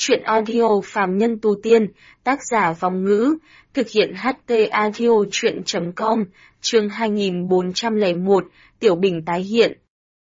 Chuyện audio phàm nhân tu tiên, tác giả Vong Ngữ, thực hiện HT audio chuyện.com, chương 2401, Tiểu Bình tái hiện.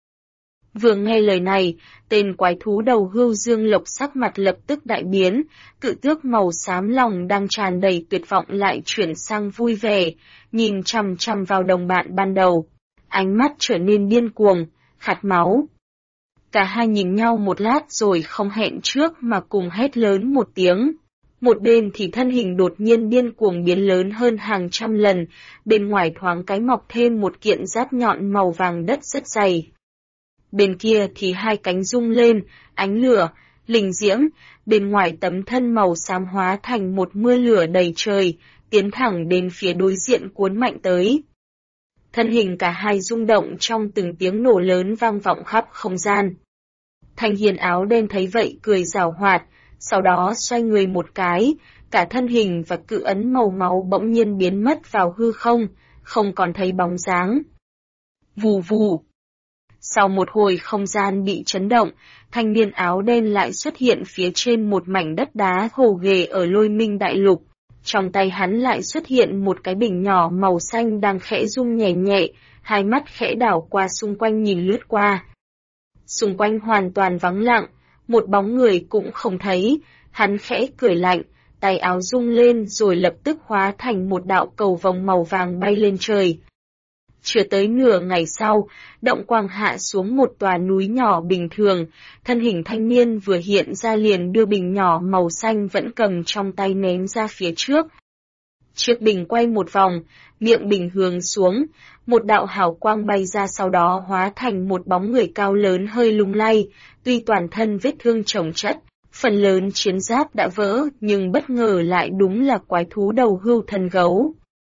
Vừa nghe lời này, tên quái thú đầu hươu Dương Lộc sắc mặt lập tức đại biến, cự tước màu xám lòng đang tràn đầy tuyệt vọng lại chuyển sang vui vẻ, nhìn chằm chằm vào đồng bạn ban đầu. Ánh mắt trở nên điên cuồng, khát máu. Cả hai nhìn nhau một lát rồi không hẹn trước mà cùng hét lớn một tiếng. Một bên thì thân hình đột nhiên điên cuồng biến lớn hơn hàng trăm lần, bên ngoài thoáng cái mọc thêm một kiện giáp nhọn màu vàng đất rất dày. Bên kia thì hai cánh rung lên, ánh lửa, lình diễm, bên ngoài tấm thân màu xám hóa thành một mưa lửa đầy trời, tiến thẳng đến phía đối diện cuốn mạnh tới. Thân hình cả hai rung động trong từng tiếng nổ lớn vang vọng khắp không gian. Thanh niên áo đen thấy vậy cười giảo hoạt, sau đó xoay người một cái, cả thân hình và cự ấn màu máu bỗng nhiên biến mất vào hư không, không còn thấy bóng dáng. Vù vù. Sau một hồi không gian bị chấn động, thanh niên áo đen lại xuất hiện phía trên một mảnh đất đá gồ ghề ở Lôi Minh Đại Lục. Trong tay hắn lại xuất hiện một cái bình nhỏ màu xanh đang khẽ rung nhẹ nhẹ, hai mắt khẽ đảo qua xung quanh nhìn lướt qua. Xung quanh hoàn toàn vắng lặng, một bóng người cũng không thấy, hắn khẽ cười lạnh, tay áo rung lên rồi lập tức hóa thành một đạo cầu vồng màu vàng bay lên trời. Chưa tới nửa ngày sau, động quang hạ xuống một tòa núi nhỏ bình thường, thân hình thanh niên vừa hiện ra liền đưa bình nhỏ màu xanh vẫn cầm trong tay ném ra phía trước. Chiếc bình quay một vòng, miệng bình hướng xuống, một đạo hào quang bay ra sau đó hóa thành một bóng người cao lớn hơi lung lay, tuy toàn thân vết thương chồng chất, phần lớn chiến giáp đã vỡ nhưng bất ngờ lại đúng là quái thú đầu hươu thân gấu.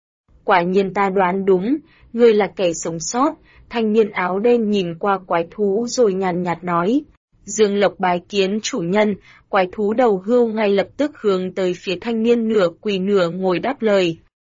Quả nhiên ta đoán đúng, ngươi là kẻ sống sót, thanh niên áo đen nhìn qua quái thú rồi nhàn nhạt nói. Dương Lộc bái kiến chủ nhân, quái thú đầu hươu ngay lập tức hướng tới phía thanh niên nửa quỳ nửa ngồi đáp lời.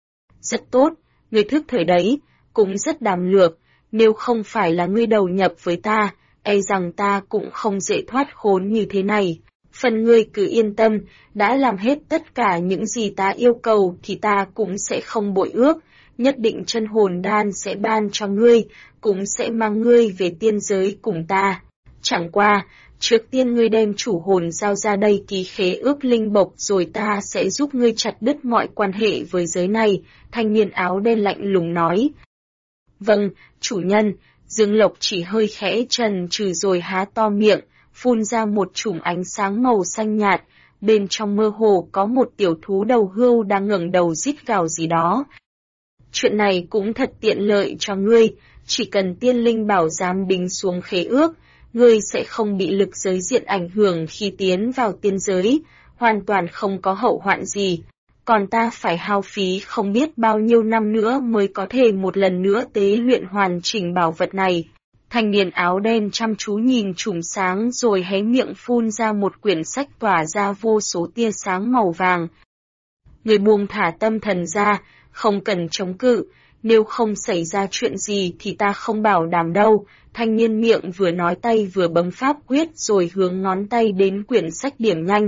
Rất tốt, ngươi thức thời đấy, cũng rất đảm lược, nếu không phải là ngươi đầu nhập với ta, e rằng ta cũng không dễ thoát khốn như thế này. Phần ngươi cứ yên tâm, đã làm hết tất cả những gì ta yêu cầu thì ta cũng sẽ không bội ước, nhất định chân hồn đan sẽ ban cho ngươi, cũng sẽ mang ngươi về tiên giới cùng ta. Chẳng qua, trước tiên ngươi đem chủ hồn giao ra đây ký khế ước linh bộc rồi ta sẽ giúp ngươi chặt đứt mọi quan hệ với giới này, thanh niên áo đen lạnh lùng nói. Vâng, chủ nhân, Dương Lộc chỉ hơi khẽ trần trừ rồi há to miệng, phun ra một chùm ánh sáng màu xanh nhạt, bên trong mơ hồ có một tiểu thú đầu hươu đang ngẩng đầu rít gào gì đó. Chuyện này cũng thật tiện lợi cho ngươi, chỉ cần tiên linh bảo giám đính xuống khế ước, ngươi sẽ không bị lực giới diện ảnh hưởng khi tiến vào tiên giới, hoàn toàn không có hậu hoạn gì. Còn ta phải hao phí không biết bao nhiêu năm nữa mới có thể một lần nữa tế luyện hoàn chỉnh bảo vật này. Thanh niên áo đen chăm chú nhìn chùm sáng rồi hé miệng phun ra một quyển sách tỏa ra vô số tia sáng màu vàng. Người buông thả tâm thần ra, không cần chống cự, nếu không xảy ra chuyện gì thì ta không bảo đảm đâu. Thanh niên miệng vừa nói tay vừa bấm pháp quyết rồi hướng ngón tay đến quyển sách điểm nhanh.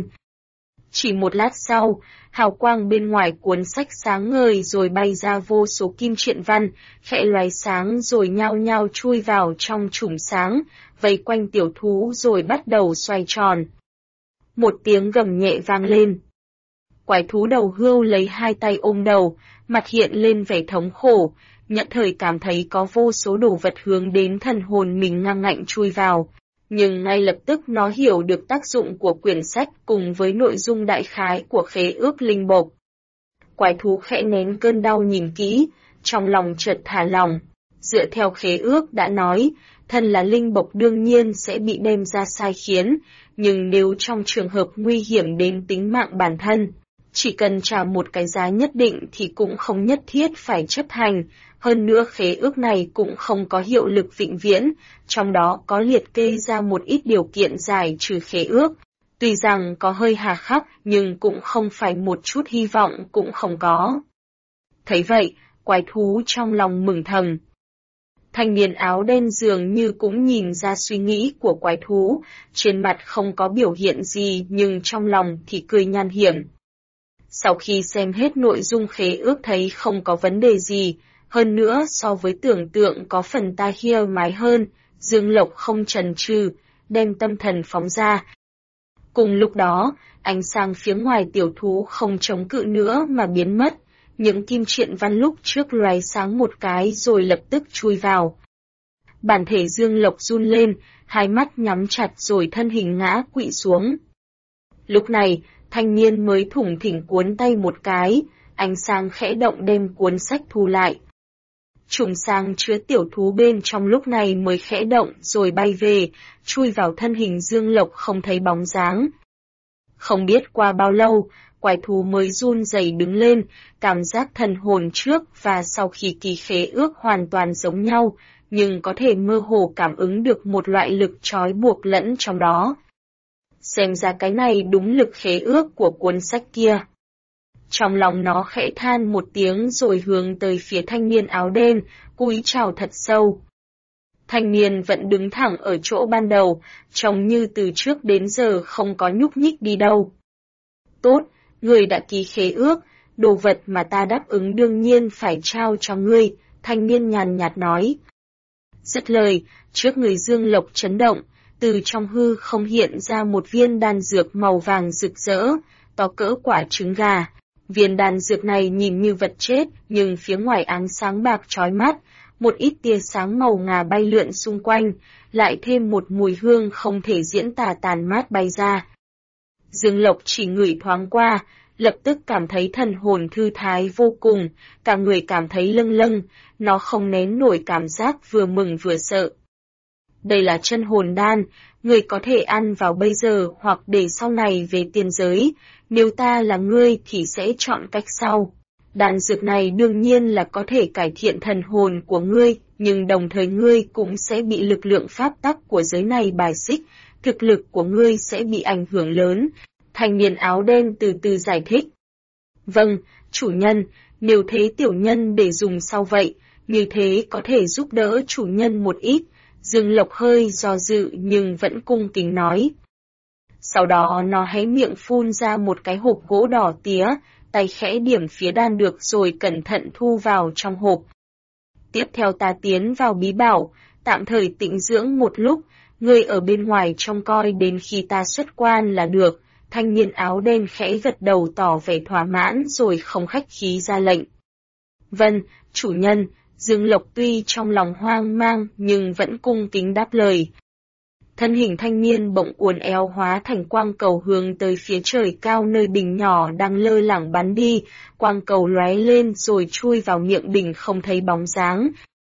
Chỉ một lát sau, hào quang bên ngoài cuốn sách sáng ngời rồi bay ra vô số kim triện văn, khẽ lóe sáng rồi nhao nhao chui vào trong chùm sáng, vây quanh tiểu thú rồi bắt đầu xoay tròn. Một tiếng gầm nhẹ vang lên. Quái thú đầu hươu lấy hai tay ôm đầu, mặt hiện lên vẻ thống khổ, nhận thời cảm thấy có vô số đồ vật hướng đến thần hồn mình ngang ngạnh chui vào. Nhưng ngay lập tức nó hiểu được tác dụng của quyển sách cùng với nội dung đại khái của khế ước linh bộc. Quái thú khẽ nén cơn đau nhìn kỹ, trong lòng chợt thả lòng. Dựa theo khế ước đã nói, thân là linh bộc đương nhiên sẽ bị đem ra sai khiến, nhưng nếu trong trường hợp nguy hiểm đến tính mạng bản thân, chỉ cần trả một cái giá nhất định thì cũng không nhất thiết phải chấp hành. Hơn nữa khế ước này cũng không có hiệu lực vĩnh viễn, trong đó có liệt kê ra một ít điều kiện giải trừ khế ước. Tuy rằng có hơi hà khắc nhưng cũng không phải một chút hy vọng cũng không có. Thấy vậy, quái thú trong lòng mừng thầm. Thanh niên áo đen dường như cũng nhìn ra suy nghĩ của quái thú, trên mặt không có biểu hiện gì nhưng trong lòng thì cười nham hiểm. Sau khi xem hết nội dung khế ước thấy không có vấn đề gì, hơn nữa so với tưởng tượng có phần tai hia mái hơn, Dương Lộc không chần chừ, đem tâm thần phóng ra. Cùng lúc đó, ánh sáng phía ngoài tiểu thú không chống cự nữa mà biến mất, những kim triện văn lúc trước lóe sáng một cái rồi lập tức chui vào. Bản thể Dương Lộc run lên, hai mắt nhắm chặt rồi thân hình ngã quỵ xuống. Lúc này, thanh niên mới thủng thỉnh cuốn tay một cái, ánh sáng khẽ động đem cuốn sách thu lại. Trùng sáng chứa tiểu thú bên trong lúc này mới khẽ động rồi bay về, chui vào thân hình Dương Lộc không thấy bóng dáng. Không biết qua bao lâu, quái thú mới run rẩy đứng lên, cảm giác thần hồn trước và sau khi ký khế ước hoàn toàn giống nhau, nhưng có thể mơ hồ cảm ứng được một loại lực trói buộc lẫn trong đó. Xem ra cái này đúng lực khế ước của cuốn sách kia. Trong lòng nó khẽ than một tiếng rồi hướng tới phía thanh niên áo đen, cúi chào thật sâu. Thanh niên vẫn đứng thẳng ở chỗ ban đầu, trông như từ trước đến giờ không có nhúc nhích đi đâu. Tốt, ngươi đã ký khế ước, đồ vật mà ta đáp ứng đương nhiên phải trao cho ngươi, thanh niên nhàn nhạt nói. Dứt lời, trước người Dương Lộc chấn động, từ trong hư không hiện ra một viên đan dược màu vàng rực rỡ, to cỡ quả trứng gà. Viên đan dược này nhìn như vật chết, nhưng phía ngoài ánh sáng bạc chói mắt, một ít tia sáng màu ngà bay lượn xung quanh, lại thêm một mùi hương không thể diễn tả tàn mát bay ra. Dương Lộc chỉ ngửi thoáng qua, lập tức cảm thấy thần hồn thư thái vô cùng, cả người cảm thấy lâng lâng, nó không nén nổi cảm giác vừa mừng vừa sợ. Đây là chân hồn đan, người có thể ăn vào bây giờ hoặc để sau này về tiên giới, nếu ta là ngươi thì sẽ chọn cách sau. Đan dược này đương nhiên là có thể cải thiện thần hồn của ngươi, nhưng đồng thời ngươi cũng sẽ bị lực lượng pháp tắc của giới này bài xích, thực lực của ngươi sẽ bị ảnh hưởng lớn. Thanh niên áo đen từ từ giải thích. Vâng, chủ nhân, nếu thế tiểu nhân để dùng sau vậy, như thế có thể giúp đỡ chủ nhân một ít. Dương Lộc hơi do dự nhưng vẫn cung kính nói. Sau đó nó hé miệng phun ra một cái hộp gỗ đỏ tía, tay khẽ điểm phía đan được rồi cẩn thận thu vào trong hộp. Tiếp theo ta tiến vào bí bảo, tạm thời tĩnh dưỡng một lúc, ngươi ở bên ngoài trông coi đến khi ta xuất quan là được. Thanh niên áo đen khẽ gật đầu tỏ vẻ thỏa mãn rồi không khách khí ra lệnh. Vâng, chủ nhân. Dương Lộc tuy trong lòng hoang mang nhưng vẫn cung kính đáp lời. Thân hình thanh niên bỗng uốn éo hóa thành quang cầu hướng tới phía trời cao nơi bình nhỏ đang lơ lửng bắn đi, quang cầu lóe lên rồi chui vào miệng bình không thấy bóng dáng.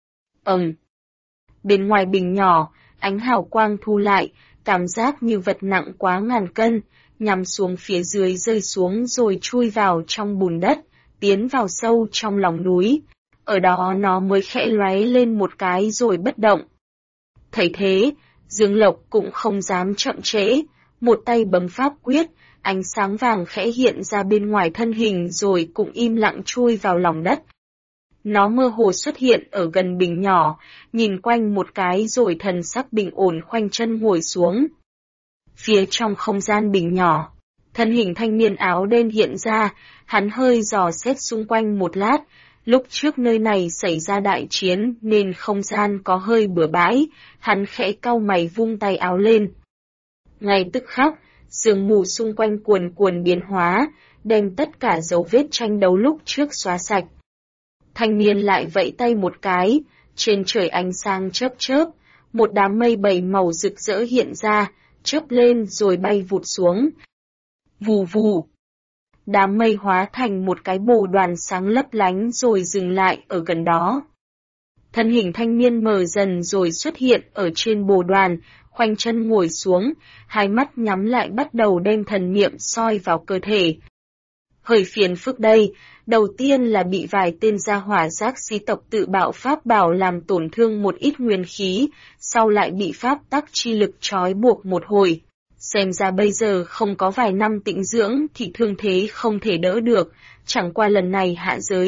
Bên ngoài bình nhỏ, ánh hào quang thu lại, cảm giác như vật nặng quá ngàn cân, nhằm xuống phía dưới rơi xuống rồi chui vào trong bùn đất, tiến vào sâu trong lòng núi. Ở đó nó mới khẽ lóe lên một cái rồi bất động. Thấy thế, Dương Lộc cũng không dám chậm trễ, một tay bấm pháp quyết, ánh sáng vàng khẽ hiện ra bên ngoài thân hình rồi cũng im lặng chui vào lòng đất. Nó mơ hồ xuất hiện ở gần bình nhỏ, nhìn quanh một cái rồi thần sắc bình ổn khoanh chân ngồi xuống. Phía trong không gian bình nhỏ, thân hình thanh niên áo đen hiện ra, hắn hơi dò xét xung quanh một lát. Lúc trước nơi này xảy ra đại chiến nên không gian có hơi bừa bãi, hắn khẽ cau mày vung tay áo lên. Ngay tức khắc, sương mù xung quanh cuồn cuộn biến hóa, đem tất cả dấu vết tranh đấu lúc trước xóa sạch. Thanh niên lại vẫy tay một cái, trên trời ánh sáng chớp chớp, một đám mây bảy màu rực rỡ hiện ra, chớp lên rồi bay vụt xuống. Vù vù. Đám mây hóa thành một cái bồ đoàn sáng lấp lánh rồi dừng lại ở gần đó. Thân hình thanh niên mờ dần rồi xuất hiện ở trên bồ đoàn, khoanh chân ngồi xuống, hai mắt nhắm lại bắt đầu đem thần niệm soi vào cơ thể. Hơi phiền phức đây, đầu tiên là bị vài tên gia hỏa giác sĩ tộc tự bạo pháp bảo làm tổn thương một ít nguyên khí, sau lại bị pháp tắc chi lực trói buộc một hồi. Xem ra bây giờ không có vài năm tĩnh dưỡng thì thương thế không thể đỡ được, chẳng qua lần này hạ giới,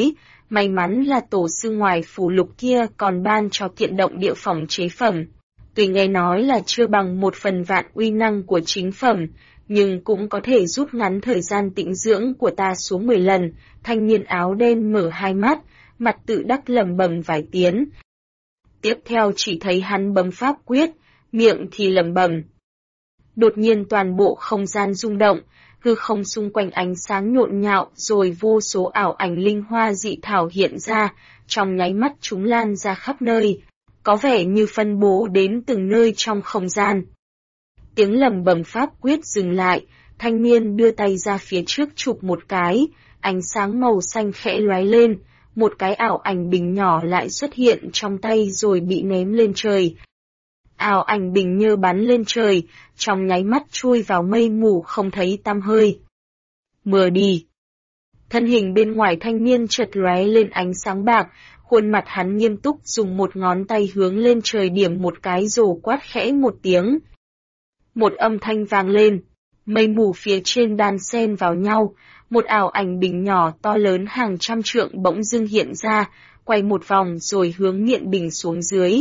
may mắn là tổ sư ngoài phù lục kia còn ban cho kiện động địa phẩm chế phẩm. Tuy nghe nói là chưa bằng 1/1000 uy năng của chính phẩm, nhưng cũng có thể rút ngắn thời gian tĩnh dưỡng của ta xuống 10 lần. Thanh niên áo đen mở hai mắt, mặt tự đắc lẩm bẩm vài tiếng. Tiếp theo chỉ thấy hắn bấm pháp quyết, miệng thì lẩm bẩm. Đột nhiên toàn bộ không gian rung động, hư không xung quanh ánh sáng nhộn nhạo, rồi vô số ảo ảnh linh hoa dị thảo hiện ra, trong nháy mắt chúng lan ra khắp nơi, có vẻ như phân bố đến từng nơi trong không gian. Tiếng lẩm bẩm pháp quyết dừng lại, thanh niên đưa tay ra phía trước chụp một cái, ánh sáng màu xanh khẽ lóe lên, một cái ảo ảnh bình nhỏ lại xuất hiện trong tay rồi bị ném lên trời. Ảo ảnh bình như bắn lên trời, trong nháy mắt chui vào mây mù không thấy tăm hơi. Mưa đi. Thân hình bên ngoài thanh niên chợt lóe lên ánh sáng bạc, khuôn mặt hắn nghiêm túc dùng một ngón tay hướng lên trời điểm một cái rồ quát khẽ một tiếng. Một âm thanh vang lên, mây mù phía trên đan xen vào nhau, một ảo ảnh bình nhỏ to lớn hàng trăm trượng bỗng dưng hiện ra, quay một vòng rồi hướng miệng bình xuống dưới.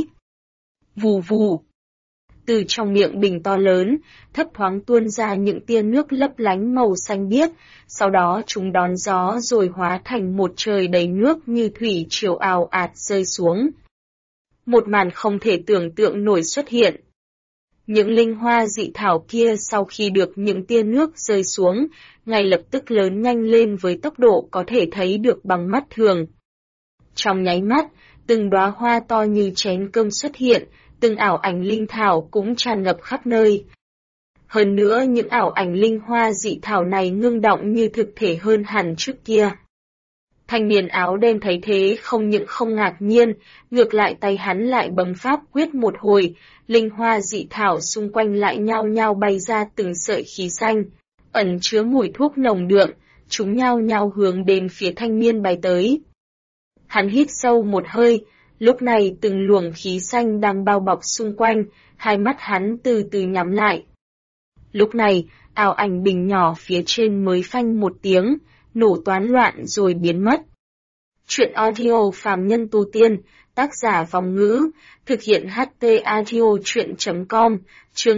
Vù vù. Từ trong miệng bình to lớn, thấp thoáng tuôn ra những tia nước lấp lánh màu xanh biếc, sau đó chúng đón gió rồi hóa thành một trời đầy nước như thủy triều ào ạt rơi xuống. Một màn không thể tưởng tượng nổi xuất hiện. Những linh hoa dị thảo kia sau khi được những tia nước rơi xuống, ngay lập tức lớn nhanh lên với tốc độ có thể thấy được bằng mắt thường. Trong nháy mắt, từng đóa hoa to như chén cơm xuất hiện, từng ảo ảnh linh thảo cũng tràn ngập khắp nơi. Hơn nữa những ảo ảnh linh hoa dị thảo này ngưng động như thực thể hơn hẳn trước kia. Thanh niên áo đen thấy thế không những không ngạc nhiên, ngược lại tay hắn lại bấm pháp quyết một hồi, linh hoa dị thảo xung quanh lại nhao nhao bay ra từng sợi khí xanh, ẩn chứa mùi thuốc nồng đượm, chúng nhao nhao hướng đến phía thanh niên bay tới. Hắn hít sâu một hơi, lúc này từng luồng khí xanh đang bao bọc xung quanh, hai mắt hắn từ từ nhắm lại. Lúc này, ảo ảnh bình nhỏ phía trên mới phanh một tiếng, nổ toán loạn rồi biến mất. Chuyện audio phàm nhân tu tiên, tác giả Vong Ngữ, thực hiện HT audio chuyện.com, chương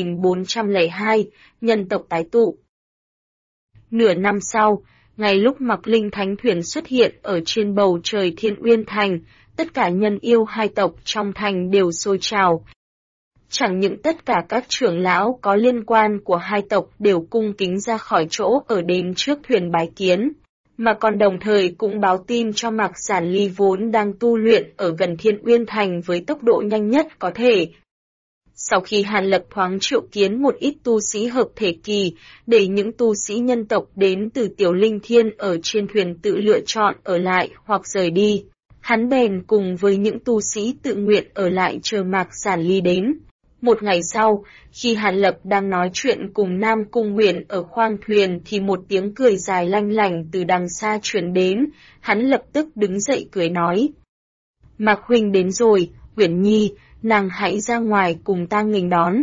2402, nhân tộc tái tụ. Nửa năm sau, ngay lúc Mạc Linh Thánh Thuyền xuất hiện ở trên bầu trời Thiên Uyên Thành, tất cả nhân yêu hai tộc trong thành đều sôi trào. Chẳng những tất cả các trưởng lão có liên quan của hai tộc đều cung kính ra khỏi chỗ ở đến trước thuyền bái kiến, mà còn đồng thời cũng báo tin cho Mạc Giản Ly vốn đang tu luyện ở gần Thiên Uyên Thành với tốc độ nhanh nhất có thể. Sau khi Hàn Lập thoáng triệu kiến một ít tu sĩ hợp thể kỳ, để những tu sĩ nhân tộc đến từ Tiểu Linh Thiên ở trên thuyền tự lựa chọn ở lại hoặc rời đi, hắn bèn cùng với những tu sĩ tự nguyện ở lại chờ Mạc Giản Ly đến. Một ngày sau, khi Hàn Lập đang nói chuyện cùng Nam Cung Uyển ở khoang thuyền thì một tiếng cười dài lanh lảnh từ đằng xa truyền đến, hắn lập tức đứng dậy cười nói. Mạc huynh đến rồi, Uyển Nhi, nàng hãy ra ngoài cùng ta nghênh đón.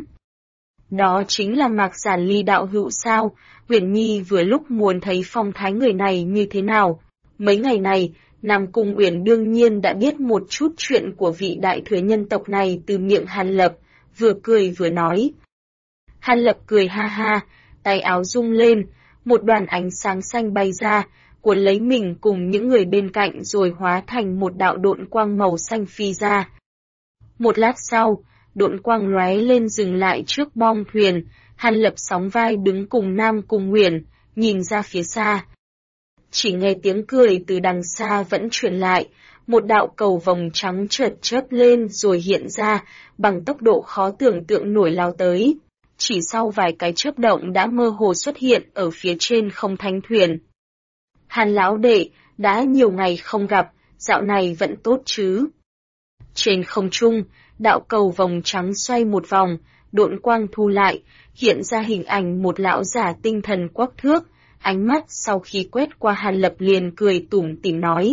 Đó chính là Mạc Giản Ly đạo hữu sao? Uyển Nhi vừa lúc muốn thấy phong thái người này như thế nào. Mấy ngày này, Nam Cung Uyển đương nhiên đã biết một chút chuyện của vị đại thừa nhân tộc này từ miệng Hàn Lập, vừa cười vừa nói. Hàn Lập cười ha ha, tay áo rung lên, một đoàn ánh sáng xanh bay ra, cuốn lấy mình cùng những người bên cạnh rồi hóa thành một đạo độn quang màu xanh phi ra. Một lát sau, độn quang lóe lên dừng lại trước bong thuyền, Hàn Lập sóng vai đứng cùng Nam Cung Uyển, nhìn ra phía xa. Chỉ nghe tiếng cười từ đằng xa vẫn truyền lại, một đạo cầu vòng trắng chợt chớp lên rồi hiện ra, bằng tốc độ khó tưởng tượng nổi lao tới. Chỉ sau vài cái chớp động đã mơ hồ xuất hiện ở phía trên không thanh thuyền. Hàn lão đệ, đã nhiều ngày không gặp, dạo này vẫn tốt chứ? Trên không trung, đạo cầu vòng trắng xoay một vòng, độn quang thu lại, hiện ra hình ảnh một lão giả tinh thần quắc thước, ánh mắt sau khi quét qua Hàn Lập liền cười tủm tỉm nói.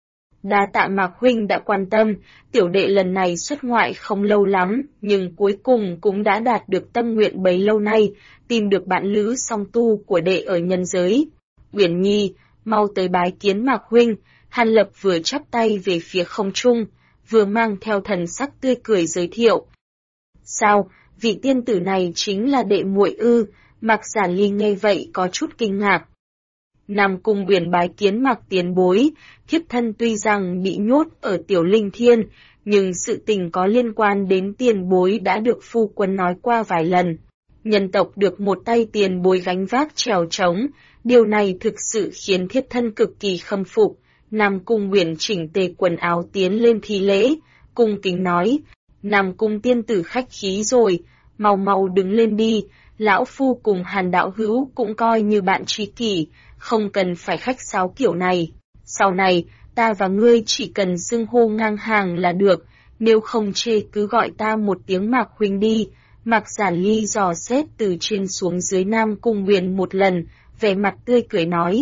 Đa tạ Mạc huynh đã quan tâm, tiểu đệ lần này xuất ngoại không lâu lắm, nhưng cuối cùng cũng đã đạt được tâm nguyện bấy lâu nay, tìm được bạn lữ song tu của đệ ở nhân giới. Uyển Nhi, mau tới bái kiến Mạc huynh, Hàn Lập vừa chắp tay về phía không trung, vừa mang theo thần sắc tươi cười giới thiệu. Sao, vị tiên tử này chính là đệ muội ư? Mạc Giản Ly nghe vậy có chút kinh ngạc. Nam Cung Uyển bái kiến Mạc tiền bối, thiếp thân tuy rằng bị nhốt ở Tiểu Linh Thiên, nhưng sự tình có liên quan đến tiền bối đã được phu quân nói qua vài lần. Nhân tộc được một tay tiền bối gánh vác trèo trống, điều này thực sự khiến thiếp thân cực kỳ khâm phục. Nam Cung Uyển chỉnh tề quần áo tiến lên thi lễ, cung kính nói, Nam Cung tiên tử khách khí rồi, mau mau đứng lên đi, lão phu cùng Hàn đạo hữu cũng coi như bạn tri kỷ, không cần phải khách sáo kiểu này. Sau này, ta và ngươi chỉ cần xưng hô ngang hàng là được, nếu không chê cứ gọi ta một tiếng Mạc huynh đi. Mạc Giản Ly dò xét từ trên xuống dưới Nam Cung Uyển một lần, vẻ mặt tươi cười nói.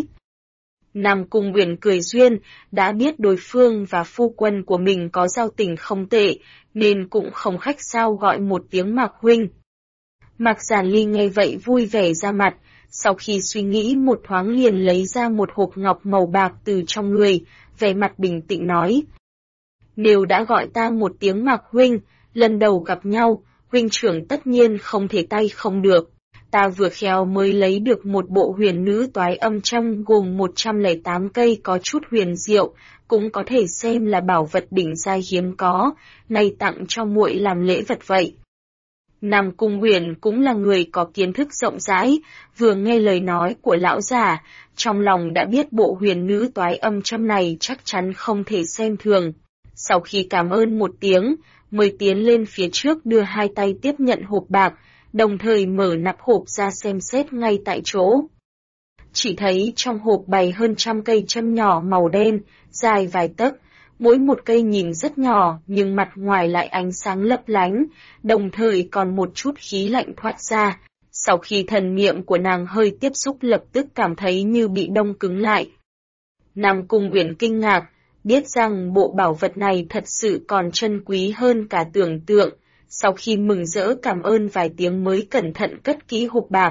Nam Cung Uyển cười duyên, đã biết đối phương và phu quân của mình có giao tình không tệ, nên cũng không khách sáo gọi một tiếng Mạc huynh. Mạc Giản Ly nghe vậy vui vẻ ra mặt, sau khi suy nghĩ một thoáng liền lấy ra một hộp ngọc màu bạc từ trong người, vẻ mặt bình tĩnh nói. Nếu đã gọi ta một tiếng Mạc huynh, lần đầu gặp nhau, huynh trưởng tất nhiên không thể tay không được. Ta vừa khéo mới lấy được một bộ huyền nữ toái âm trăm gồm 108 cây có chút huyền diệu, cũng có thể xem là bảo vật đỉnh giai hiếm có, nay tặng cho muội làm lễ vật vậy. Nam Cung Uyển cũng là người có kiến thức rộng rãi, vừa nghe lời nói của lão già, trong lòng đã biết bộ huyền nữ toái âm trăm này chắc chắn không thể xem thường. Sau khi cảm ơn một tiếng, mới tiến lên phía trước đưa hai tay tiếp nhận hộp bạc, đồng thời mở nắp hộp ra xem xét ngay tại chỗ. Chỉ thấy trong hộp bày hơn 100 cây châm nhỏ màu đen, dài vài tấc, mỗi một cây nhìn rất nhỏ nhưng mặt ngoài lại ánh sáng lấp lánh, đồng thời còn một chút khí lạnh thoát ra. Sau khi thần niệm của nàng hơi tiếp xúc lập tức cảm thấy như bị đông cứng lại. Nam Cung Uyển kinh ngạc, biết rằng bộ bảo vật này thật sự còn chân quý hơn cả tưởng tượng, sau khi mừng rỡ cảm ơn vài tiếng mới cẩn thận cất kỹ hộp bạc.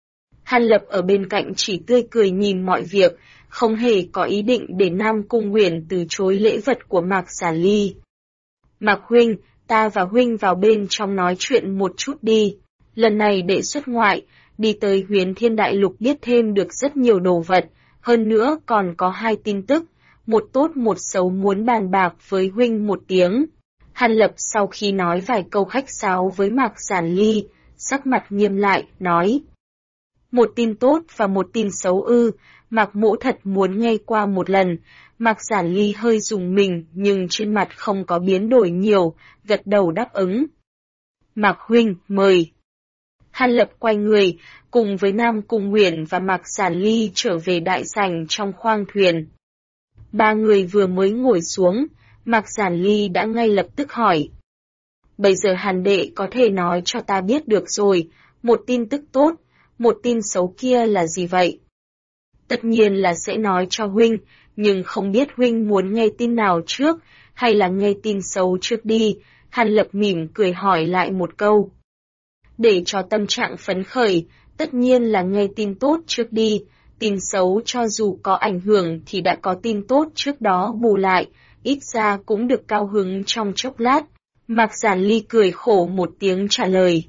Hàn Lập ở bên cạnh chỉ tươi cười nhìn mọi việc, không hề có ý định để Nam Cung Uyển từ chối lễ vật của Mạc Giản Ly. Mạc huynh, ta và huynh vào bên trong nói chuyện một chút đi. Lần này đệ xuất ngoại, đi tới Huyền Thiên Đại Lục biết thêm được rất nhiều đồ vật, hơn nữa còn có hai tin tức, một tốt một xấu muốn bàn bạc với huynh một tiếng. Hàn Lập sau khi nói vài câu khách sáo với Mạc Giản Ly, sắc mặt nghiêm lại, nói. Một tin tốt và một tin xấu ư, Mạc mỗ thật muốn nghe qua một lần. Mạc Giản Ly hơi rùng mình nhưng trên mặt không có biến đổi nhiều, gật đầu đáp ứng. Mạc huynh, mời. Hàn Lập quay người, cùng với Nam Cung Uyển và Mạc Giản Ly trở về đại sảnh trong khoang thuyền. Ba người vừa mới ngồi xuống, Mạc Giản Ly đã ngay lập tức hỏi. Bây giờ Hàn đệ có thể nói cho ta biết được rồi, một tin tức tốt, một tin xấu kia là gì vậy? Tất nhiên là sẽ nói cho huynh, nhưng không biết huynh muốn nghe tin nào trước, hay là nghe tin xấu trước đi. Hàn Lập mỉm cười hỏi lại một câu. Để cho tâm trạng phấn khởi, tất nhiên là nghe tin tốt trước đi, tin xấu cho dù có ảnh hưởng thì đã có tin tốt trước đó bù lại, ít ra cũng được cao hứng trong chốc lát. Mạc Giản Ly cười khổ một tiếng trả lời.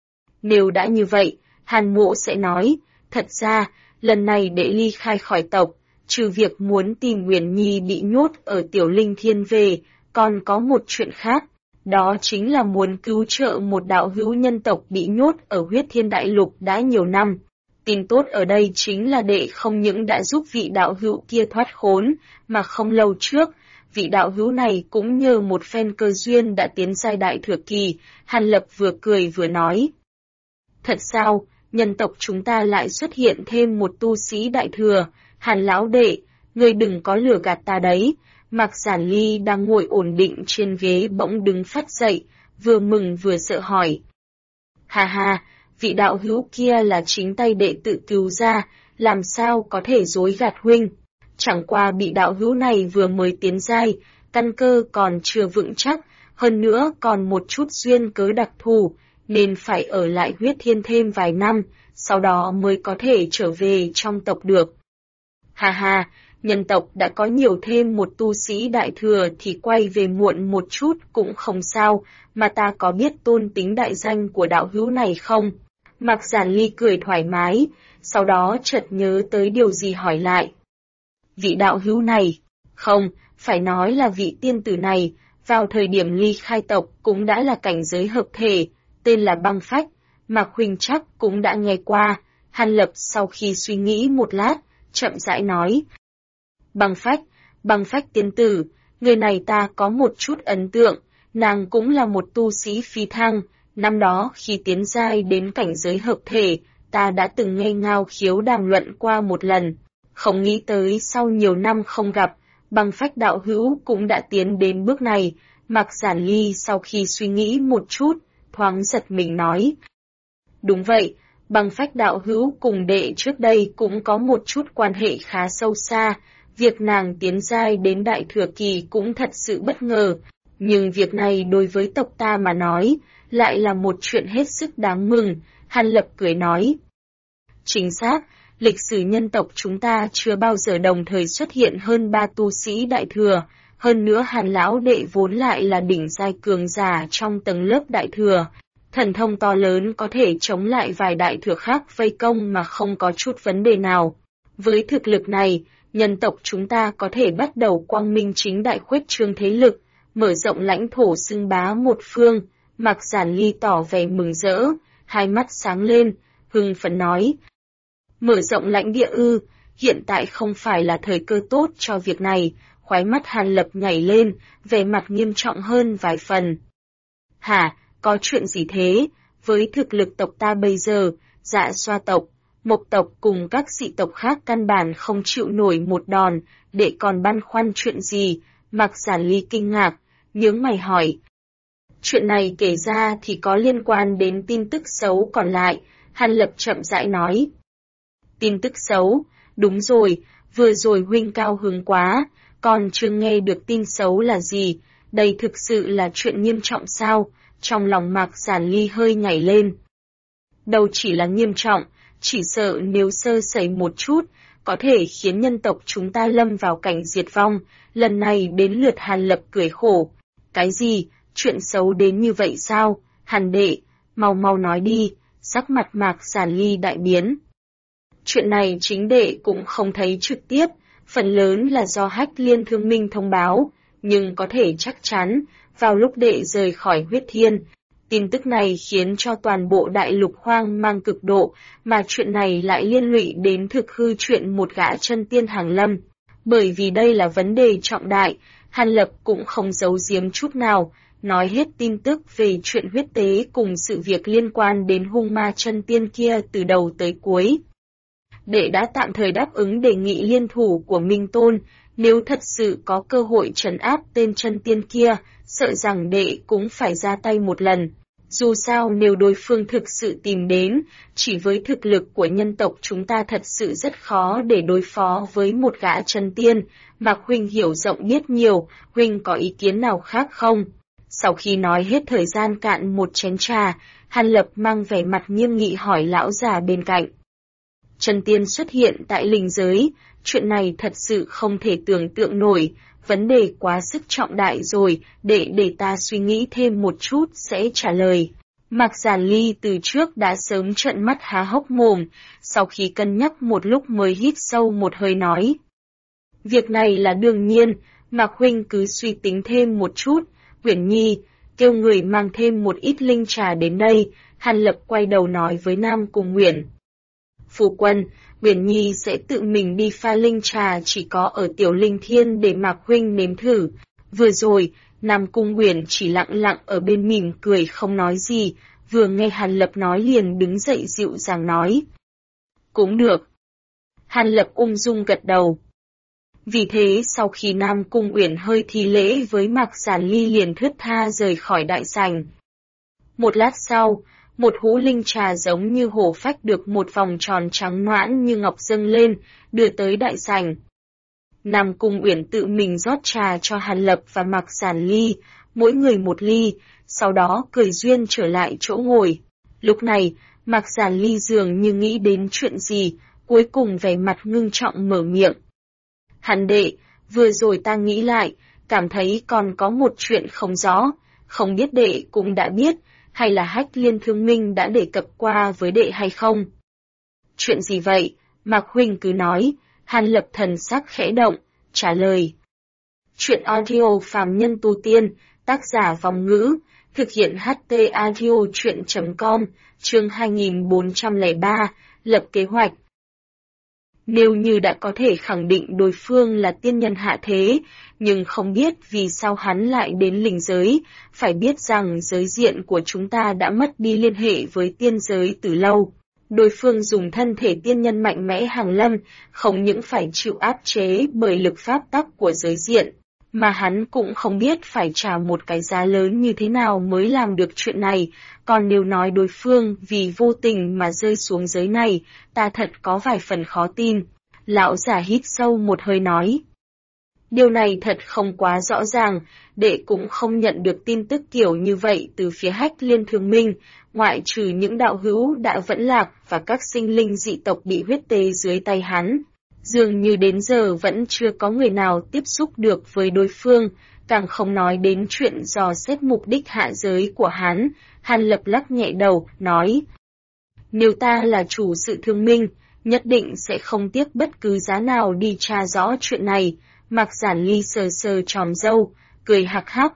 Nếu đã như vậy, Hàn mộ sẽ nói, thật ra, lần này để ly khai khỏi tộc, trừ việc muốn tìm Uyển Nhi bị nhốt ở Tiểu Linh Thiên về, còn có một chuyện khác, đó chính là muốn cứu trợ một đạo hữu nhân tộc bị nhốt ở Huyết Thiên Đại Lục đã nhiều năm. Tin tốt ở đây chính là đệ không những đã giúp vị đạo hữu kia thoát khốn, mà không lâu trước, vị đạo hữu này cũng nhờ một phen cơ duyên đã tiến giai đại thừa kỳ. Hàn Lập vừa cười vừa nói. Thật sao, nhân tộc chúng ta lại xuất hiện thêm một tu sĩ đại thừa, Hàn lão đệ, ngươi đừng có lừa gạt ta đấy. Mạc Giản Ly đang ngồi ổn định trên ghế bỗng đứng phắt dậy, vừa mừng vừa sợ hỏi. Hà hà, vị đạo hữu kia là chính tay đệ tự cứu ra, làm sao có thể dối gạt huynh. Chẳng qua bị đạo hữu này vừa mới tiến giai, căn cơ còn chưa vững chắc, hơn nữa còn một chút duyên cớ đặc thù, nên phải ở lại Huyết Thiên thêm vài năm, sau đó mới có thể trở về trong tộc được. Hà hà, nhân tộc đã có nhiều thêm một tu sĩ đại thừa thì quay về muộn một chút cũng không sao, mà ta có biết tôn tính đại danh của đạo hữu này không? Mạc Giản Ly cười thoải mái, sau đó chợt nhớ tới điều gì hỏi lại. Vị đạo hữu này, không, phải nói là vị tiên tử này, vào thời điểm ly khai tộc cũng đã là cảnh giới hợp thể, tên là Băng Phách, Mạc huynh chắc cũng đã nghe qua. Hàn Lập sau khi suy nghĩ một lát, chậm rãi nói. Băng Phách tiên tử, người này ta có một chút ấn tượng, nàng cũng là một tu sĩ phi thăng, năm đó khi tiến giai đến cảnh giới hợp thể, ta đã từng nghe Ngao Khiếu đàm luận qua một lần, không nghĩ tới sau nhiều năm không gặp, Băng Phách đạo hữu cũng đã tiến đến bước này. Mạc Giản Ly sau khi suy nghĩ một chút, thoáng giật mình nói. Đúng vậy, Băng Phách đạo hữu cùng đệ trước đây cũng có một chút quan hệ khá sâu xa, việc nàng tiến giai đến đại thừa kỳ cũng thật sự bất ngờ, nhưng việc này đối với tộc ta mà nói, lại là một chuyện hết sức đáng mừng, Hàn Lập cười nói. Chính xác, lịch sử nhân tộc chúng ta chưa bao giờ đồng thời xuất hiện hơn 3 tu sĩ đại thừa, hơn nữa Hàn lão đệ vốn lại là đỉnh giai cường giả trong tầng lớp đại thừa. Thần thông to lớn có thể chống lại vài đại thừa khác vây công mà không có chút vấn đề nào. Với thực lực này, nhân tộc chúng ta có thể bắt đầu quang minh chính đại khuếch trương thế lực, mở rộng lãnh thổ xưng bá một phương. Mạc Giản Ly tỏ vẻ mừng rỡ, hai mắt sáng lên, hưng phấn nói. Mở rộng lãnh địa ư, hiện tại không phải là thời cơ tốt cho việc này, khóe mắt Hàn Lập nhảy lên, vẻ mặt nghiêm trọng hơn vài phần. Hả? Có chuyện gì thế? Với thực lực tộc ta bây giờ, Dạ Xoa tộc, Mộc tộc cùng các dị tộc khác căn bản không chịu nổi một đòn, đệ còn băn khoăn chuyện gì? Mạc Giản Ly kinh ngạc, nhướng mày hỏi. Chuyện này kể ra thì có liên quan đến tin tức xấu còn lại, Hàn Lập chậm rãi nói. Tin tức xấu, đúng rồi, vừa rồi huynh cao hứng quá, còn chưa nghe được tin xấu là gì, đây thực sự là chuyện nghiêm trọng sao? Trong lòng Mạc Giản Ly hơi nhảy lên. Đâu chỉ là nghiêm trọng, chỉ sợ nếu sơ sẩy một chút, có thể khiến nhân tộc chúng ta lâm vào cảnh diệt vong, lần này đến lượt Hàn Lập cười khổ. Cái gì, chuyện xấu đến như vậy sao? Hàn đệ, mau nói đi, sắc mặt Mạc Giản Ly đại biến. Chuyện này chính đệ cũng không thấy trực tiếp, phần lớn là do Hách Liên Thương Minh thông báo, nhưng có thể chắc chắn, vào lúc đệ rời khỏi huyết thiên, tin tức này khiến cho toàn bộ đại lục hoang mang cực độ, mà chuyện này lại liên lụy đến thực hư chuyện một gã chân tiên hàng lâm. Bởi vì đây là vấn đề trọng đại, Hàn Lập cũng không giấu giếm chút nào, nói hết tin tức về chuyện huyết tế cùng sự việc liên quan đến hung ma chân tiên kia từ đầu tới cuối. Đệ đã tạm thời đáp ứng đề nghị liên thủ của Minh Tôn, nếu thật sự có cơ hội trấn áp tên chân tiên kia, sợ rằng đệ cũng phải ra tay một lần. Dù sao nếu đối phương thực sự tìm đến, chỉ với thực lực của nhân tộc chúng ta thật sự rất khó để đối phó với một gã chân tiên. Mạc huynh hiểu rộng biết nhiều, huynh có ý kiến nào khác không? Sau khi nói hết thời gian cạn một chén trà, Hàn Lập mang vẻ mặt nghiêm nghị hỏi lão già bên cạnh. Chân tiên xuất hiện tại linh giới, chuyện này thật sự không thể tưởng tượng nổi, vấn đề quá sức trọng đại rồi, để ta suy nghĩ thêm một chút sẽ trả lời. Mạc Giản Ly từ trước đã sớm trợn mắt há hốc mồm, sau khi cân nhắc một lúc mới hít sâu một hơi nói. Việc này là đương nhiên, Mạc huynh cứ suy tính thêm một chút, Uyển Nhi, kêu người mang thêm một ít linh trà đến đây, Hàn Lập quay đầu nói với Nam Cung Uyển. Phu quân, Uyển Nhi sẽ tự mình đi pha linh trà chỉ có ở Tiểu Linh Thiên để Mạc huynh nếm thử. Vừa rồi, Nam Cung Uyển chỉ lặng lặng ở bên mỉm cười không nói gì, vừa nghe Hàn Lập nói liền đứng dậy dịu dàng nói. Cũng được. Hàn Lập ung dung gật đầu. Vì thế sau khi Nam Cung Uyển hơi thi lễ với Mạc Giản Ly liền thướt tha rời khỏi đại sảnh. Một lát sau, một hũ linh trà giống như hổ phách được một vòng tròn trắng noãn như ngọc dâng lên, đưa tới đại sảnh. Nam Cung Uyển tự mình rót trà cho Hàn Lập và Mạc Giản Ly, mỗi người một ly, sau đó cười duyên trở lại chỗ ngồi. Lúc này, Mạc Giản Ly dường như nghĩ đến chuyện gì, cuối cùng vẻ mặt ngưng trọng mở miệng. Hàn đệ, vừa rồi ta nghĩ lại, cảm thấy còn có một chuyện không rõ, không biết đệ cũng đã biết, hay là Hách Liên Thương Minh đã đề cập qua với đệ hay không? Chuyện gì vậy? Mạc huynh cứ nói. Hàn Lập thần sắc khẽ động, trả lời. Chuyện audio phàm nhân tu tiên, tác giả Vòng Ngữ, thực hiện HT audio chuyện.com, chương 2403, lập kế hoạch. Nếu như đã có thể khẳng định đối phương là tiên nhân hạ thế, nhưng không biết vì sao hắn lại đến linh giới, phải biết rằng giới diện của chúng ta đã mất đi liên hệ với tiên giới từ lâu. Đối phương dùng thân thể tiên nhân mạnh mẽ hàng lâm, không những phải chịu áp chế bởi lực pháp tắc của giới diện, mà hắn cũng không biết phải trả một cái giá lớn như thế nào mới làm được chuyện này, còn nếu nói đối phương vì vô tình mà rơi xuống giới này, ta thật có vài phần khó tin. Lão giả hít sâu một hơi nói. Điều này thật không quá rõ ràng, đệ cũng không nhận được tin tức kiểu như vậy từ phía Hách Liên Thương Minh, ngoại trừ những đạo hữu đã vẫn lạc và các sinh linh dị tộc bị huyết tế dưới tay hắn. Dường như đến giờ vẫn chưa có người nào tiếp xúc được với đối phương, càng không nói đến chuyện dò xét mục đích hạ giới của hắn. Hàn Lập lắc nhẹ đầu, nói. Nếu ta là chủ sự Thương Minh, nhất định sẽ không tiếc bất cứ giá nào đi tra rõ chuyện này. Mạc Giản Ly sờ sờ tròm râu, cười hắc hắc.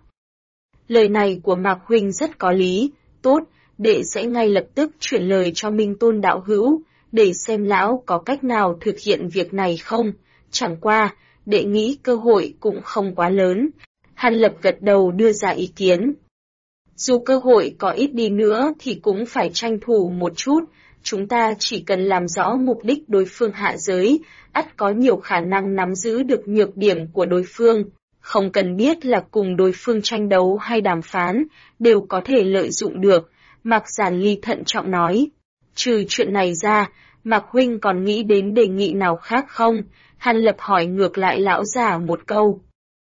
Lời này của Mạc huynh rất có lý, tốt, đệ sẽ ngay lập tức chuyển lời cho Minh Tôn đạo hữu, để xem lão có cách nào thực hiện việc này không. Chẳng qua, đệ nghĩ cơ hội cũng không quá lớn. Hàn Lập gật đầu đưa ra ý kiến. Dù cơ hội có ít đi nữa thì cũng phải tranh thủ một chút, chúng ta chỉ cần làm rõ mục đích đối phương hạ giới, ắt có nhiều khả năng nắm giữ được nhược điểm của đối phương, không cần biết là cùng đối phương tranh đấu hay đàm phán, đều có thể lợi dụng được. Mạc Giản Ly thận trọng nói. Trừ chuyện này ra, Mạc huynh còn nghĩ đến đề nghị nào khác không? Hàn Lập hỏi ngược lại lão già một câu.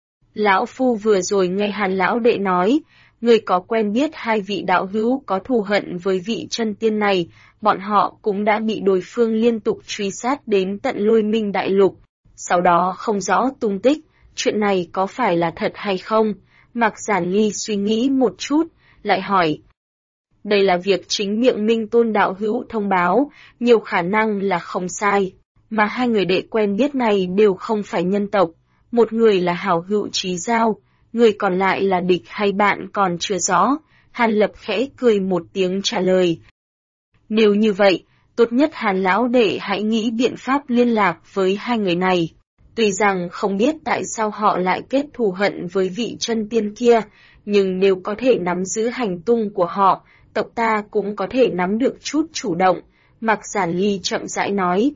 Lão phu vừa rồi nghe Hàn lão đệ nói, người có quen biết hai vị đạo hữu có thù hận với vị chân tiên này, bọn họ cũng đã bị đối phương liên tục truy sát đến tận Lôi Minh Đại Lục. Sau đó không rõ tung tích, chuyện này có phải là thật hay không? Mạc Giản Ly suy nghĩ một chút, lại hỏi. Đây là việc chính miệng Minh Tôn đạo hữu thông báo, nhiều khả năng là không sai. Mà hai người đệ quen biết này đều không phải nhân tộc, một người là hảo hữu chí giao, người còn lại là địch hay bạn còn chưa rõ. Hàn Lập khẽ cười một tiếng trả lời. Nếu như vậy, tốt nhất Hàn lão đệ hãy nghĩ biện pháp liên lạc với hai người này. Tuy rằng không biết tại sao họ lại kết thù hận với vị chân tiên kia, nhưng nếu có thể nắm giữ hành tung của họ, tộc ta cũng có thể nắm được chút chủ động. Mạc Giản Ly chậm rãi nói.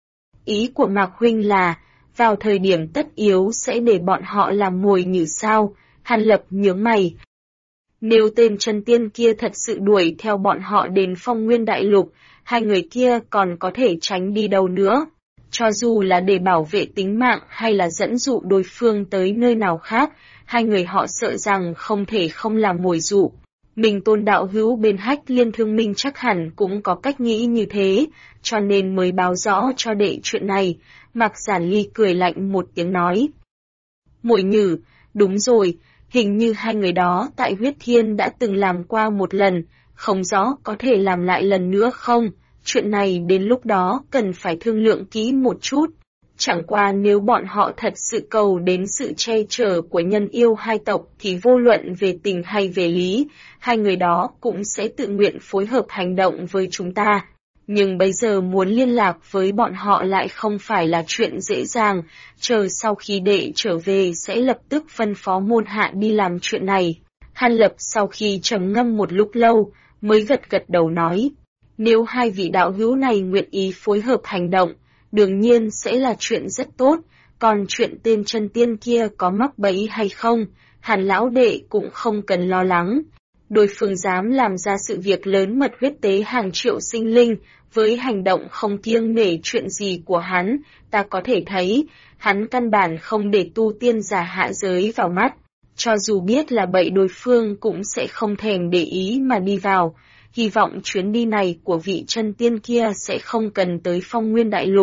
Ý của Mạc huynh là, vào thời điểm tất yếu sẽ để bọn họ làm mồi nhử sao? Hàn Lập nhướng mày. Nếu tên chân tiên kia thật sự đuổi theo bọn họ đến Phong Nguyên Đại Lục, hai người kia còn có thể tránh đi đâu nữa? Cho dù là để bảo vệ tính mạng hay là dẫn dụ đối phương tới nơi nào khác, hai người họ sợ rằng không thể không làm mồi dụ. Minh Tôn đạo hữu bên Hách Liên Thương Minh chắc hẳn cũng có cách nghĩ như thế, cho nên mới báo rõ cho đệ chuyện này. Mạc Giản Ly cười lạnh một tiếng nói. Mồi nhử, đúng rồi, hình như hai người đó tại Huyết Thiên đã từng làm qua một lần, không rõ có thể làm lại lần nữa không? Chuyện này đến lúc đó cần phải thương lượng kỹ một chút. Chẳng qua nếu bọn họ thật sự cầu đến sự che chở của nhân yêu hai tộc thì vô luận về tình hay về lý, hai người đó cũng sẽ tự nguyện phối hợp hành động với chúng ta. Nhưng bây giờ muốn liên lạc với bọn họ lại không phải là chuyện dễ dàng, chờ sau khi đệ trở về sẽ lập tức phân phó môn hạ đi làm chuyện này. Hàn Lập sau khi trầm ngâm một lúc lâu, mới gật đầu nói, nếu hai vị đạo hữu này nguyện ý phối hợp hành động, đương nhiên sẽ là chuyện rất tốt, còn chuyện tên chân tiên kia có mắc bẫy hay không, Hàn lão đệ cũng không cần lo lắng. Đối phương dám làm ra sự việc lớn mật huyết tế hàng triệu sinh linh, với hành động không kiêng nể chuyện gì của hắn, ta có thể thấy, hắn căn bản không để tu tiên giả hạ giới vào mắt. Cho dù biết là bậy đối phương cũng sẽ không thèm để ý mà đi vào. Hy vọng chuyến đi này của vị chân tiên kia sẽ không cần tới Phong Nguyên Đại Lục.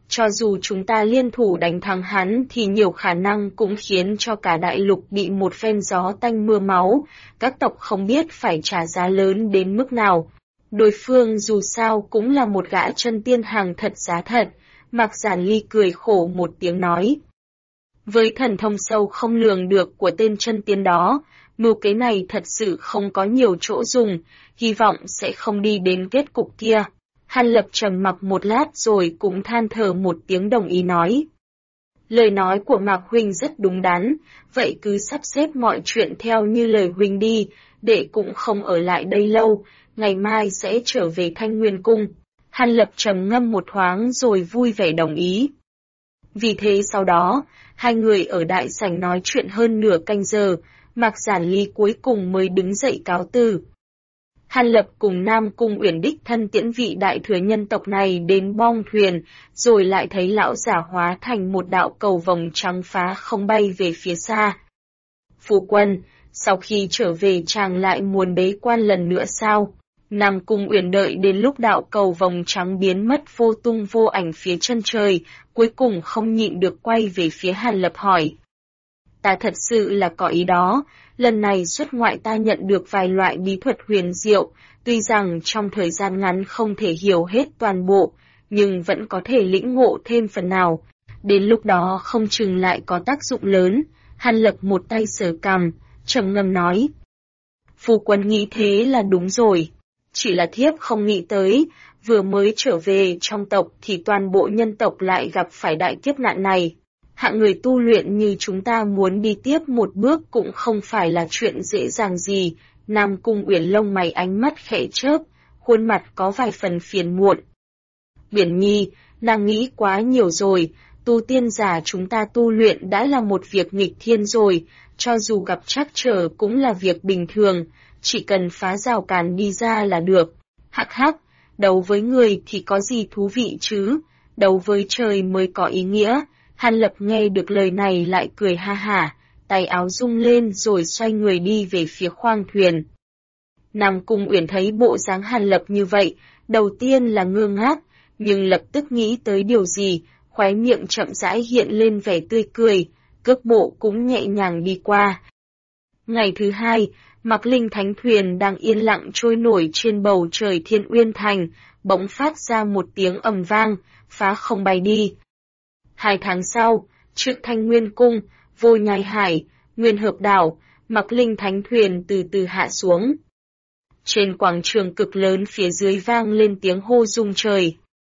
Cho dù chúng ta liên thủ đánh thắng hắn thì nhiều khả năng cũng khiến cho cả đại lục bị một phen gió tanh mưa máu, các tộc không biết phải trả giá lớn đến mức nào. Đối phương dù sao cũng là một gã chân tiên hàng thật giá thật, Mạc Giản Ly cười khổ một tiếng nói. Với thần thông sâu không lường được của tên chân tiên đó, mưu kế này thật sự không có nhiều chỗ dùng, hy vọng sẽ không đi đến kết cục kia. Hàn Lập trầm mặc một lát rồi cũng than thở một tiếng đồng ý nói. Lời nói của Mạc Huynh rất đúng đắn, vậy cứ sắp xếp mọi chuyện theo như lời Huynh đi, đệ cũng không ở lại đây lâu, ngày mai sẽ trở về Thanh Nguyên Cung. Hàn Lập trầm ngâm một thoáng rồi vui vẻ đồng ý. Vì thế sau đó, hai người ở đại sảnh nói chuyện hơn nửa canh giờ, Mạc Giản Ly cuối cùng mới đứng dậy cáo từ. Hàn Lập cùng Nam Cung Uyển đích thân tiễn vị đại thừa nhân tộc này đến bong thuyền, rồi lại thấy lão giả hóa thành một đạo cầu vồng trắng phá không bay về phía xa. Phu quân, sau khi trở về chàng lại muốn bế quan lần nữa sao? Nam Cung Uyển đợi đến lúc đạo cầu vồng trắng biến mất vô tung vô ảnh phía chân trời, cuối cùng không nhịn được quay về phía Hàn Lập hỏi. Ta thật sự là có ý đó, lần này xuất ngoại ta nhận được vài loại bí thuật huyền diệu, tuy rằng trong thời gian ngắn không thể hiểu hết toàn bộ, nhưng vẫn có thể lĩnh ngộ thêm phần nào. Đến lúc đó không chừng lại có tác dụng lớn. Hàn Lập một tay sờ cằm, trầm ngâm nói. Phu quân nghĩ thế là đúng rồi. Chỉ là thiếp không nghĩ tới, vừa mới trở về trong tộc thì toàn bộ nhân tộc lại gặp phải đại kiếp nạn này. Hạng người tu luyện như chúng ta muốn đi tiếp một bước cũng không phải là chuyện dễ dàng gì. Nam Cung Uyển lông mày ánh mắt khẽ chớp, khuôn mặt có vài phần phiền muộn. Uyển Nhi, nàng nghĩ quá nhiều rồi, tu tiên giả chúng ta tu luyện đã là một việc nghịch thiên rồi, cho dù gặp trắc trở cũng là việc bình thường, chỉ cần phá rào cản đi ra là được. Hắc hắc, đấu với người thì có gì thú vị chứ, đấu với trời mới có ý nghĩa. Hàn Lập nghe được lời này lại cười ha hả, tay áo rung lên rồi xoay người đi về phía khoang thuyền. Nam Cung Uyển thấy bộ dáng Hàn Lập như vậy, đầu tiên là ngơ ngác, nhưng lập tức nghĩ tới điều gì, khóe miệng chậm rãi hiện lên vẻ tươi cười, cước bộ cũng nhẹ nhàng đi qua. Ngày thứ hai, Mạc Linh Thánh Thuyền đang yên lặng trôi nổi trên bầu trời Thiên Uyên Thành, bỗng phát ra một tiếng ầm vang, phá không bay đi. 2 tháng sau, trước Thanh Nguyên Cung, Vô Nhai Hải, Nguyên Hợp Đảo, Mạc Linh Thánh Thuyền từ từ hạ xuống. Trên quảng trường cực lớn phía dưới vang lên tiếng hô rung trời.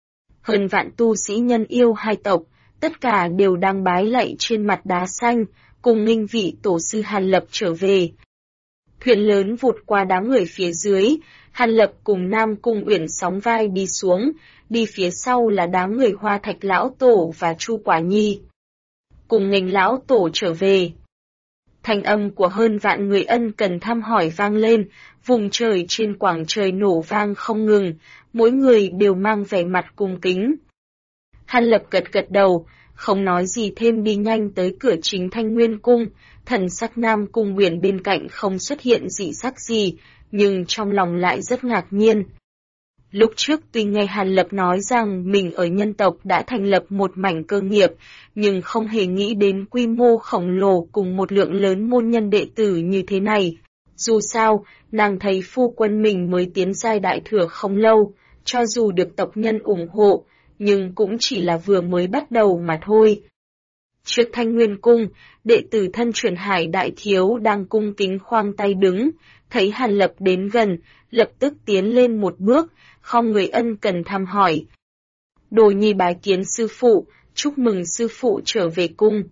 Hơn vạn tu sĩ nhân yêu hai tộc, tất cả đều đang bái lạy trên mặt đá xanh, cùng nghinh vị tổ sư Hàn Lập trở về. Thuyền lớn vụt qua đám người phía dưới, Hàn Lập cùng Nam Cung Uyển sóng vai đi xuống, đi phía sau là đám người Hoa Thạch Lão Tổ và Chu Quả Nhi. Cùng nghênh Lão Tổ trở về. Thanh âm của hơn vạn người ân cần thăm hỏi vang lên, vùng trời trên quảng trời nổ vang không ngừng, mỗi người đều mang vẻ mặt cung kính. Hàn Lập gật gật đầu, không nói gì thêm đi nhanh tới cửa chính Thanh Nguyên Cung, thần sắc Nam Cung Uyển bên cạnh không xuất hiện dị sắc gì, nhưng trong lòng lại rất ngạc nhiên. Lúc trước tuy nghe Hàn Lập nói rằng mình ở nhân tộc đã thành lập một mảnh cơ nghiệp, nhưng không hề nghĩ đến quy mô khổng lồ cùng một lượng lớn môn nhân đệ tử như thế này. Dù sao, nàng thấy phu quân mình mới tiến giai đại thừa không lâu, cho dù được tộc nhân ủng hộ, nhưng cũng chỉ là vừa mới bắt đầu mà thôi. Trước Thanh Nguyên Cung, đệ tử thân truyền Hải Đại Thiếu đang cung kính khoang tay đứng, thấy Hàn Lập đến gần, lập tức tiến lên một bước, khom người ân cần thăm hỏi. Đồ nhi bái kiến sư phụ, chúc mừng sư phụ trở về cung.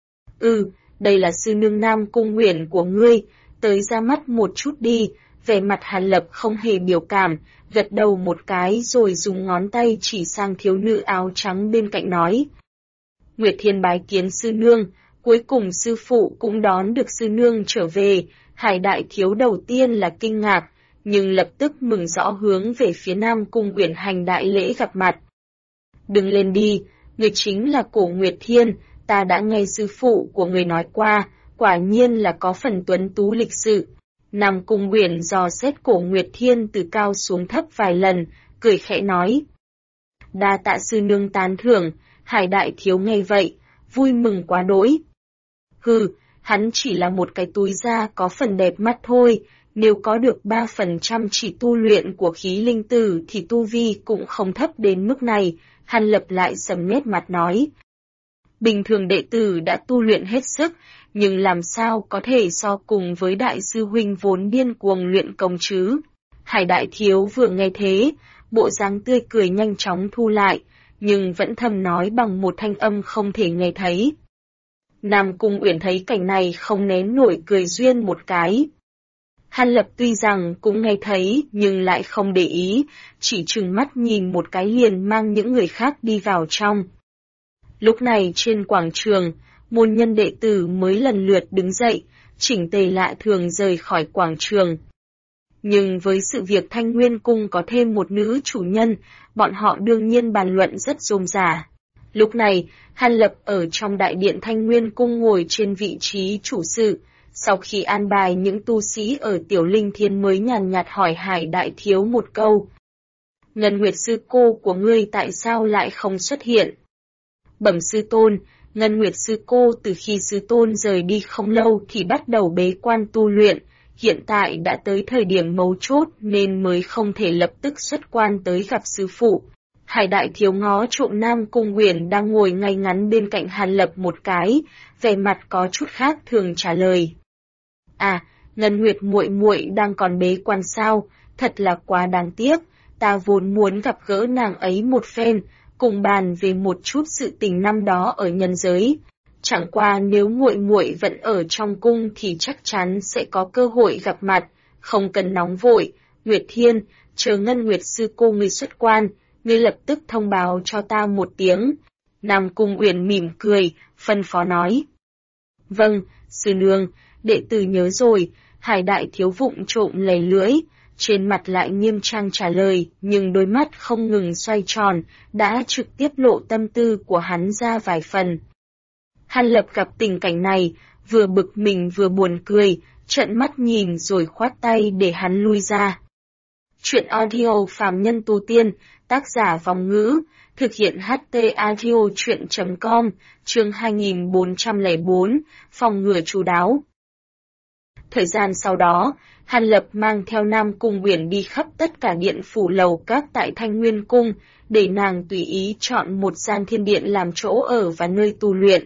Đây là sư nương Nam Cung Uyển của ngươi, tới ra mắt một chút đi. Vẻ mặt Hàn Lập không hề biểu cảm, gật đầu một cái rồi dùng ngón tay chỉ sang thiếu nữ áo trắng bên cạnh nói. Nguyệt Thiên bái kiến sư nương, cuối cùng sư phụ cũng đón được sư nương trở về. Hải Đại Thiếu đầu tiên là kinh ngạc, nhưng lập tức mừng rõ hướng về phía Nam Cung Uyển hành đại lễ gặp mặt. Đừng lên đi, người chính là Cổ Nguyệt Thiên, ta đã nghe sư phụ của người nói qua, quả nhiên là có phần tuấn tú lịch sự. Nam Cung Uyển dò xét Cổ Nguyệt Thiên từ cao xuống thấp vài lần, cười khẽ nói. Đa tạ sư nương tán thưởng, Hải Đại Thiếu nghe vậy, vui mừng quá đỗi. Hừ, hắn chỉ là một cái túi da có phần đẹp mắt thôi, nếu có được 3% chỉ tu luyện của khí linh tử thì tu vi cũng không thấp đến mức này, Hàn Lập lại sầm nét mặt nói. Bình thường đệ tử đã tu luyện hết sức, nhưng làm sao có thể so cùng với đại sư huynh vốn điên cuồng luyện công chứ? Hải Đại Thiếu vừa nghe thế, bộ dáng tươi cười nhanh chóng thu lại, nhưng vẫn thầm nói bằng một thanh âm không thể nghe thấy. Nam Cung Uyển thấy cảnh này không nén nổi cười duyên một cái. Hàn Lập tuy rằng cũng nghe thấy nhưng lại không để ý, chỉ trừng mắt nhìn một cái liền mang những người khác đi vào trong. Lúc này trên quảng trường, môn nhân đệ tử mới lần lượt đứng dậy, chỉnh tề lạ thường rời khỏi quảng trường. Nhưng với sự việc Thanh Nguyên Cung có thêm một nữ chủ nhân, bọn họ đương nhiên bàn luận rất rôm rả. Lúc này, Hàn Lập ở trong đại điện Thanh Nguyên Cung ngồi trên vị trí chủ sự, sau khi an bài những tu sĩ ở Tiểu Linh Thiên mới nhàn nhạt hỏi Hải Đại Thiếu một câu. Ngân Nguyệt sư cô của ngươi tại sao lại không xuất hiện? Bẩm sư tôn, Ngân Nguyệt sư cô từ khi sư tôn rời đi không lâu thì bắt đầu bế quan tu luyện, hiện tại đã tới thời điểm mấu chốt nên mới không thể lập tức xuất quan tới gặp sư phụ. Hải Đại Thiếu ngó trộm Nam Cung Uyển đang ngồi ngay ngắn bên cạnh Hàn Lập một cái, vẻ mặt có chút khác thường trả lời. À, Ngân Nguyệt muội muội đang còn bế quan sao, thật là quá đáng tiếc, ta vốn muốn gặp gỡ nàng ấy một phen, cùng bàn về một chút sự tình năm đó ở nhân giới. Chẳng qua nếu muội muội vẫn ở trong cung thì chắc chắn sẽ có cơ hội gặp mặt, không cần nóng vội. Nguyệt Thiên, chờ Ngân Nguyệt sư cô ngươi xuất quan, ngươi lập tức thông báo cho ta một tiếng. Nam Cung Uyển mỉm cười, phân phó nói. Vâng, sư nương, đệ tử nhớ rồi. Hải Đại Thiếu vụng trộm lầy lưỡi, trên mặt lại nghiêm trang trả lời, nhưng đôi mắt không ngừng xoay tròn, đã trực tiếp lộ tâm tư của hắn ra vài phần. Hàn Lập gặp tình cảnh này, vừa bực mình vừa buồn cười, trợn mắt nhìn rồi khoát tay để hắn lui ra. Chuyện audio phàm nhân tu tiên, tác giả Vòng Ngữ, thực hiện HT audio chuyện.com, chương 2404, phòng ngừa chu đáo. Thời gian sau đó, Hàn Lập mang theo Nam Cung Uyển đi khắp tất cả điện phủ lầu các tại Thanh Nguyên Cung, để nàng tùy ý chọn một gian thiên điện làm chỗ ở và nơi tu luyện.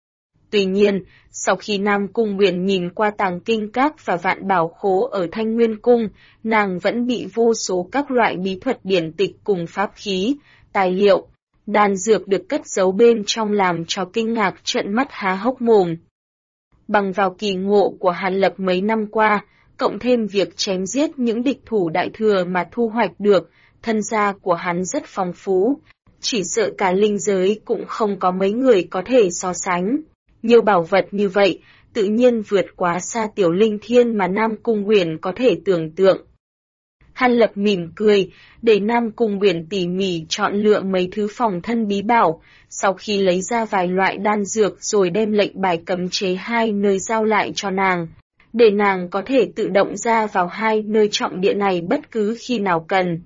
Tuy nhiên, sau khi Nam Cung Uyển nhìn qua tàng kinh các và vạn bảo khố ở Thanh Nguyên Cung, nàng vẫn bị vô số các loại bí thuật điển tịch cùng pháp khí, tài liệu, đan dược được cất giấu bên trong làm cho kinh ngạc trợn mắt há hốc mồm. Bằng vào kỳ ngộ của Hàn Lập mấy năm qua, cộng thêm việc chém giết những địch thủ đại thừa mà thu hoạch được, thân gia của hắn rất phong phú, chỉ sợ cả linh giới cũng không có mấy người có thể so sánh. Nhiều bảo vật như vậy, tự nhiên vượt quá xa Tiểu Linh Thiên mà Nam Cung Uyển có thể tưởng tượng. Hàn Lập mỉm cười, để Nam Cung Uyển tỉ mỉ chọn lựa mấy thứ phòng thân bí bảo, sau khi lấy ra vài loại đan dược rồi đem lệnh bài cấm chế 2 nơi giao lại cho nàng, để nàng có thể tự động ra vào 2 nơi trọng địa này bất cứ khi nào cần.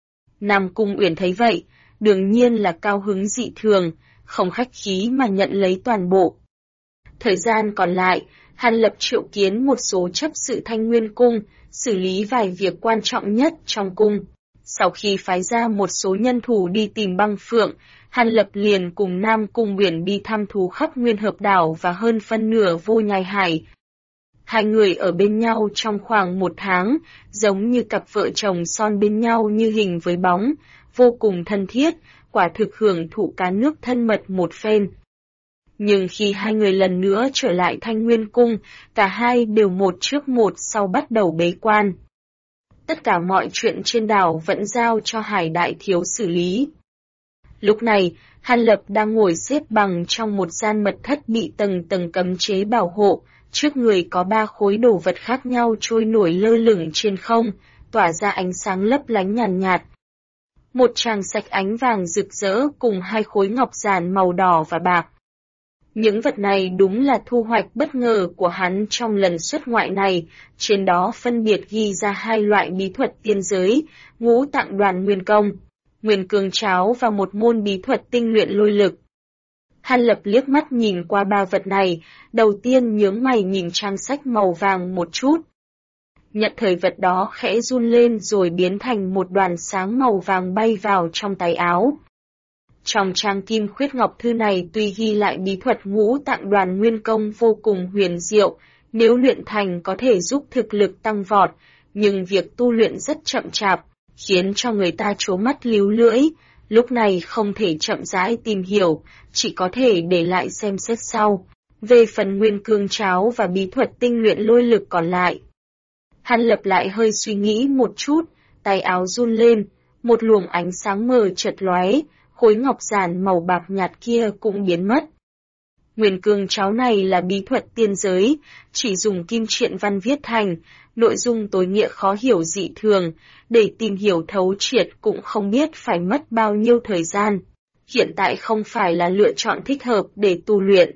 Nam Cung Uyển thấy vậy, đương nhiên là cao hứng dị thường, không khách khí mà nhận lấy toàn bộ. Thời gian còn lại, Hàn Lập triệu kiến một số chấp sự Thanh Nguyên Cung, xử lý vài việc quan trọng nhất trong cung. Sau khi phái ra một số nhân thủ đi tìm Băng Phượng, Hàn Lập liền cùng Nam Cung Uyển đi thăm thú khắp Nguyên Hợp Đảo và hơn phân nửa Vô Nhai Hải. Hai người ở bên nhau trong khoảng 1 tháng, giống như cặp vợ chồng son bên nhau như hình với bóng, vô cùng thân thiết, quả thực hưởng thụ cá nước thân mật một phen. Nhưng khi hai người lần nữa trở lại Thanh Nguyên Cung, cả hai đều một trước một sau bắt đầu bế quan. Tất cả mọi chuyện trên đảo vẫn giao cho Hải Đại Thiếu xử lý. Lúc này, Hàn Lập đang ngồi xếp bằng trong một gian mật thất bị tầng tầng cấm chế bảo hộ, trước người có 3 khối đồ vật khác nhau trôi nổi lơ lửng trên không, tỏa ra ánh sáng lấp lánh nhàn nhạt. Một tràng sạch ánh vàng rực rỡ cùng 2 khối ngọc giản màu đỏ và bạc. Những vật này đúng là thu hoạch bất ngờ của hắn trong lần xuất ngoại này, trên đó phân biệt ghi ra 2 loại bí thuật tiên giới, Ngũ Tạng Đoàn Nguyên Công, Nguyên Cương Cháo và một môn bí thuật tinh luyện lôi lực. Hàn Lập liếc mắt nhìn qua ba vật này, đầu tiên nhướng mày nhìn trang sách màu vàng một chút. Nhận thời vật đó khẽ run lên rồi biến thành một đoàn sáng màu vàng bay vào trong tay áo. Trong trang kim khuyết ngọc thư này tuy ghi lại bí thuật ngũ tạng đoàn nguyên công vô cùng huyền diệu, nếu luyện thành có thể giúp thực lực tăng vọt, nhưng việc tu luyện rất chậm chạp, khiến cho người ta trố mắt líu lưỡi, lúc này không thể chậm rãi tìm hiểu, chỉ có thể để lại xem xét sau. Về phần nguyên cương cháo và bí thuật tinh luyện lôi lực còn lại. Hàn Lập lại hơi suy nghĩ một chút, tay áo run lên, một luồng ánh sáng mờ chợt lóe, khối ngọc giản màu bạc nhạt kia cũng biến mất. Nguyên cương cháo này là bí thuật tiên giới, chỉ dùng kim truyện văn viết thành, nội dung tối nghĩa khó hiểu dị thường, để tìm hiểu thấu triệt cũng không biết phải mất bao nhiêu thời gian. Hiện tại không phải là lựa chọn thích hợp để tu luyện.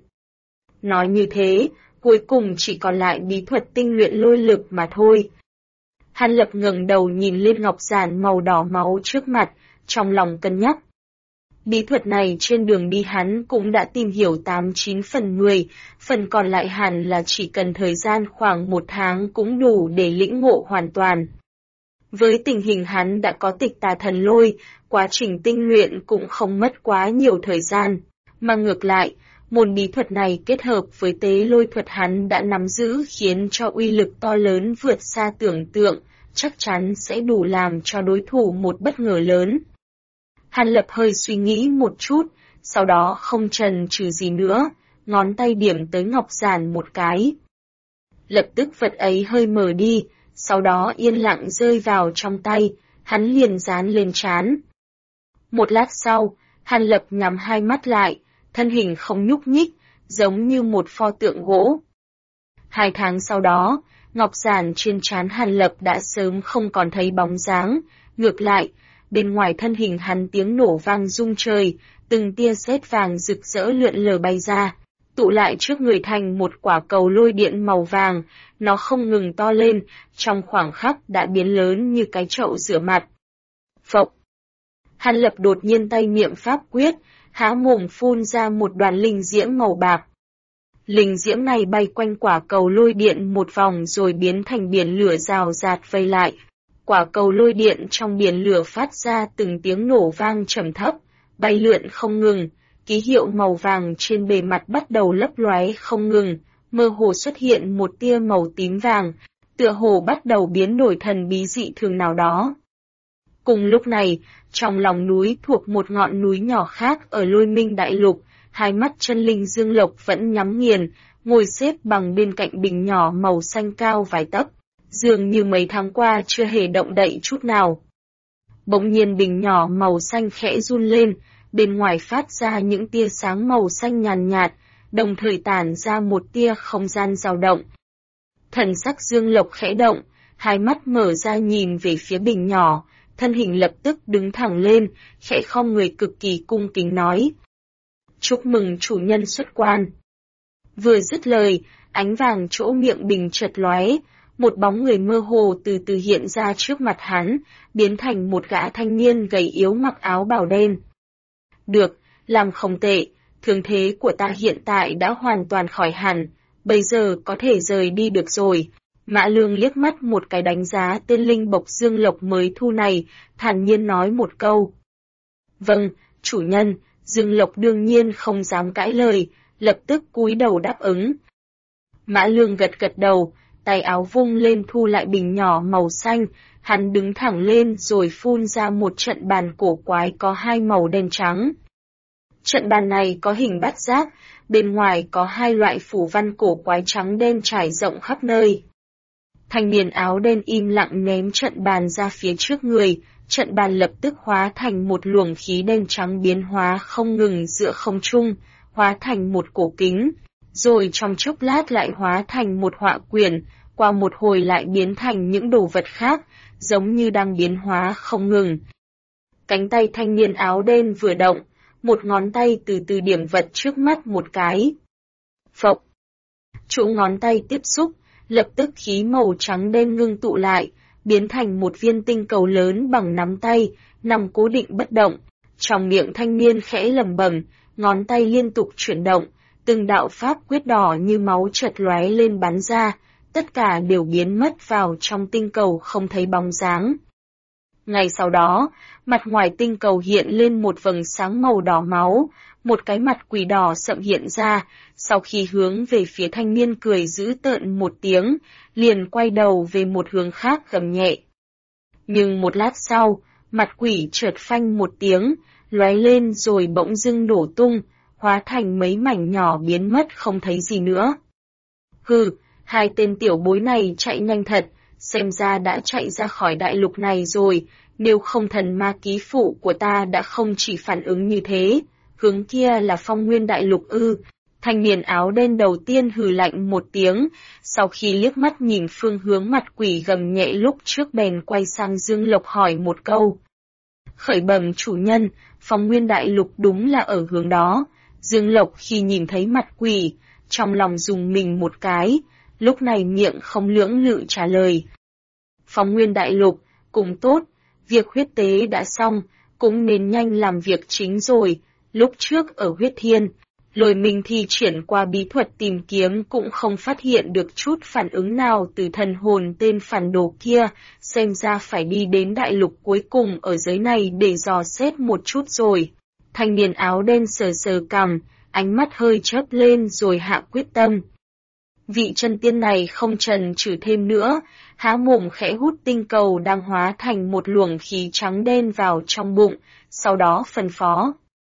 Nói như thế, cuối cùng chỉ còn lại bí thuật tinh luyện lôi lực mà thôi. Hàn Lập ngẩng đầu nhìn lên ngọc giản màu đỏ máu trước mặt, trong lòng cân nhắc. Bí thuật này trên đường đi hắn cũng đã tìm hiểu 8-9 phần 10, phần còn lại hẳn là chỉ cần thời gian khoảng 1 tháng cũng đủ để lĩnh ngộ hoàn toàn. Với tình hình hắn đã có tịch tà thần lôi, quá trình tinh luyện cũng không mất quá nhiều thời gian, mà ngược lại, môn bí thuật này kết hợp với tế lôi thuật hắn đã nắm giữ khiến cho uy lực to lớn vượt xa tưởng tượng, chắc chắn sẽ đủ làm cho đối thủ một bất ngờ lớn. Hàn Lập hơi suy nghĩ một chút, sau đó không chần chừ gì nữa, ngón tay điểm tới ngọc giản một cái. Lập tức vật ấy hơi mở đi, sau đó yên lặng rơi vào trong tay, hắn liền dán lên trán. Một lát sau, Hàn Lập nhắm hai mắt lại, thân hình không nhúc nhích, giống như một pho tượng gỗ. 2 tháng sau đó, ngọc giản trên trán Hàn Lập đã sớm không còn thấy bóng dáng, ngược lại, bên ngoài thân hình hắn tiếng nổ vang rung trời, từng tia sét vàng rực rỡ lượn lờ bay ra, tụ lại trước người thành một quả cầu lôi điện màu vàng, nó không ngừng to lên, trong khoảng khắc đã biến lớn như cái chậu rửa mặt. Phộc! Hàn Lập đột nhiên tay niệm pháp quyết, há mồm phun ra một đoàn linh diễm màu bạc. Linh diễm này bay quanh quả cầu lôi điện một vòng rồi biến thành biển lửa rào rạt vây lại. Quả cầu lôi điện trong biển lửa phát ra từng tiếng nổ vang trầm thấp, bay lượn không ngừng, ký hiệu màu vàng trên bề mặt bắt đầu lấp lóe không ngừng, mơ hồ xuất hiện một tia màu tím vàng, tựa hồ bắt đầu biến đổi thần bí dị thường nào đó. Cùng lúc này, trong lòng núi thuộc một ngọn núi nhỏ khác ở Lôi Minh Đại Lục, hai mắt chân linh Dương Lộc vẫn nhắm nghiền, ngồi xếp bằng bên cạnh bình nhỏ màu xanh cao vài tấc, dường như mấy tháng qua chưa hề động đậy chút nào. Bỗng nhiên bình nhỏ màu xanh khẽ run lên, bên ngoài phát ra những tia sáng màu xanh nhàn nhạt, đồng thời tản ra một tia không gian dao động. Thần sắc Dương Lộc khẽ động, hai mắt mở ra nhìn về phía bình nhỏ, thân hình lập tức đứng thẳng lên, khẽ khom người cực kỳ cung kính nói. Chúc mừng chủ nhân xuất quan. Vừa dứt lời, ánh vàng chỗ miệng bình chợt lóe, một bóng người mơ hồ từ từ hiện ra trước mặt hắn, biến thành một gã thanh niên gầy yếu mặc áo bào đen. Được, làm không tệ, thương thế của ta hiện tại đã hoàn toàn khỏi hẳn, bây giờ có thể rời đi được rồi. Mã Lương liếc mắt một cái đánh giá tên linh bộc Dương Lộc mới thu này, thản nhiên nói một câu. Vâng, chủ nhân, Dương Lộc đương nhiên không dám cãi lời, lập tức cúi đầu đáp ứng. Mã Lương gật gật đầu, tay áo vung lên thu lại bình nhỏ màu xanh, hắn đứng thẳng lên rồi phun ra một trận bàn cổ quái có 2 màu đen trắng. Trận bàn này có hình bát giác, bên ngoài có 2 loại phủ văn cổ quái trắng đen trải rộng khắp nơi. Thanh niên áo đen im lặng ném trận bàn ra phía trước người, trận bàn lập tức hóa thành một luồng khí đen trắng biến hóa không ngừng giữa không trung, hóa thành một cổ kính, rồi trong chốc lát lại hóa thành một họa quyển, qua một hồi lại biến thành những đồ vật khác, giống như đang biến hóa không ngừng. Cánh tay thanh niên áo đen vừa động, một ngón tay từ từ điểm vật trước mắt một cái. Phộc! Chỗ ngón tay tiếp xúc, lập tức khí màu trắng đen ngưng tụ lại, biến thành một viên tinh cầu lớn bằng nắm tay, nằm cố định bất động, Trong miệng thanh niên khẽ lẩm bẩm, ngón tay liên tục chuyển động, từng đạo pháp quyết đỏ như máu chợt lóe lên bắn ra, tất cả đều biến mất vào trong tinh cầu không thấy bóng dáng. Ngay sau đó, mặt ngoài tinh cầu hiện lên một vầng sáng màu đỏ máu, một cái mặt quỷ đỏ sậm hiện ra, sau khi hướng về phía thanh niên cười dữ tợn một tiếng, liền quay đầu về một hướng khác gầm nhẹ. Nhưng một lát sau, mặt quỷ chợt phanh một tiếng, lóe lên rồi bỗng dưng đổ tung, hóa thành mấy mảnh nhỏ biến mất không thấy gì nữa. Hừ, hai tên tiểu bối này chạy nhanh thật, xem ra đã chạy ra khỏi đại lục này rồi, nếu không thần ma ký phụ của ta đã không chỉ phản ứng như thế. Hướng kia là Phong Nguyên đại lục ư? Thanh niên áo đen đầu tiên hừ lạnh một tiếng, sau khi liếc mắt nhìn phương hướng mặt quỷ gầm nhẹ lúc trước bèn quay sang Dương Lộc hỏi một câu. Khởi bẩm chủ nhân, Phong Nguyên đại lục đúng là ở hướng đó. Dương Lộc khi nhìn thấy mặt quỷ, trong lòng dùng mình một cái, lúc này miệng không lưỡng lự trả lời. Phong Nguyên đại lục, cũng tốt, việc huyết tế đã xong, cũng nên nhanh làm việc chính rồi. Lúc trước ở huyết thiên, Lôi Minh thi triển qua bí thuật tìm kiếm cũng không phát hiện được chút phản ứng nào từ thần hồn tên phản đồ kia, xem ra phải đi đến đại lục cuối cùng ở giới này để dò xét một chút rồi. Thanh niên áo đen sờ sờ cằm, ánh mắt hơi chớp lên rồi hạ quyết tâm. Vị chân tiên này không chần chừ thêm nữa, há mồm khẽ hút tinh cầu đang hóa thành một luồng khí trắng đen vào trong bụng, sau đó phân phó.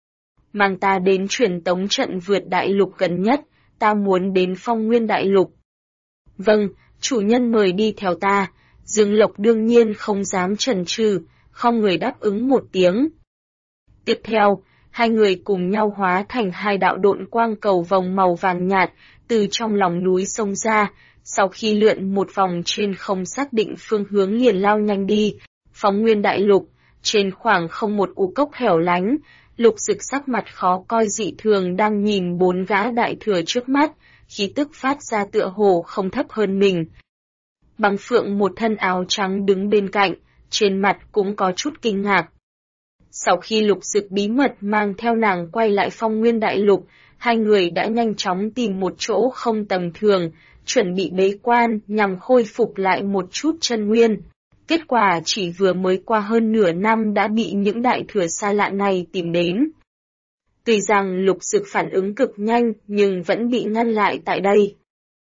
Mang ta đến truyền tống trận vượt đại lục gần nhất, ta muốn đến Phong Nguyên đại lục. Vâng, chủ nhân mời đi theo ta. Dương Lộc đương nhiên không dám chần chừ, không người đáp ứng một tiếng. Tiếp theo, hai người cùng nhau hóa thành hai đạo độn quang cầu vòng màu vàng nhạt, từ trong lòng núi xông ra, sau khi lượn một vòng trên không xác định phương hướng liền lao nhanh đi. Phong Nguyên đại lục, trên khoảng không một u cốc hẻo lánh, Lục Dực sắc mặt khó coi dị thường đang nhìn bốn gã đại thừa trước mắt, khí tức phát ra tựa hồ không thấp hơn mình. Băng Phượng một thân áo trắng đứng bên cạnh, trên mặt cũng có chút kinh ngạc. Sau khi Lục Dực bí mật mang theo nàng quay lại Phong Nguyên đại lục, hai người đã nhanh chóng tìm một chỗ không tầm thường, chuẩn bị bế quan nhằm khôi phục lại một chút chân nguyên. Kết quả chỉ vừa mới qua hơn nửa năm đã bị những đại thừa xa lạ này tìm đến. Tuy rằng Lục Dực phản ứng cực nhanh nhưng vẫn bị ngăn lại tại đây.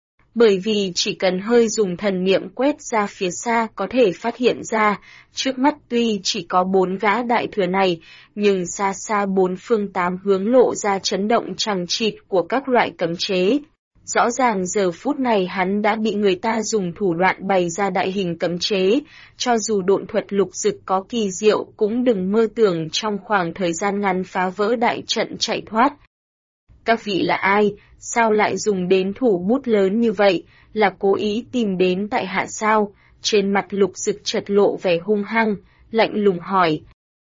Bởi vì chỉ cần hơi dùng thần niệm quét ra phía xa có thể phát hiện ra, trước mắt tuy chỉ có 4 gã đại thừa này, nhưng xa xa 4 phương 8 hướng lộ ra chấn động chằng chịt của các loại cấm chế. Rõ ràng giờ phút này hắn đã bị người ta dùng thủ đoạn bày ra đại hình cấm chế, cho dù độn thuật Lục Dực có kỳ diệu cũng đừng mơ tưởng trong khoảng thời gian ngắn phá vỡ đại trận chạy thoát. Các vị là ai, sao lại dùng đến thủ bút lớn như vậy, là cố ý tìm đến tại hạ sao? Trên mặt Lục Dực chợt lộ vẻ hung hăng, lạnh lùng hỏi.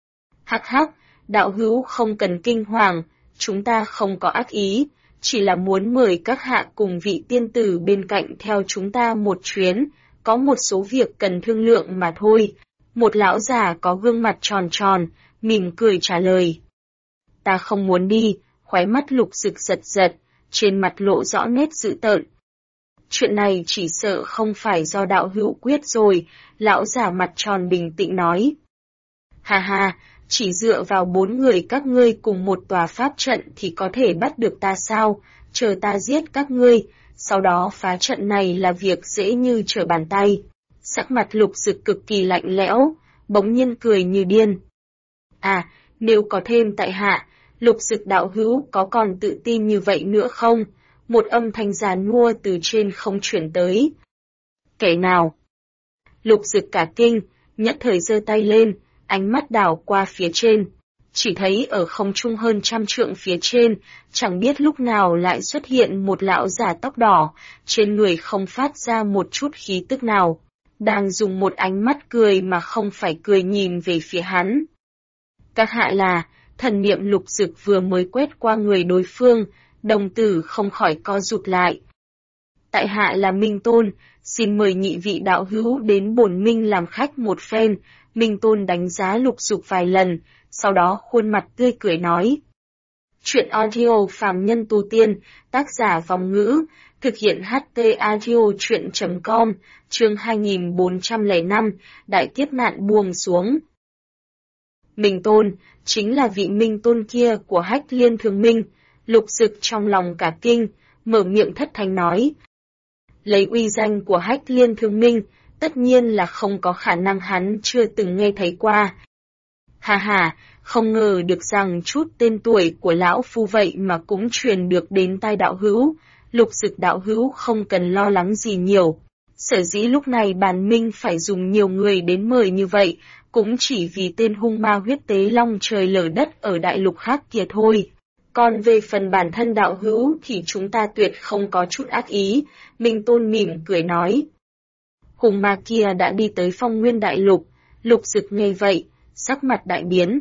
Hắc hắc, đạo hữu không cần kinh hoàng, chúng ta không có ác ý. Chỉ là muốn mời các hạ cùng vị tiên tử bên cạnh theo chúng ta một chuyến, có một số việc cần thương lượng mà thôi. Một lão già có gương mặt tròn tròn, mỉm cười trả lời. Ta không muốn đi, khóe mắt Lục Dực giật giật, trên mặt lộ rõ nét dữ tợn. Chuyện này chỉ sợ không phải do đạo hữu quyết rồi, lão già mặt tròn bình tĩnh nói. Ha ha, chỉ dựa vào 4 người các ngươi cùng một tòa pháp trận thì có thể bắt được ta sao, chờ ta giết các ngươi, sau đó phá trận này là việc dễ như trở bàn tay. Sắc mặt Lục Dực cực kỳ lạnh lẽo, bỗng nhiên cười như điên. À, nếu có thêm tại hạ, Lục Dực đạo hữu có còn tự tin như vậy nữa không? Một âm thanh giàn mua từ trên không chuyển tới. Kẻ nào? Lục Dực cả kinh, nhất thời giơ tay lên, ánh mắt đảo qua phía trên. Chỉ thấy ở không trung hơn 100 trượng phía trên, chẳng biết lúc nào lại xuất hiện một lão già tóc đỏ, trên người không phát ra một chút khí tức nào. Đang dùng một ánh mắt cười mà không phải cười nhìn về phía hắn. Các hạ là, thần niệm Lục Dực vừa mới quét qua người đối phương, đồng tử không khỏi co rụt lại. tại hạ là Minh Tôn, xin mời nhị vị đạo hữu đến bổn Minh làm khách một phen. Minh Tôn đánh giá Lục Dục vài lần, sau đó khuôn mặt tươi cười nói. Chuyện audio phàm nhân tu tiên, tác giả Vòng Ngữ, thực hiện HT audio chuyện.com, chương 2405, Đại Kiếp Nạn buông xuống. Minh Tôn, chính là vị Minh Tôn kia của Hách Liên Thường Minh. Lục Dực trong lòng cả kinh, mở miệng thất thanh nói. Lấy uy danh của Hách Liên Thường Minh, tất nhiên là không có khả năng hắn chưa từng nghe thấy qua. Hà hà, không ngờ được rằng chút tên tuổi của lão phu vậy mà cũng truyền được đến tai đạo hữu. Lục Dực đạo hữu không cần lo lắng gì nhiều. Sở dĩ lúc này bản Minh phải dùng nhiều người đến mời như vậy, cũng chỉ vì tên hung ma huyết tế long trời lở đất ở đại lục khác kia thôi. Còn về phần bản thân đạo hữu thì chúng ta tuyệt không có chút ác ý, Minh Tôn mỉm cười nói. Hung ma kia đã đi tới Phong Nguyên đại lục, Lục Dực nghe vậy, sắc mặt đại biến.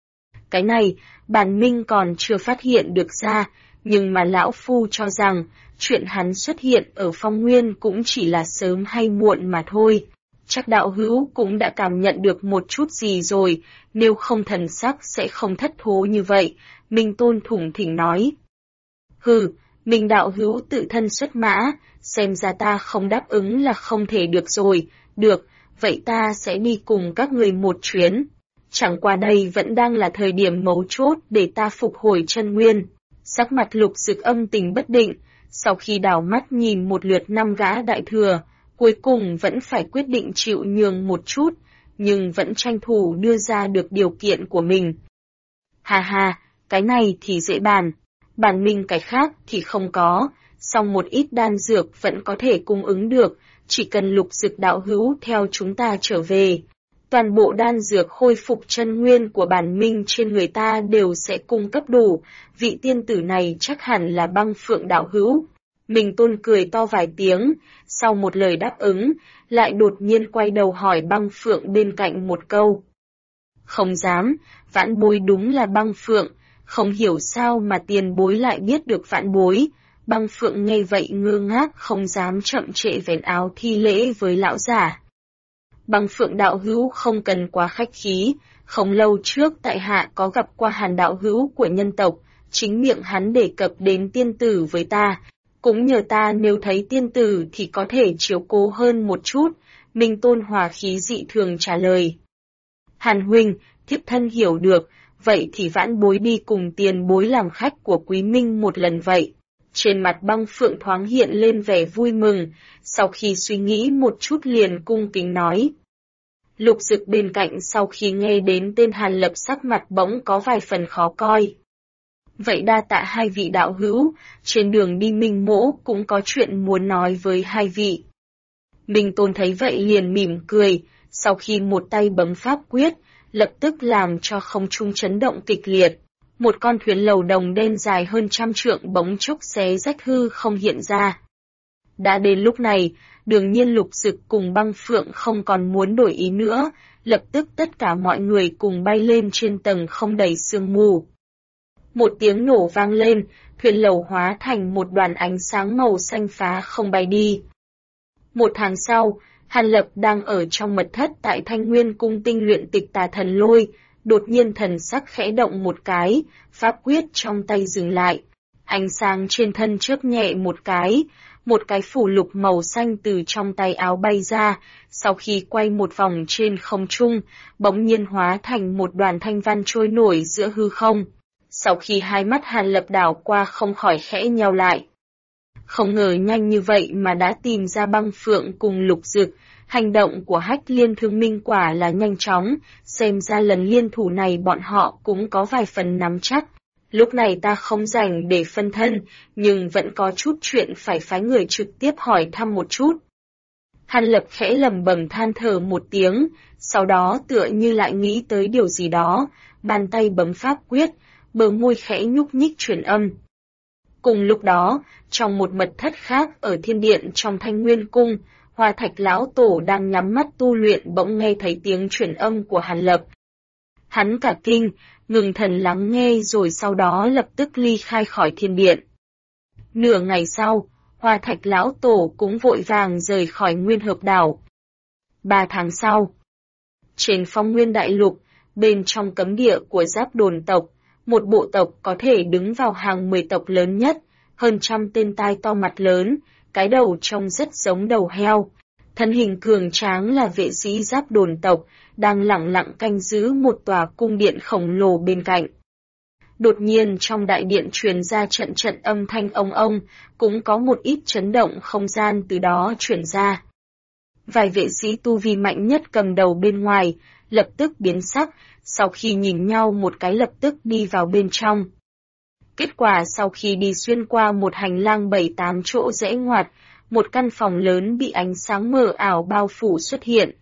Cái này, bản Minh còn chưa phát hiện được ra, nhưng mà lão phu cho rằng, chuyện hắn xuất hiện ở Phong Nguyên cũng chỉ là sớm hay muộn mà thôi. Chắc đạo hữu cũng đã cảm nhận được một chút gì rồi, nếu không thần sắc sẽ không thất thố như vậy, Minh Tôn thủng thỉnh nói. Hừ, Minh đạo hữu tự thân xuất mã, xem ra ta không đáp ứng là không thể được rồi, được, vậy ta sẽ đi cùng các người một chuyến. Chẳng qua đây vẫn đang là thời điểm mấu chốt để ta phục hồi chân nguyên. Sắc mặt Lục Dực âm tình bất định, sau khi đảo mắt nhìn một lượt 5 gã đại thừa, cuối cùng vẫn phải quyết định chịu nhường một chút, nhưng vẫn tranh thủ đưa ra được điều kiện của mình. Hà hà, cái này thì dễ bàn. Bản Minh cái khác thì không có, song một ít đan dược vẫn có thể cung ứng được, chỉ cần Lục Dực đạo hữu theo chúng ta trở về. Toàn bộ đan dược khôi phục chân nguyên của bản Minh trên người ta đều sẽ cung cấp đủ, vị tiên tử này chắc hẳn là Băng Phượng đạo hữu. Minh Tôn cười to vài tiếng, sau một lời đáp ứng, lại đột nhiên quay đầu hỏi Băng Phượng bên cạnh một câu. Không dám, vãn bối đúng là Băng Phượng, không hiểu sao mà tiền bối lại biết được vãn bối. Băng Phượng nghe vậy ngơ ngác không dám chậm trễ vén áo thi lễ với lão giả. Băng Phượng đạo hữu không cần quá khách khí, không lâu trước tại hạ có gặp qua Hàn đạo hữu của nhân tộc, chính miệng hắn đề cập đến tiên tử với ta, cũng nhờ ta nếu thấy tiên tử thì có thể chiếu cố hơn một chút, Minh Tôn hòa khí dị thường trả lời. Hàn huynh, thiếp thân hiểu được, vậy thì vãn bối đi cùng tiền bối làm khách của Quý Minh một lần vậy. Trên mặt Băng Phượng thoáng hiện lên vẻ vui mừng, sau khi suy nghĩ một chút liền cung kính nói. Lục Dực bên cạnh sau khi nghe đến tên Hàn Lập sắc mặt bỗng có vài phần khó coi. Vậy đa tạ hai vị đạo hữu, trên đường đi Minh Mỗ cũng có chuyện muốn nói với hai vị. Minh Tôn thấy vậy liền mỉm cười, sau khi một tay bấm pháp quyết, lập tức làm cho không trung chấn động kịch liệt. Một con thuyền lầu đồng đen dài hơn 100 trượng bỗng chốc xé rách hư không hiện ra. Đã đến lúc này, đương nhiên Lục Dực cùng Băng Phượng không còn muốn đổi ý nữa, lập tức tất cả mọi người cùng bay lên trên tầng không đầy sương mù. Một tiếng nổ vang lên, thuyền lầu hóa thành một đoàn ánh sáng màu xanh phá không bay đi. Một tháng sau, Hàn Lập đang ở trong mật thất tại Thanh Nguyên cung tinh luyện Tịch Tà Thần Lôi, đột nhiên thần sắc khẽ động một cái, pháp quyết trong tay dừng lại. Ánh sáng trên thân chớp nhẹ một cái phù lục màu xanh từ trong tay áo bay ra, sau khi quay một vòng trên không trung, bỗng nhiên hóa thành một đoàn thanh văn trôi nổi giữa hư không. Sau khi hai mắt Hàn Lập đảo qua không khỏi khẽ nheo lại. Không ngờ nhanh như vậy mà đã tìm ra Băng Phượng cùng Lục Dực, hành động của Hách Liên Thương Minh quả là nhanh chóng, xem ra lần liên thủ này bọn họ cũng có vài phần nắm chắc. Lúc này ta không rảnh để phân thân, nhưng vẫn có chút chuyện phải phái người trực tiếp hỏi thăm một chút. Hàn Lập khẽ lẩm bẩm than thở một tiếng, sau đó tựa như lại nghĩ tới điều gì đó, bàn tay bấm pháp quyết, bờ môi khẽ nhúc nhích truyền âm. Cùng lúc đó, trong một mật thất khác ở thiên điện trong Thanh Nguyên cung, Hoa Thạch lão tổ đang nhắm mắt tu luyện bỗng nghe thấy tiếng truyền âm của Hàn Lập. Hắn cả kinh, ngừng thần lắng nghe rồi sau đó lập tức ly khai khỏi thiên điện. Nửa ngày sau, Hoa Thạch lão tổ cũng vội vàng rời khỏi Nguyên Hợp đảo. 3 tháng sau, trên Phong Nguyên Đại Lục, bên trong cấm địa của Giáp Đồn tộc, một bộ tộc có thể đứng vào hàng 10 tộc lớn nhất, hơn trăm tên tai to mặt lớn, cái đầu trông rất giống đầu heo. Thân hình cường tráng là vệ sĩ Giáp Đồn tộc, đang lẳng lặng canh giữ một tòa cung điện khổng lồ bên cạnh. Đột nhiên trong đại điện truyền ra trận trận âm thanh ông, cũng có một ít chấn động không gian từ đó truyền ra. Vài vệ sĩ tu vi mạnh nhất cầm đầu bên ngoài, lập tức biến sắc, sau khi nhìn nhau một cái lập tức đi vào bên trong. Kết quả sau khi đi xuyên qua một hành lang 7-8 chỗ rẽ ngoặt, một căn phòng lớn bị ánh sáng mờ ảo bao phủ xuất hiện.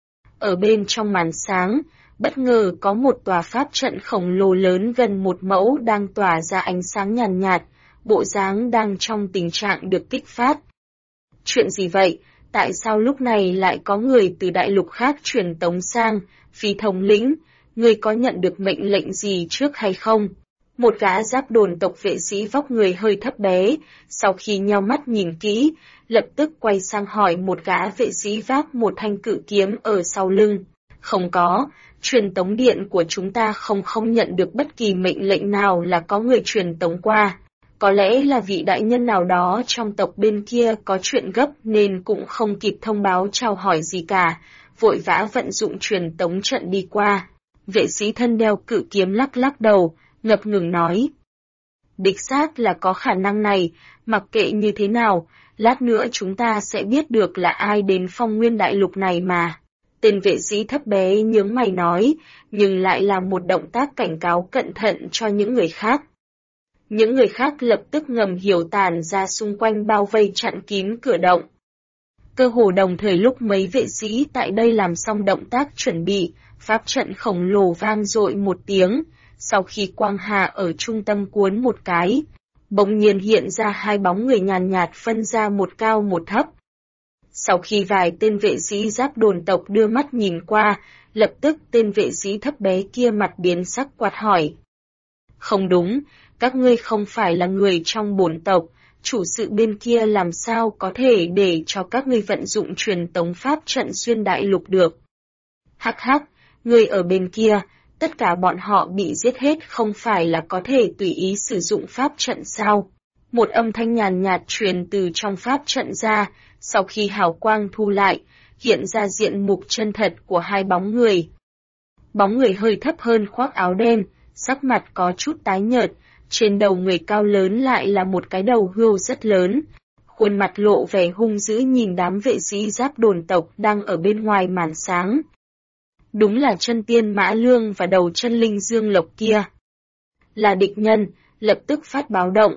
Ở bên trong màn sáng, bất ngờ có một tòa pháp trận khổng lồ lớn gần 1 mẫu đang tỏa ra ánh sáng nhàn nhạt, bộ dáng đang trong tình trạng được kích phát. Chuyện gì vậy? Tại sao lúc này lại có người từ đại lục khác truyền tống sang? Phi thống lĩnh, ngươi có nhận được mệnh lệnh gì trước hay không? Một gã Giáp Đồn tộc vệ sĩ vóc người hơi thấp bé, sau khi nheo mắt nhìn kỹ, lập tức quay sang hỏi một gã vệ sĩ vác một thanh cự kiếm ở sau lưng. Không có, truyền tống điện của chúng ta không nhận được bất kỳ mệnh lệnh nào là có người truyền tống qua. Có lẽ là vị đại nhân nào đó trong tộc bên kia có chuyện gấp nên cũng không kịp thông báo chào hỏi gì cả, vội vã vận dụng truyền tống trận đi qua. Vệ sĩ thân đeo cự kiếm lắc lắc đầu, ngập ngừng nói. Đích xác là có khả năng này, mặc kệ như thế nào, lát nữa chúng ta sẽ biết được là ai đến Phong Nguyên Đại Lục này mà. Tên vệ sĩ thấp bé nhướng mày nói, nhưng lại là một động tác cảnh cáo cẩn thận cho những người khác. Những người khác lập tức ngầm hiểu tản ra xung quanh bao vây chặn kín cửa động. Cơ hồ đồng thời lúc mấy vệ sĩ tại đây làm xong động tác chuẩn bị, pháp trận khổng lồ vang dội một tiếng, sau khi quang hà ở trung tâm cuốn một cái, bỗng nhiên hiện ra 2 bóng người nhàn nhạt phân ra một cao một thấp. Sau khi vài tên vệ sĩ Giáp Đồn tộc đưa mắt nhìn qua, lập tức tên vệ sĩ thấp bé kia mặt biến sắc quát hỏi. Không đúng, các ngươi không phải là người trong bổn tộc, chủ sự bên kia làm sao có thể để cho các ngươi vận dụng truyền tống pháp trận xuyên đại lục được. Hắc hắc, người ở bên kia, tất cả bọn họ bị giết hết không phải là có thể tùy ý sử dụng pháp trận sao? Một âm thanh nhàn nhạt truyền từ trong pháp trận ra, sau khi hào quang thu lại, hiện ra diện mục chân thật của 2 bóng người. Bóng người hơi thấp hơn khoác áo đen, sắc mặt có chút tái nhợt, trên đầu người cao lớn lại là một cái đầu hươu rất lớn. Khuôn mặt lộ vẻ hung dữ nhìn đám vệ sĩ Giáp Đồn tộc đang ở bên ngoài màn sáng. Đúng là chân tiên Mã Lương và đầu chân linh Dương Lộc kia. Là địch nhân, lập tức phát báo động.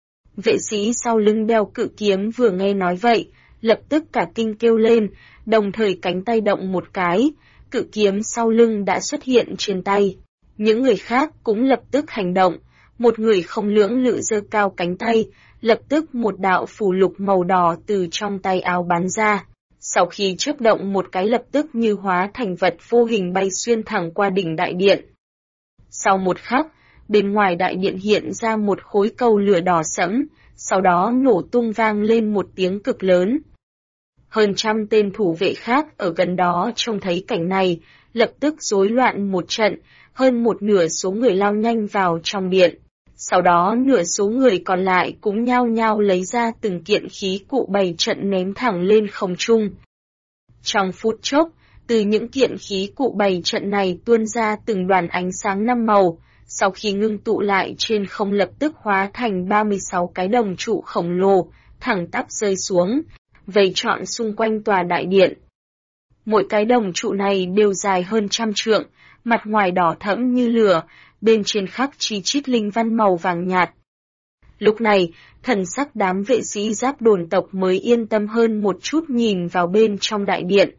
Vệ sĩ sau lưng đeo cự kiếm vừa nghe nói vậy, lập tức cả kinh kêu lên, đồng thời cánh tay động một cái, cự kiếm sau lưng đã xuất hiện trên tay. Những người khác cũng lập tức hành động, một người không lưỡng lự giơ cao cánh tay, lập tức một đạo phù lục màu đỏ từ trong tay áo bắn ra. Sau khi chớp động một cái lập tức như hóa thành vật vô hình bay xuyên thẳng qua đỉnh đại điện. Sau một khắc, bên ngoài đại điện hiện ra một khối cầu lửa đỏ sẫm, sau đó nổ tung vang lên một tiếng cực lớn. Hơn trăm tên thủ vệ khác ở gần đó trông thấy cảnh này, lập tức rối loạn một trận, hơn một nửa số người lao nhanh vào trong điện. Sau đó nửa số người còn lại cũng nhao nhao lấy ra từng kiện khí cụ bày trận ném thẳng lên không trung. Trong phút chốc, từ những kiện khí cụ bày trận này tuôn ra từng đoàn ánh sáng 5 màu, sau khi ngưng tụ lại trên không lập tức hóa thành 36 cái đồng trụ khổng lồ, thẳng tắp rơi xuống, vây trọn xung quanh tòa đại điện. Mỗi cái đồng trụ này đều dài hơn 100 trượng, mặt ngoài đỏ thẫm như lửa, bên trên khắc chi chít linh văn màu vàng nhạt. Lúc này, thần sắc đám vệ sĩ Giáp Đồn tộc mới yên tâm hơn một chút nhìn vào bên trong đại điện.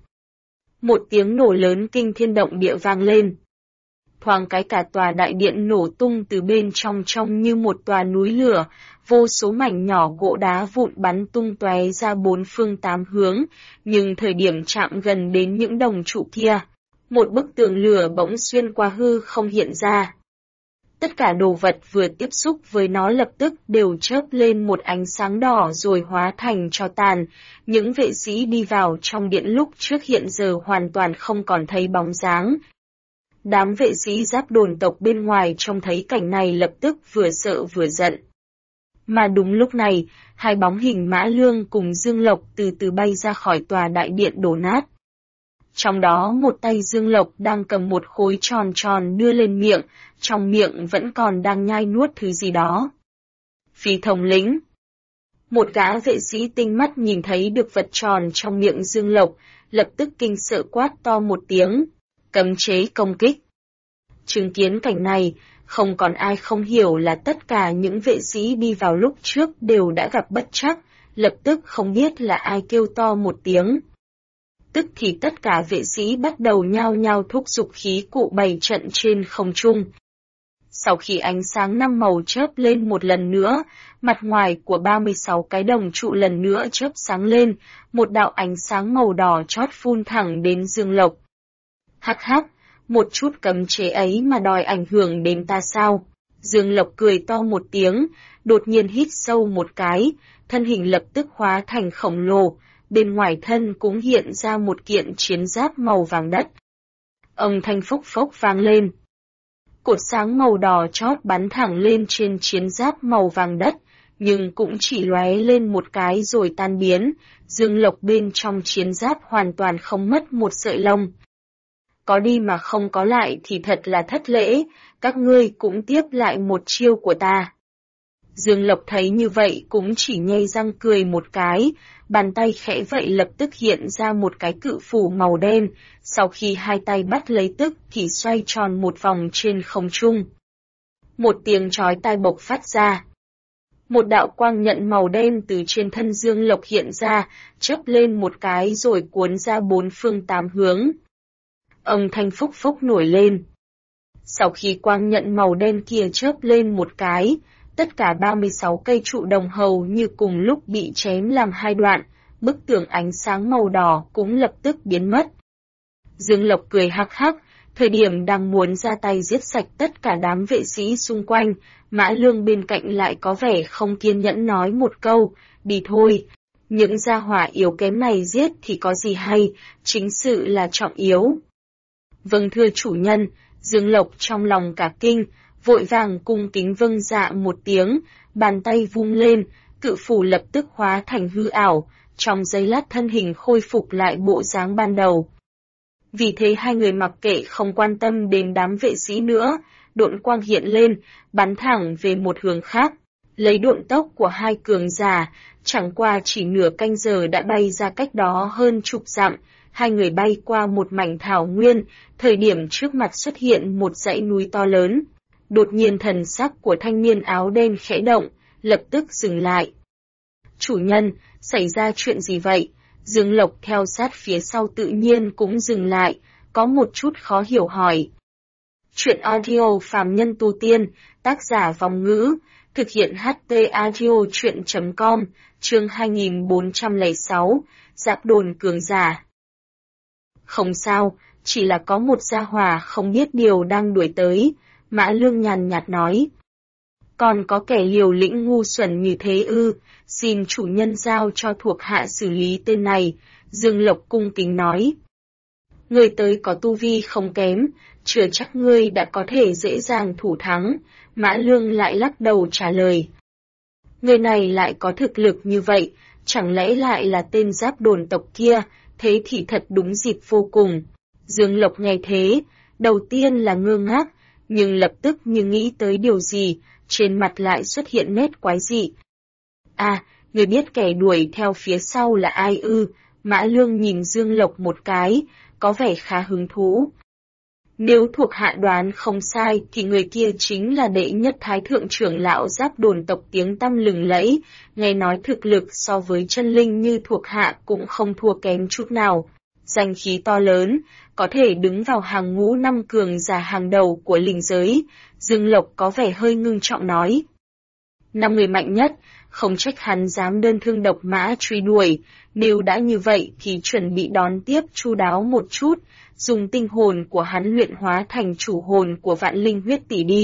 Một tiếng nổ lớn kinh thiên động địa vang lên. Thoáng cái cả tòa đại điện nổ tung từ bên trong như một tòa núi lửa, vô số mảnh nhỏ gỗ đá vụn bắn tung tóe ra 4 phương 8 hướng, nhưng thời điểm chạm gần đến những đồng trụ kia, một bức tường lửa bỗng xuyên qua hư không hiện ra. Tất cả đồ vật vừa tiếp xúc với nó lập tức đều chớp lên một ánh sáng đỏ rồi hóa thành tro tàn. Những vệ sĩ đi vào trong điện lúc trước hiện giờ hoàn toàn không còn thấy bóng dáng. Đám vệ sĩ giáp đồn tộc bên ngoài trông thấy cảnh này lập tức vừa sợ vừa giận. Mà đúng lúc này, hai bóng hình Mã Lương cùng Dương Lộc từ từ bay ra khỏi tòa đại điện đổ nát. Trong đó một tay Dương Lộc đang cầm một khối tròn tròn đưa lên miệng, trong miệng vẫn còn đang nhai nuốt thứ gì đó. Phí thống lĩnh. Một gã vệ sĩ tinh mắt nhìn thấy được vật tròn trong miệng Dương Lộc, lập tức kinh sợ quát to một tiếng, cấm chế công kích. Chứng kiến cảnh này, không còn ai không hiểu là tất cả những vệ sĩ đi vào lúc trước đều đã gặp bất trắc, lập tức không biết là ai kêu to một tiếng. Tức thì tất cả vệ sĩ bắt đầu nhao nhao thúc giục khí cụ bày trận trên không trung. Sau khi ánh sáng năm màu chớp lên một lần nữa, mặt ngoài của 36 cái đồng trụ lần nữa chớp sáng lên, một đạo ánh sáng màu đỏ chót phun thẳng đến Dương Lộc. Hắc hắc, một chút cấm chế ấy mà đòi ảnh hưởng đến ta sao? Dương Lộc cười to một tiếng, đột nhiên hít sâu một cái, thân hình lập tức hóa thành khổng lồ, bên ngoài thân cũng hiện ra một kiện chiến giáp màu vàng đất. Âm thanh phốc phốc vang lên. Cột sáng màu đỏ chót bắn thẳng lên trên chiến giáp màu vàng đất, nhưng cũng chỉ lóe lên một cái rồi tan biến, Dương Lộc bên trong chiến giáp hoàn toàn không mất một sợi lông. Có đi mà không có lại thì thật là thất lễ, các ngươi cũng tiếp lại một chiêu của ta. Dương Lộc thấy như vậy cũng chỉ nhe răng cười một cái, bàn tay khẽ vậy lập tức hiện ra một cái cự phủ màu đen, sau khi hai tay bắt lấy tức thì xoay tròn một vòng trên không trung. Một tiếng chói tai bộc phát ra. Một đạo quang nhận màu đen từ trên thân Dương Lộc hiện ra, chớp lên một cái rồi cuốn ra bốn phương tám hướng. Âm thanh phốc phốc nổi lên. Sau khi quang nhận màu đen kia chớp lên một cái, tất cả 36 cây trụ đồng hầu như cùng lúc bị chém làm hai đoạn, bức tường ánh sáng màu đỏ cũng lập tức biến mất. Dương Lộc cười hắc hắc, thời điểm đang muốn ra tay giết sạch tất cả đám vệ sĩ xung quanh, Mã Lương bên cạnh lại có vẻ không kiên nhẫn nói một câu, đi thôi. Những gia hỏa yếu kém này giết thì có gì hay, chính sự là trọng yếu. Vâng thưa chủ nhân, Dương Lộc trong lòng cả kinh, vội vàng cung kính vâng dạ một tiếng, bàn tay vung lên, cự phủ lập tức hóa thành hư ảo, trong giây lát thân hình khôi phục lại bộ dáng ban đầu. Vì thế hai người mặc kệ không quan tâm đến đám vệ sĩ nữa, độn quang hiện lên, bắn thẳng về một hướng khác. Lấy độn tốc của hai cường giả, chẳng qua chỉ nửa canh giờ đã bay ra cách đó hơn chục dặm, hai người bay qua một mảnh thảo nguyên, thời điểm trước mặt xuất hiện một dãy núi to lớn. Đột nhiên thần sắc của thanh niên áo đen khẽ động, lập tức dừng lại. Chủ nhân, xảy ra chuyện gì vậy? Dương Lộc theo sát phía sau tự nhiên cũng dừng lại, có một chút khó hiểu hỏi. Chuyện audio phàm nhân tu tiên, tác giả Vòng Ngữ, thực hiện HT audio chuyện.com, chương 2406, Giáp đồn cường giả. Không sao, chỉ là có một gia hỏa không biết điều đang đuổi tới, Mã Lương nhàn nhạt nói. Còn có kẻ liều lĩnh ngu xuẩn như thế ư, xin chủ nhân giao cho thuộc hạ xử lý tên này, Dương Lộc cung kính nói. Người tới có tu vi không kém, chưa chắc ngươi đã có thể dễ dàng thủ thắng, Mã Lương lại lắc đầu trả lời. Người này lại có thực lực như vậy, chẳng lẽ lại là tên giáp đồn tộc kia, thế thì thật đúng dịp vô cùng. Dương Lộc nghe thế, đầu tiên là ngơ ngác, nhưng lập tức như nghĩ tới điều gì, trên mặt lại xuất hiện nét quái dị. À, người biết kẻ đuổi theo phía sau là ai ư? Mã Lương nhìn Dương Lộc một cái, có vẻ khá hứng thú. Nếu thuộc hạ đoán không sai thì người kia chính là đệ nhất thái thượng trưởng lão giáp đồn tộc tiếng tăm lừng lẫy, nghe nói thực lực so với chân linh như thuộc hạ cũng không thua kém chút nào. Danh khí to lớn, có thể đứng vào hàng ngũ năm cường giả hàng đầu của linh giới, Dương Lộc có vẻ hơi ngưng trọng nói. 5 người mạnh nhất, không trách hắn dám đơn thương độc mã truy đuổi, nếu đã như vậy thì chuẩn bị đón tiếp chu đáo một chút, dùng tinh hồn của hắn luyện hóa thành chủ hồn của vạn linh huyết tỷ đi.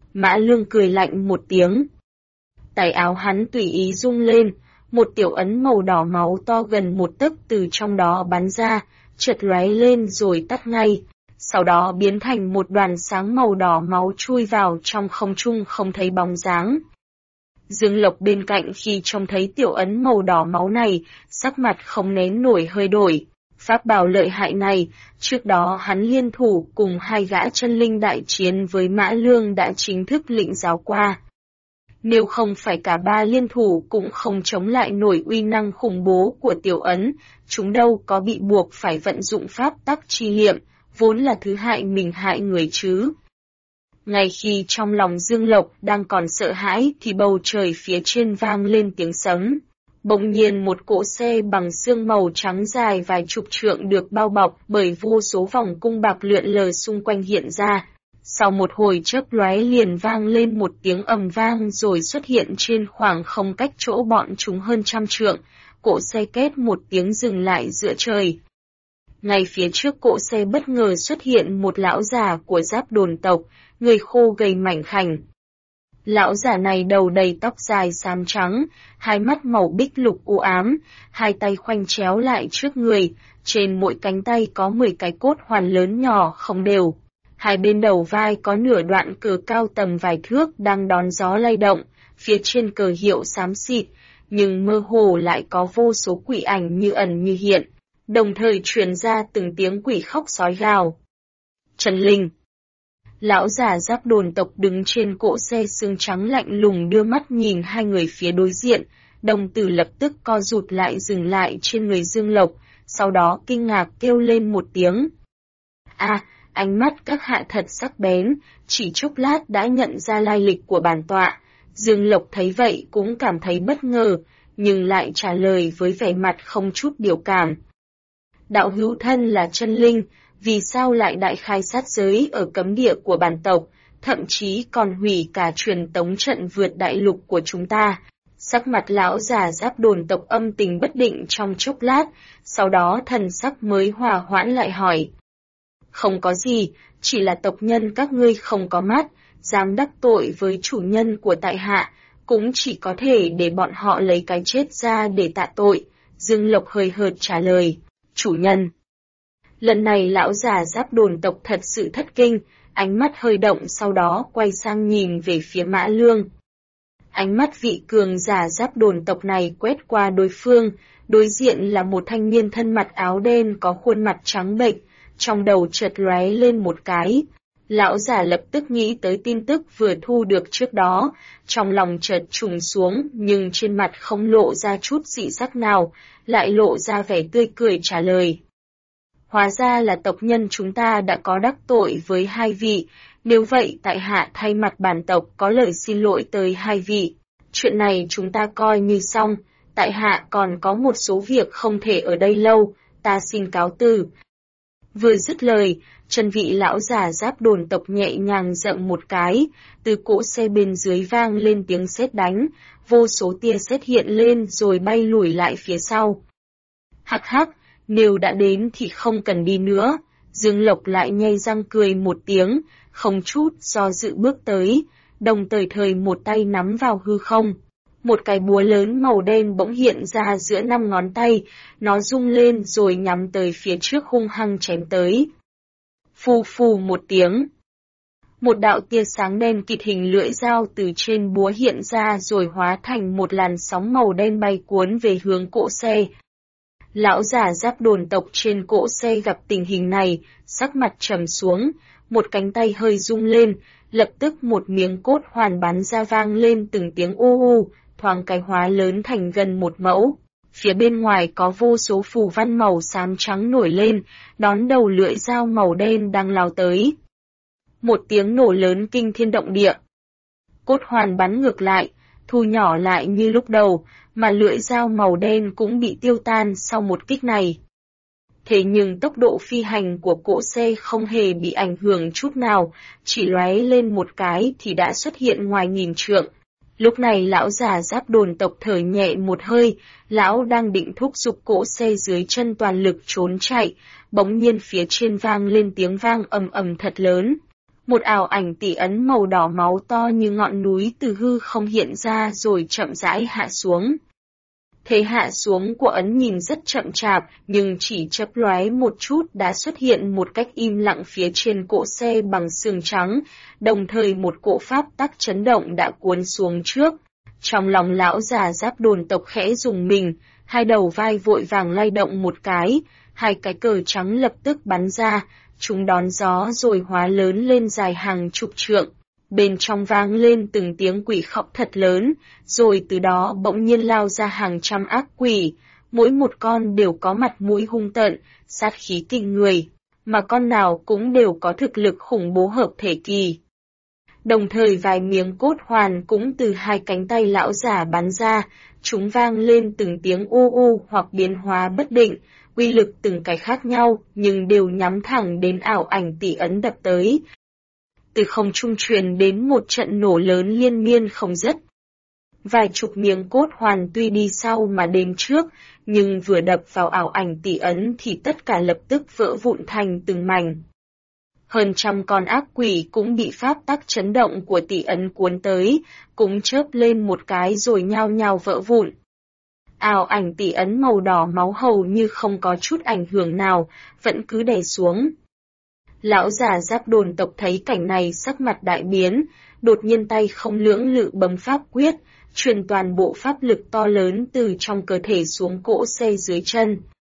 Mã Lương cười lạnh một tiếng. Tay áo hắn tùy ý rung lên, một tiểu ấn màu đỏ máu to gần một tấc từ trong đó bắn ra, chợt lóe lên rồi tắt ngay, sau đó biến thành một đoàn sáng màu đỏ máu chui vào trong không trung không thấy bóng dáng. Dương Lộc bên cạnh khi trông thấy tiểu ấn màu đỏ máu này, sắc mặt không nén nổi hơi đổi. Pháp bảo lợi hại này, trước đó hắn liên thủ cùng hai gã chân linh đại chiến với Mã Lương đã chính thức lĩnh giáo qua. Nếu không phải cả ba liên thủ cũng không chống lại nổi uy năng khủng bố của tiểu ấn, chúng đâu có bị buộc phải vận dụng pháp tắc chi liệm, vốn là thứ hại mình hại người chứ. Ngay khi trong lòng Dương Lộc đang còn sợ hãi thì bầu trời phía trên vang lên tiếng sấm. Bỗng nhiên một cỗ xe bằng xương màu trắng dài vài chục trượng được bao bọc bởi vô số vòng cung bạc lượn lờ xung quanh hiện ra. Sau một hồi chớp lóe liền vang lên một tiếng ầm vang rồi xuất hiện trên khoảng không cách chỗ bọn chúng hơn 100 trượng, cỗ xe két một tiếng dừng lại giữa trời. Ngay phía trước cỗ xe bất ngờ xuất hiện một lão già của Giáp Đồn tộc, người khô gầy mảnh khảnh. Lão già này đầu đầy tóc dài xám trắng, hai mắt màu bích lục u ám, hai tay khoanh chéo lại trước người, trên mỗi cánh tay có 10 cái cốt hoàn lớn nhỏ không đều. Hai bên đầu vai có nửa đoạn cờ cao tầm vài thước đang đón gió lay động, phía trên cờ hiệu xám xịt, nhưng mơ hồ lại có vô số quỷ ảnh như ẩn như hiện, đồng thời truyền ra từng tiếng quỷ khóc sói gào. Trần Linh. Lão già Giáp Đồn tộc đứng trên cỗ xe xương trắng lạnh lùng đưa mắt nhìn hai người phía đối diện, đồng tử lập tức co rụt lại dừng lại trên người Dương Lộc, sau đó kinh ngạc kêu lên một tiếng. Ánh mắt các hạ thật sắc bén, chỉ chốc lát đã nhận ra lai lịch của bản tọa. Dương Lộc thấy vậy cũng cảm thấy bất ngờ, nhưng lại trả lời với vẻ mặt không chút biểu cảm. Đạo hữu thân là chân linh, vì sao lại đại khai sát giới ở cấm địa của bản tộc, thậm chí còn hủy cả truyền tống trận vượt đại lục của chúng ta? Sắc mặt lão già Giáp Đồn tộc âm tình bất định trong chốc lát, sau đó thần sắc mới hòa hoãn lại hỏi. Không có gì, chỉ là tộc nhân các ngươi không có mắt, dám đắc tội với chủ nhân của tại hạ, cũng chỉ có thể để bọn họ lấy cái chết ra để tạ tội. Dương Lộc hơi hợt trả lời, chủ nhân. Lần này lão già Giáp Đồn tộc thật sự thất kinh, ánh mắt hơi động sau đó quay sang nhìn về phía Mã Lương. Ánh mắt vị cường giả Giáp Đồn tộc này quét qua đối phương, đối diện là một thanh niên thân mặc áo đen có khuôn mặt trắng bệch, trong đầu chợt lóe lên một cái. Lão già lập tức nghĩ tới tin tức vừa thu được trước đó, trong lòng chợt trùng xuống nhưng trên mặt không lộ ra chút dị sắc nào, lại lộ ra vẻ tươi cười trả lời. Hóa ra là tộc nhân chúng ta đã có đắc tội với hai vị, nếu vậy tại hạ thay mặt bản tộc có lời xin lỗi tới hai vị. Chuyện này chúng ta coi như xong, tại hạ còn có một số việc không thể ở đây lâu, ta xin cáo từ. Vừa dứt lời, chân vị lão già Giáp Đồn tộc nhẹ nhàng dậm một cái, từ cỗ xe bên dưới vang lên tiếng sét đánh, vô số tia sét hiện lên rồi bay lùi lại phía sau. Hắc hắc, nếu đã đến thì không cần đi nữa. Dương Lộc lại nhay răng cười một tiếng, không chút do dự bước tới, đồng thời một tay nắm vào hư không. Một cái búa lớn màu đen bỗng hiện ra giữa 5 ngón tay, nó rung lên rồi nhắm tới phía trước hung hăng chém tới. Phù phù một tiếng. Một đạo tia sáng đen kịt hình lưỡi dao từ trên búa hiện ra rồi hóa thành một làn sóng màu đen bay cuốn về hướng cỗ xe. Lão già Giáp Đồn tộc trên cỗ xe gặp tình hình này, sắc mặt trầm xuống, một cánh tay hơi rung lên, lập tức một miếng cốt hoàn bắn ra vang lên từng tiếng u u, thoáng cái hóa lớn thành gần 1 mẫu. Phía bên ngoài có vô số phù văn màu xám trắng nổi lên, đón đầu lưỡi dao màu đen đang lao tới. Một tiếng nổ lớn kinh thiên động địa. Cốt hoàn bắn ngược lại, thu nhỏ lại như lúc đầu, mà lưỡi dao màu đen cũng bị tiêu tan sau một kích này. Thế nhưng tốc độ phi hành của cỗ xe không hề bị ảnh hưởng chút nào, chỉ lóe lên một cái thì đã xuất hiện ngoài 1000 trượng. Lúc này lão già Giáp Đồn tộc thở nhẹ một hơi, lão đang định thúc giục cỗ xe dưới chân toàn lực trốn chạy, bỗng nhiên phía trên vang lên tiếng vang ầm ầm thật lớn. Một ảo ảnh tỷ ấn màu đỏ máu to như ngọn núi từ hư không hiện ra rồi chậm rãi hạ xuống. Thế hạ xuống của ấn nhìn rất chậm chạp, nhưng chỉ chớp lóe một chút đã xuất hiện một cách im lặng phía trên cỗ xe bằng xương trắng, đồng thời một cỗ pháp tắc chấn động đã cuốn xuống trước. Trong lòng lão già Giáp Đồn tộc khẽ rùng mình, hai đầu vai vội vàng lay động một cái, hai cái cờ trắng lập tức bắn ra, chúng đón gió rồi hóa lớn lên dài hàng chục trượng. Bên trong vang lên từng tiếng quỷ khóc thật lớn, rồi từ đó bỗng nhiên lao ra hàng trăm ác quỷ, mỗi một con đều có mặt mũi hung tợn, sát khí kinh người, mà con nào cũng đều có thực lực khủng bố hợp thể kỳ. Đồng thời vài miếng cốt hoàn cũng từ hai cánh tay lão giả bắn ra, chúng vang lên từng tiếng u u hoặc biến hóa bất định, uy lực từng cái khác nhau, nhưng đều nhắm thẳng đến ảo ảnh tỷ ấn đập tới. Từ không trung truyền đến một trận nổ lớn liên miên không dứt. Vài chục miếng cốt hoàn tuy đi sau mà đến trước, nhưng vừa đập vào ảo ảnh tỷ ấn thì tất cả lập tức vỡ vụn thành từng mảnh. Hơn trăm con ác quỷ cũng bị pháp tắc chấn động của tỷ ấn cuốn tới, cũng chớp lên một cái rồi nhao nhao vỡ vụn. Ảo ảnh tỷ ấn màu đỏ máu hầu như không có chút ảnh hưởng nào, vẫn cứ đè xuống. Lão già Giáp Đồn tộc thấy cảnh này sắc mặt đại biến, đột nhiên tay không lưỡng lự bấm pháp quyết, truyền toàn bộ pháp lực to lớn từ trong cơ thể xuống cỗ xe dưới chân.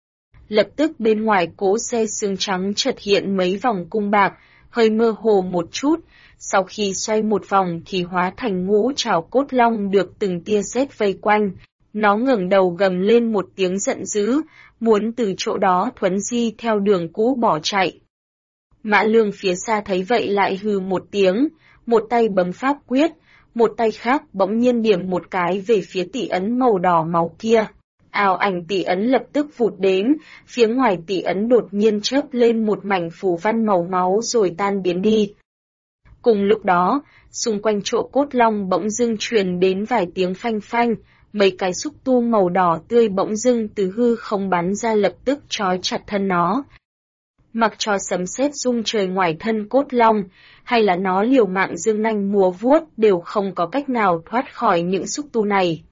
Lập tức bên ngoài cỗ xe xương trắng chợt hiện mấy vòng cung bạc, hơi mơ hồ một chút, sau khi xoay một vòng thì hóa thành ngũ trảo cốt long được từng tia sét vây quanh. Nó ngẩng đầu gầm lên một tiếng giận dữ, muốn từ chỗ đó thuấn di theo đường cũ bỏ chạy. Mã Lương phía xa thấy vậy lại hừ một tiếng, một tay bấm pháp quyết, một tay khác bỗng nhiên điểm một cái về phía tỷ ấn màu đỏ máu kia. Ảo ảnh tỷ ấn lập tức vụt đến, phía ngoài tỷ ấn đột nhiên chớp lên một mảnh phù văn màu máu rồi tan biến đi. Cùng lúc đó, xung quanh chỗ cốt long bỗng dưng truyền đến vài tiếng phanh phanh, mấy cái xúc tu màu đỏ tươi bỗng dưng từ hư không bắn ra lập tức trói chặt thân nó. Mặc cho sấm sét rung trời ngoài thân cốt long, hay là nó liều mạng dương nanh múa vuốt đều không có cách nào thoát khỏi những xúc tu này.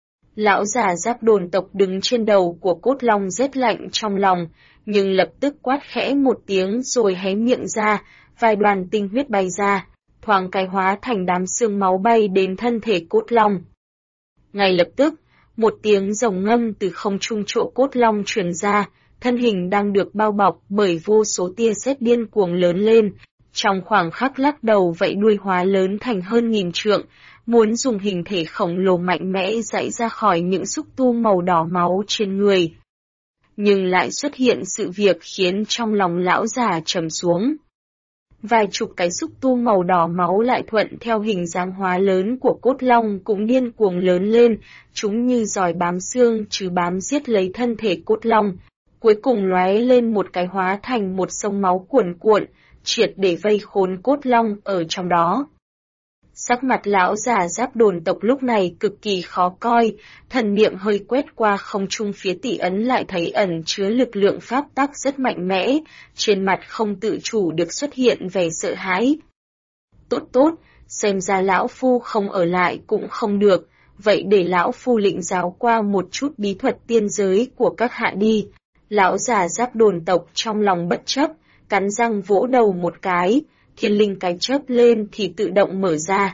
Lão già Giáp Đồn tộc đứng trên đầu của cốt long rét lạnh trong lòng, nhưng lập tức quát khẽ một tiếng rồi hé miệng ra, vài đoàn tinh huyết bay ra, thoáng cái hóa thành đám xương máu bay đến thân thể cốt long. Ngay lập tức, một tiếng rồng ngâm từ không trung chỗ cốt long truyền ra, thân hình đang được bao bọc bởi vô số tia sét điên cuồng lớn lên, trong khoảng khắc lắc đầu vậy đuôi hóa lớn thành hơn 1000 trượng, muốn dùng hình thể khổng lồ mạnh mẽ dãy ra khỏi những xúc tu màu đỏ máu trên người. Nhưng lại xuất hiện sự việc khiến trong lòng lão già trầm xuống. Vài chục cái xúc tu màu đỏ máu lại thuận theo hình dáng hóa lớn của cốt long cũng điên cuồng lớn lên, chúng như giòi bám xương chứ bám giết lấy thân thể cốt long. Cuối cùng lóe lên một cái hóa thành một sông máu cuồn cuộn, triệt để vây khốn cốt long ở trong đó. Sắc mặt lão già Giáp Đồn tộc lúc này cực kỳ khó coi, thần niệm hơi quét qua không trung phía tỷ ấn lại thấy ẩn chứa lực lượng pháp tắc rất mạnh mẽ, trên mặt không tự chủ được xuất hiện vẻ sợ hãi. Tốt tốt, xem ra lão phu không ở lại cũng không được, vậy để lão phu lĩnh giáo qua một chút bí thuật tiên giới của các hạ đi. Lão già Giáp Đồn tộc trong lòng bất chấp, cắn răng vỗ đầu một cái, thiên linh cái chớp lên thì tự động mở ra.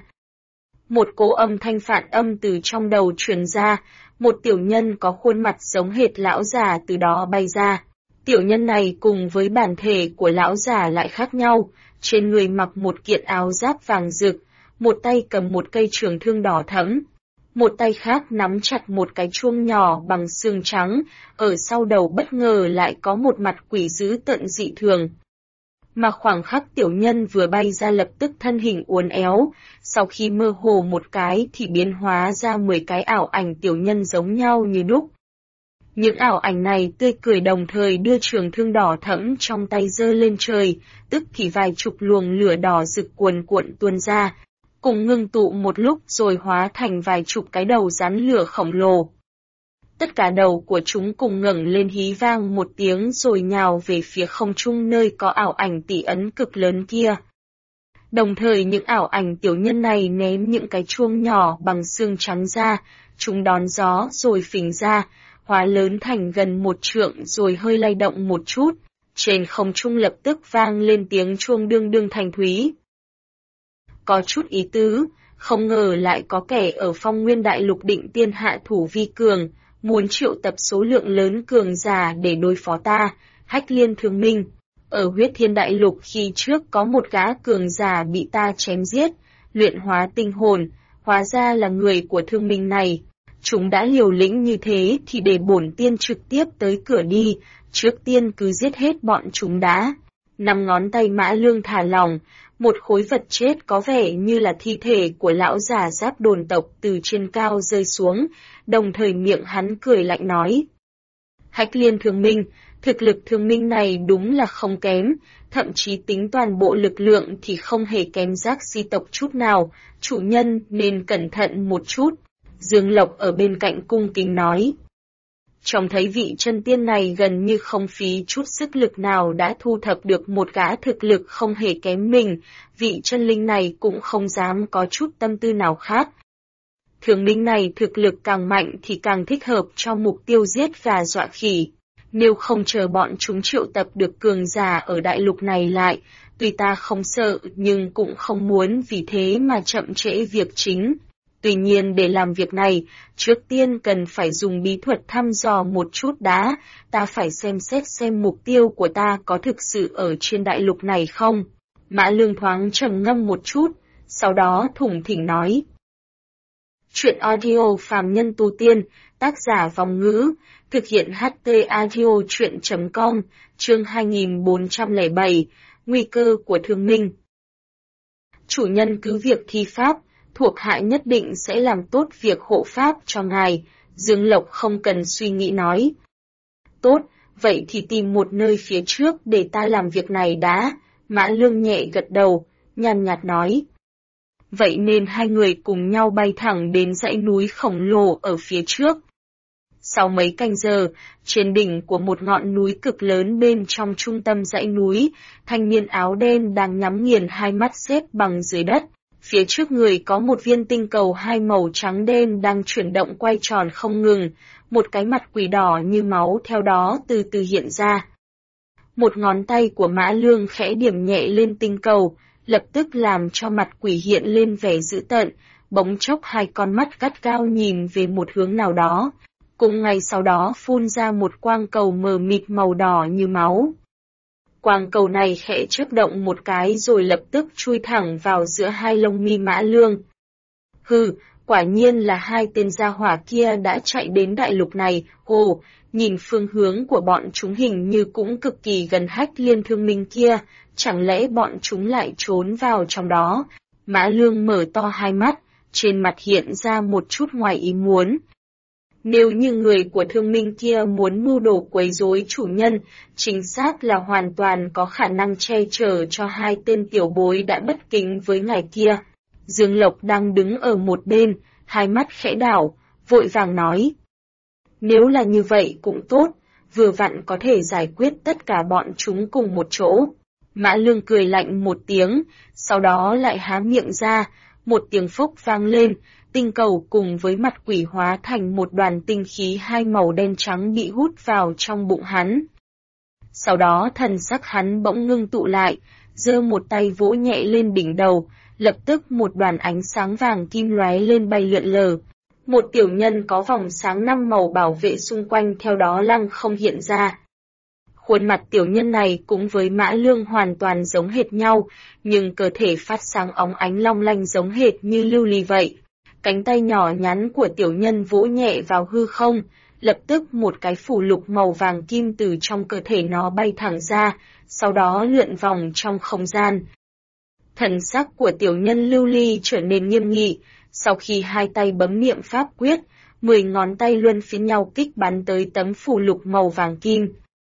Một cỗ âm thanh phản âm từ trong đầu truyền ra, một tiểu nhân có khuôn mặt giống hệt lão già từ đó bay ra. Tiểu nhân này cùng với bản thể của lão già lại khác nhau, trên người mặc một kiện áo giáp vàng rực, một tay cầm một cây trường thương đỏ thẫm. Một tay khác nắm chặt một cái chuông nhỏ bằng xương trắng, ở sau đầu bất ngờ lại có một mặt quỷ dữ tợn dị thường. Mà khoảng khắc tiểu nhân vừa bay ra lập tức thân hình uốn éo, sau khi mơ hồ một cái thì biến hóa ra 10 cái ảo ảnh tiểu nhân giống nhau như đúc. Những ảo ảnh này tươi cười đồng thời đưa trường thương đỏ thẫm trong tay giơ lên trời, tức thì vài chục luồng lửa đỏ rực cuồn cuộn tuôn ra, cùng ngưng tụ một lúc rồi hóa thành vài chục cái đầu rắn lửa khổng lồ. Tất cả đầu của chúng cùng ngẩng lên hí vang một tiếng rồi nhào về phía không trung nơi có ảo ảnh tỷ ấn cực lớn kia. Đồng thời những ảo ảnh tiểu nhân này ném những cái chuông nhỏ bằng xương trắng ra, chúng đón gió rồi phình ra, hóa lớn thành gần 1 trượng rồi hơi lay động một chút. Trên không trung lập tức vang lên tiếng chuông đương đương thanh thúy. Có chút ý tứ, không ngờ lại có kẻ ở Phong Nguyên Đại Lục định tiên hạ thủ vi cường, muốn triệu tập số lượng lớn cường giả để đối phó ta, Hách Liên Thương Minh. Ở Huyết Thiên Đại Lục khi trước có một gã cường giả bị ta chém giết, luyện hóa tinh hồn, hóa ra là người của Thương Minh này. Chúng đã liều lĩnh như thế thì để bổn tiên trực tiếp tới cửa đi, trước tiên cứ giết hết bọn chúng đã. 5 ngón tay Mã Lương thả lỏng, một khối vật chết có vẻ như là thi thể của lão già Giáp Đồn tộc từ trên cao rơi xuống, đồng thời miệng hắn cười lạnh nói. Hách Liên Thương Minh, thực lực Thương Minh này đúng là không kém, thậm chí tính toàn bộ lực lượng thì không hề kém Giác Si tộc chút nào, chủ nhân nên cẩn thận một chút. Dương Lộc ở bên cạnh cung kính nói. Trông thấy vị chân tiên này gần như không phí chút sức lực nào đã thu thập được một gã thực lực không hề kém mình, vị chân linh này cũng không dám có chút tâm tư nào khác. Thương Minh này thực lực càng mạnh thì càng thích hợp cho mục tiêu giết gà dọa khỉ. Nếu không chờ bọn chúng triệu tập được cường giả ở đại lục này lại, tuy ta không sợ nhưng cũng không muốn vì thế mà chậm trễ việc chính. Tuy nhiên để làm việc này, trước tiên cần phải dùng bí thuật thăm dò một chút đã, ta phải xem xét xem mục tiêu của ta có thực sự ở trên đại lục này không. Mã Lương thoáng trầm ngâm một chút, sau đó thủng thỉnh nói. Chuyện audio phàm nhân tu tiên, tác giả Vòng Ngữ, thực hiện HT audio chuyện.com, chương 2407, nguy cơ của Thương Minh. Chủ nhân cứ việc thi pháp, thuộc hạ nhất định sẽ làm tốt việc hộ pháp cho ngài, Dương Lộc không cần suy nghĩ nói. Tốt, vậy thì tìm một nơi phía trước để ta làm việc này đã, Mã Lương nhẹ gật đầu, nhàn nhạt nói. Vậy nên hai người cùng nhau bay thẳng đến dãy núi khổng lồ ở phía trước. Sau mấy canh giờ, trên đỉnh của một ngọn núi cực lớn bên trong trung tâm dãy núi, thanh niên áo đen đang nhắm nghiền hai mắt xếp bằng dưới đất. Phía trước người có một viên tinh cầu hai màu trắng đen đang chuyển động quay tròn không ngừng, một cái mặt quỷ đỏ như máu theo đó từ từ hiện ra. Một ngón tay của Mã Lương khẽ điểm nhẹ lên tinh cầu, lập tức làm cho mặt quỷ hiện lên vẻ dữ tợn, bỗng chốc hai con mắt gắt gao nhìn về một hướng nào đó. Cùng ngay sau đó phun ra một quang cầu mờ mịt màu đỏ như máu. Quang cầu này khẽ chớp động một cái rồi lập tức chui thẳng vào giữa hai lông mi Mã Lương. Hừ, quả nhiên là hai tên gia hỏa kia đã chạy đến đại lục này, ồ, nhìn phương hướng của bọn chúng hình như cũng cực kỳ gần Hách Liên Thương Minh kia, chẳng lẽ bọn chúng lại trốn vào trong đó? Mã Lương mở to hai mắt, trên mặt hiện ra một chút ngoài ý muốn. Nếu như người của Thương Minh kia muốn mưu đồ quấy rối chủ nhân, chính xác là hoàn toàn có khả năng che chở cho hai tên tiểu bối đã bất kính với ngài kia. Dương Lộc đang đứng ở một bên, hai mắt khẽ đảo, vội vàng nói. Nếu là như vậy cũng tốt, vừa vặn có thể giải quyết tất cả bọn chúng cùng một chỗ. Mã Lương cười lạnh một tiếng, sau đó lại há miệng ra, một tiếng phốc vang lên. Tinh cầu cùng với mặt quỷ hóa thành một đoàn tinh khí hai màu đen trắng bị hút vào trong bụng hắn. Sau đó thần sắc hắn bỗng ngưng tụ lại, giơ một tay vỗ nhẹ lên đỉnh đầu, lập tức một đoàn ánh sáng vàng kim lóe lên bay lượn lờ. Một tiểu nhân có vòng sáng 5 màu bảo vệ xung quanh theo đó lăng không hiện ra. Khuôn mặt tiểu nhân này cũng với Mã Lương hoàn toàn giống hệt nhau, nhưng cơ thể phát sáng óng ánh long lanh giống hệt như lưu ly vậy. Cánh tay nhỏ nhắn của tiểu nhân vỗ nhẹ vào hư không, lập tức một cái phù lục màu vàng kim từ trong cơ thể nó bay thẳng ra, sau đó lượn vòng trong không gian. Thần sắc của tiểu nhân lưu ly trở nên nghiêm nghị, sau khi hai tay bấm niệm pháp quyết, 10 ngón tay luân phiên nhau kích bắn tới tấm phù lục màu vàng kim.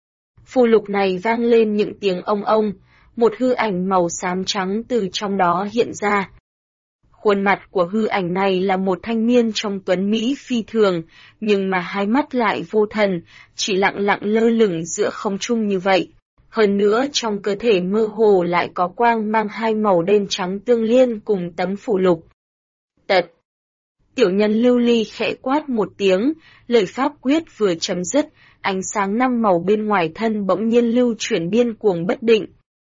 Phù lục này vang lên những tiếng ông ông, một hư ảnh màu xám trắng từ trong đó hiện ra. Khuôn mặt của hư ảnh này là một thanh niên trông tuấn mỹ phi thường, nhưng mà hai mắt lại vô thần, chỉ lặng lặng lơ lửng giữa không trung như vậy. Hơn nữa trong cơ thể mơ hồ lại có quang mang hai màu đen trắng tương liên cùng tấm phù lục. Tật. Tiểu nhân lưu ly khẽ quát một tiếng, lời pháp quyết vừa chấm dứt, ánh sáng năm màu bên ngoài thân bỗng nhiên lưu chuyển điên cuồng bất định.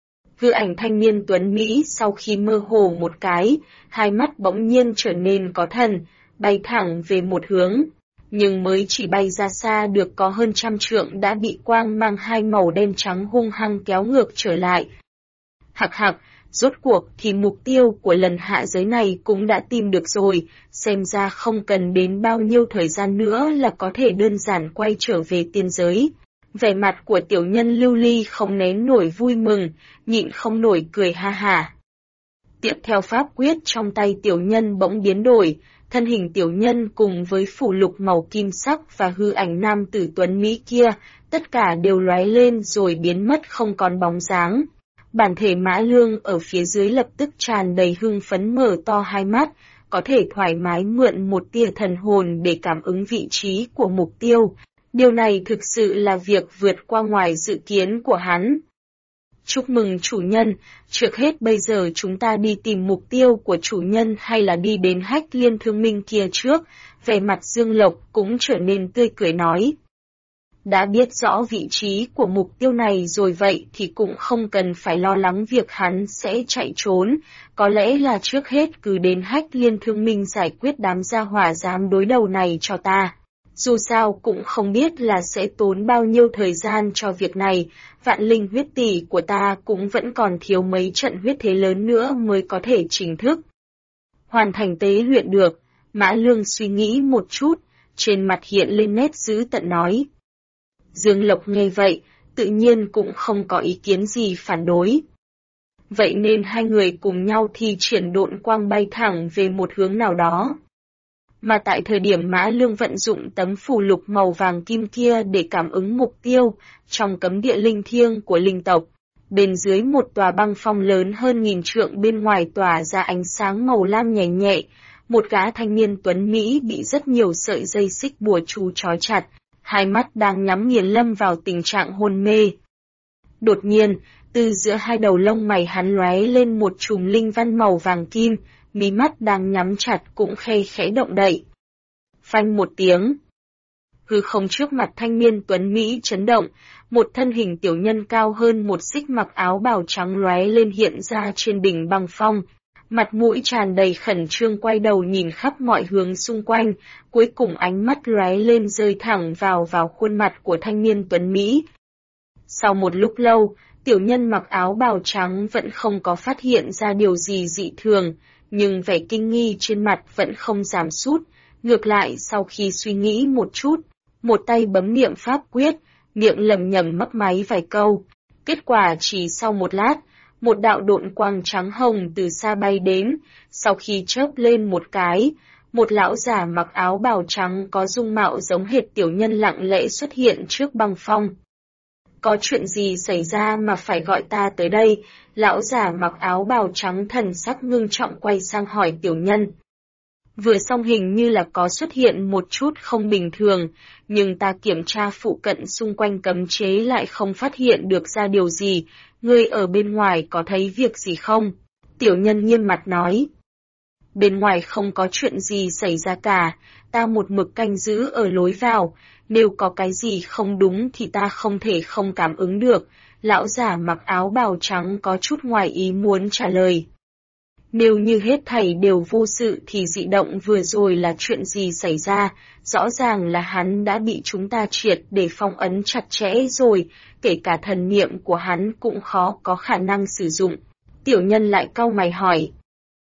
Hư ảnh thanh niên tuấn Mỹ sau khi mơ hồ một cái, hai mắt bỗng nhiên trở nên có thần, bay thẳng về một hướng. Nhưng mới chỉ bay ra xa được có hơn 100 trượng đã bị quang mang hai màu đen trắng hung hăng kéo ngược trở lại. Hặc hặc, rốt cuộc thì mục tiêu của lần hạ giới này cũng đã tìm được rồi, xem ra không cần đến bao nhiêu thời gian nữa là có thể đơn giản quay trở về tiên giới. Vẻ mặt của tiểu nhân lưu ly không nén nổi vui mừng, nhịn không nổi cười ha hả. Tiếp theo pháp quyết trong tay tiểu nhân bỗng biến đổi, thân hình tiểu nhân cùng với phủ lục màu kim sắc và hư ảnh nam tử tuấn Mỹ kia, tất cả đều lóe lên rồi biến mất không còn bóng dáng. Bản thể Mã Lương ở phía dưới lập tức tràn đầy hưng phấn mở to hai mắt, có thể thoải mái mượn một tia thần hồn để cảm ứng vị trí của mục tiêu. Điều này thực sự là việc vượt qua ngoài dự kiến của hắn. Chúc mừng chủ nhân, trước hết bây giờ chúng ta đi tìm mục tiêu của chủ nhân hay là đi đến Hách Liên Thương Minh kia trước, vẻ mặt Dương Lộc cũng trở nên tươi cười nói. Đã biết rõ vị trí của mục tiêu này rồi vậy thì cũng không cần phải lo lắng việc hắn sẽ chạy trốn, có lẽ là trước hết cứ đến Hách Liên Thương Minh giải quyết đám gia hỏa dám đối đầu này cho ta. Dù sao cũng không biết là sẽ tốn bao nhiêu thời gian cho việc này, vạn linh huyết tỷ của ta cũng vẫn còn thiếu mấy trận huyết thế lớn nữa mới có thể chính thức hoàn thành tế luyện được. Mã Lương suy nghĩ một chút, trên mặt hiện lên nét dữ tợn nói. Dương Lộc nghe vậy, tự nhiên cũng không có ý kiến gì phản đối. Vậy nên hai người cùng nhau thi triển độn quang bay thẳng về một hướng nào đó. Mà tại thời điểm Mã Lương vận dụng tấm phù lục màu vàng kim kia để cảm ứng mục tiêu, trong cấm địa linh thiêng của linh tộc, bên dưới một tòa băng phong lớn hơn 1000 trượng bên ngoài tỏa ra ánh sáng màu lam nhẹ nhẹ, một gã thanh niên tuấn Mỹ bị rất nhiều sợi dây xích bùa chú trói chặt, hai mắt đang nhắm nghiền lâm vào tình trạng hôn mê. Đột nhiên, từ giữa hai đầu lông mày hắn lóe lên một chùm linh văn màu vàng kim, mí mắt đang nhắm chặt cũng khe khẽ động đậy. Phanh một tiếng. Hư không trước mặt thanh niên tuấn Mỹ chấn động, một thân hình tiểu nhân cao hơn một xích mặc áo bào trắng lóe lên hiện ra trên đỉnh băng phong. Mặt mũi tràn đầy khẩn trương quay đầu nhìn khắp mọi hướng xung quanh, cuối cùng ánh mắt lóe lên rơi thẳng vào khuôn mặt của thanh niên tuấn Mỹ. Sau một lúc lâu, tiểu nhân mặc áo bào trắng vẫn không có phát hiện ra điều gì dị thường, nhưng vẻ kinh nghi trên mặt vẫn không giảm sút. Ngược lại sau khi suy nghĩ một chút, một tay bấm niệm pháp quyết, miệng lẩm nhẩm mấp máy vài câu. Kết quả chỉ sau một lát, một đạo độn quang trắng hồng từ xa bay đến, sau khi chớp lên một cái, một lão giả mặc áo bào trắng có dung mạo giống hệt tiểu nhân lặng lẽ xuất hiện trước băng phong. Có chuyện gì xảy ra mà phải gọi ta tới đây? Lão giả mặc áo bào trắng thần sắc ngưng trọng quay sang hỏi tiểu nhân. Vừa xong hình như là có xuất hiện một chút không bình thường, nhưng ta kiểm tra phụ cận xung quanh cấm chế lại không phát hiện được ra điều gì, ngươi ở bên ngoài có thấy việc gì không? Tiểu nhân nghiêm mặt nói. Bên ngoài không có chuyện gì xảy ra cả, ta một mực canh giữ ở lối vào, nếu có cái gì không đúng thì ta không thể không cảm ứng được, lão giả mặc áo bào trắng có chút ngoài ý muốn trả lời. Nếu như hết thảy đều vô sự thì dị động vừa rồi là chuyện gì xảy ra, rõ ràng là hắn đã bị chúng ta triệt để phong ấn chặt chẽ rồi, kể cả thần niệm của hắn cũng khó có khả năng sử dụng. Tiểu nhân lại cau mày hỏi.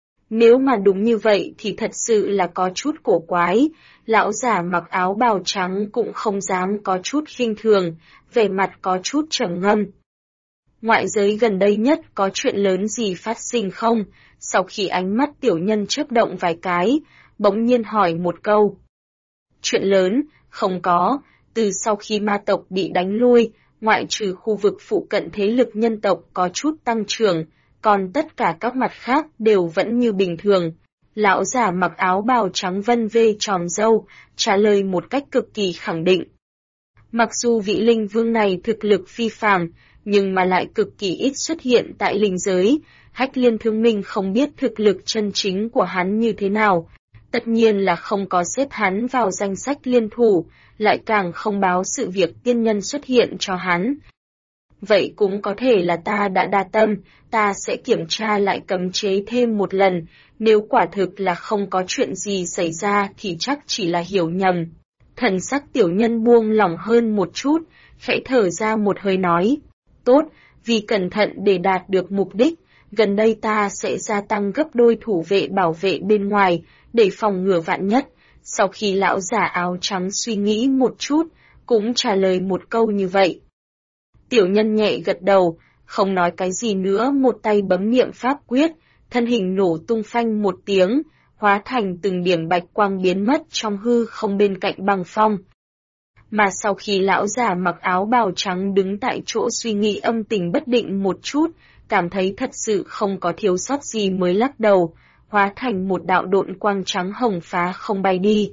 Nếu mà đúng như vậy thì thật sự là có chút cổ quái, lão giả mặc áo bào trắng cũng không dám có chút khinh thường, vẻ mặt có chút trầm ngâm. Ngoại giới gần đây nhất có chuyện lớn gì phát sinh không? Sau khi ánh mắt tiểu nhân chớp động vài cái, bỗng nhiên hỏi một câu. Chuyện lớn, không có, từ sau khi ma tộc bị đánh lui, ngoại trừ khu vực phụ cận thế lực nhân tộc có chút tăng trưởng, còn tất cả các mặt khác đều vẫn như bình thường. Lão già mặc áo bào trắng vân vê tròm râu, trả lời một cách cực kỳ khẳng định. Mặc dù vị linh vương này thực lực phi phàm, nhưng mà lại cực kỳ ít xuất hiện tại linh giới. Hách Liên Thương Minh không biết thực lực chân chính của hắn như thế nào. Tất nhiên là không có xếp hắn vào danh sách liên thủ, lại càng không báo sự việc tiên nhân xuất hiện cho hắn. Vậy cũng có thể là ta đã đa tâm, ta sẽ kiểm tra lại cấm chế thêm một lần, nếu quả thực là không có chuyện gì xảy ra thì chắc chỉ là hiểu nhầm. Thần sắc tiểu nhân buông lỏng hơn một chút, khẽ thở ra một hơi nói, tốt, vì cẩn thận để đạt được mục đích, gần đây ta sẽ gia tăng gấp đôi thủ vệ bảo vệ bên ngoài, để phòng ngừa vạn nhất. Sau khi lão giả áo trắng suy nghĩ một chút, cũng trả lời một câu như vậy. Tiểu nhân nhẹ gật đầu, không nói cái gì nữa, một tay bấm niệm pháp quyết, thân hình nổ tung phanh một tiếng, hóa thành từng điểm bạch quang biến mất trong hư không bên cạnh băng phong. Mà sau khi lão giả mặc áo bào trắng đứng tại chỗ suy nghĩ âm tình bất định một chút, cảm thấy thật sự không có thiếu sót gì mới lắc đầu, hóa thành một đạo độn quang trắng hồng phá không bay đi.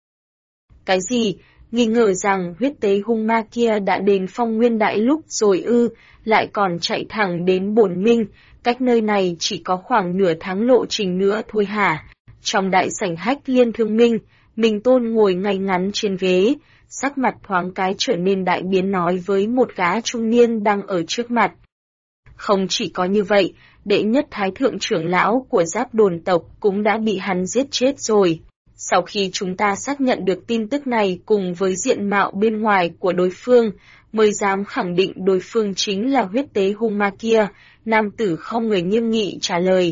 Cái gì? Nghi ngờ rằng huyết tế hung ma kia đã đến Phong Nguyên Đại Lục rồi ư, lại còn chạy thẳng đến Bổn Minh, cách nơi này chỉ có khoảng nửa tháng lộ trình nữa thôi hả? Trong đại sảnh Hách Liên Thương Minh, Minh Tôn ngồi ngay ngắn trên ghế, sắc mặt thoáng cái trở nên đại biến nói với một gã trung niên đang ở trước mặt. Không chỉ có như vậy, đệ nhất thái thượng trưởng lão của Giáp Đồn tộc cũng đã bị hắn giết chết rồi. Sau khi chúng ta xác nhận được tin tức này cùng với diện mạo bên ngoài của đối phương, mới dám khẳng định đối phương chính là huyết tế hung ma kia, nam tử không người nghiêm nghị trả lời.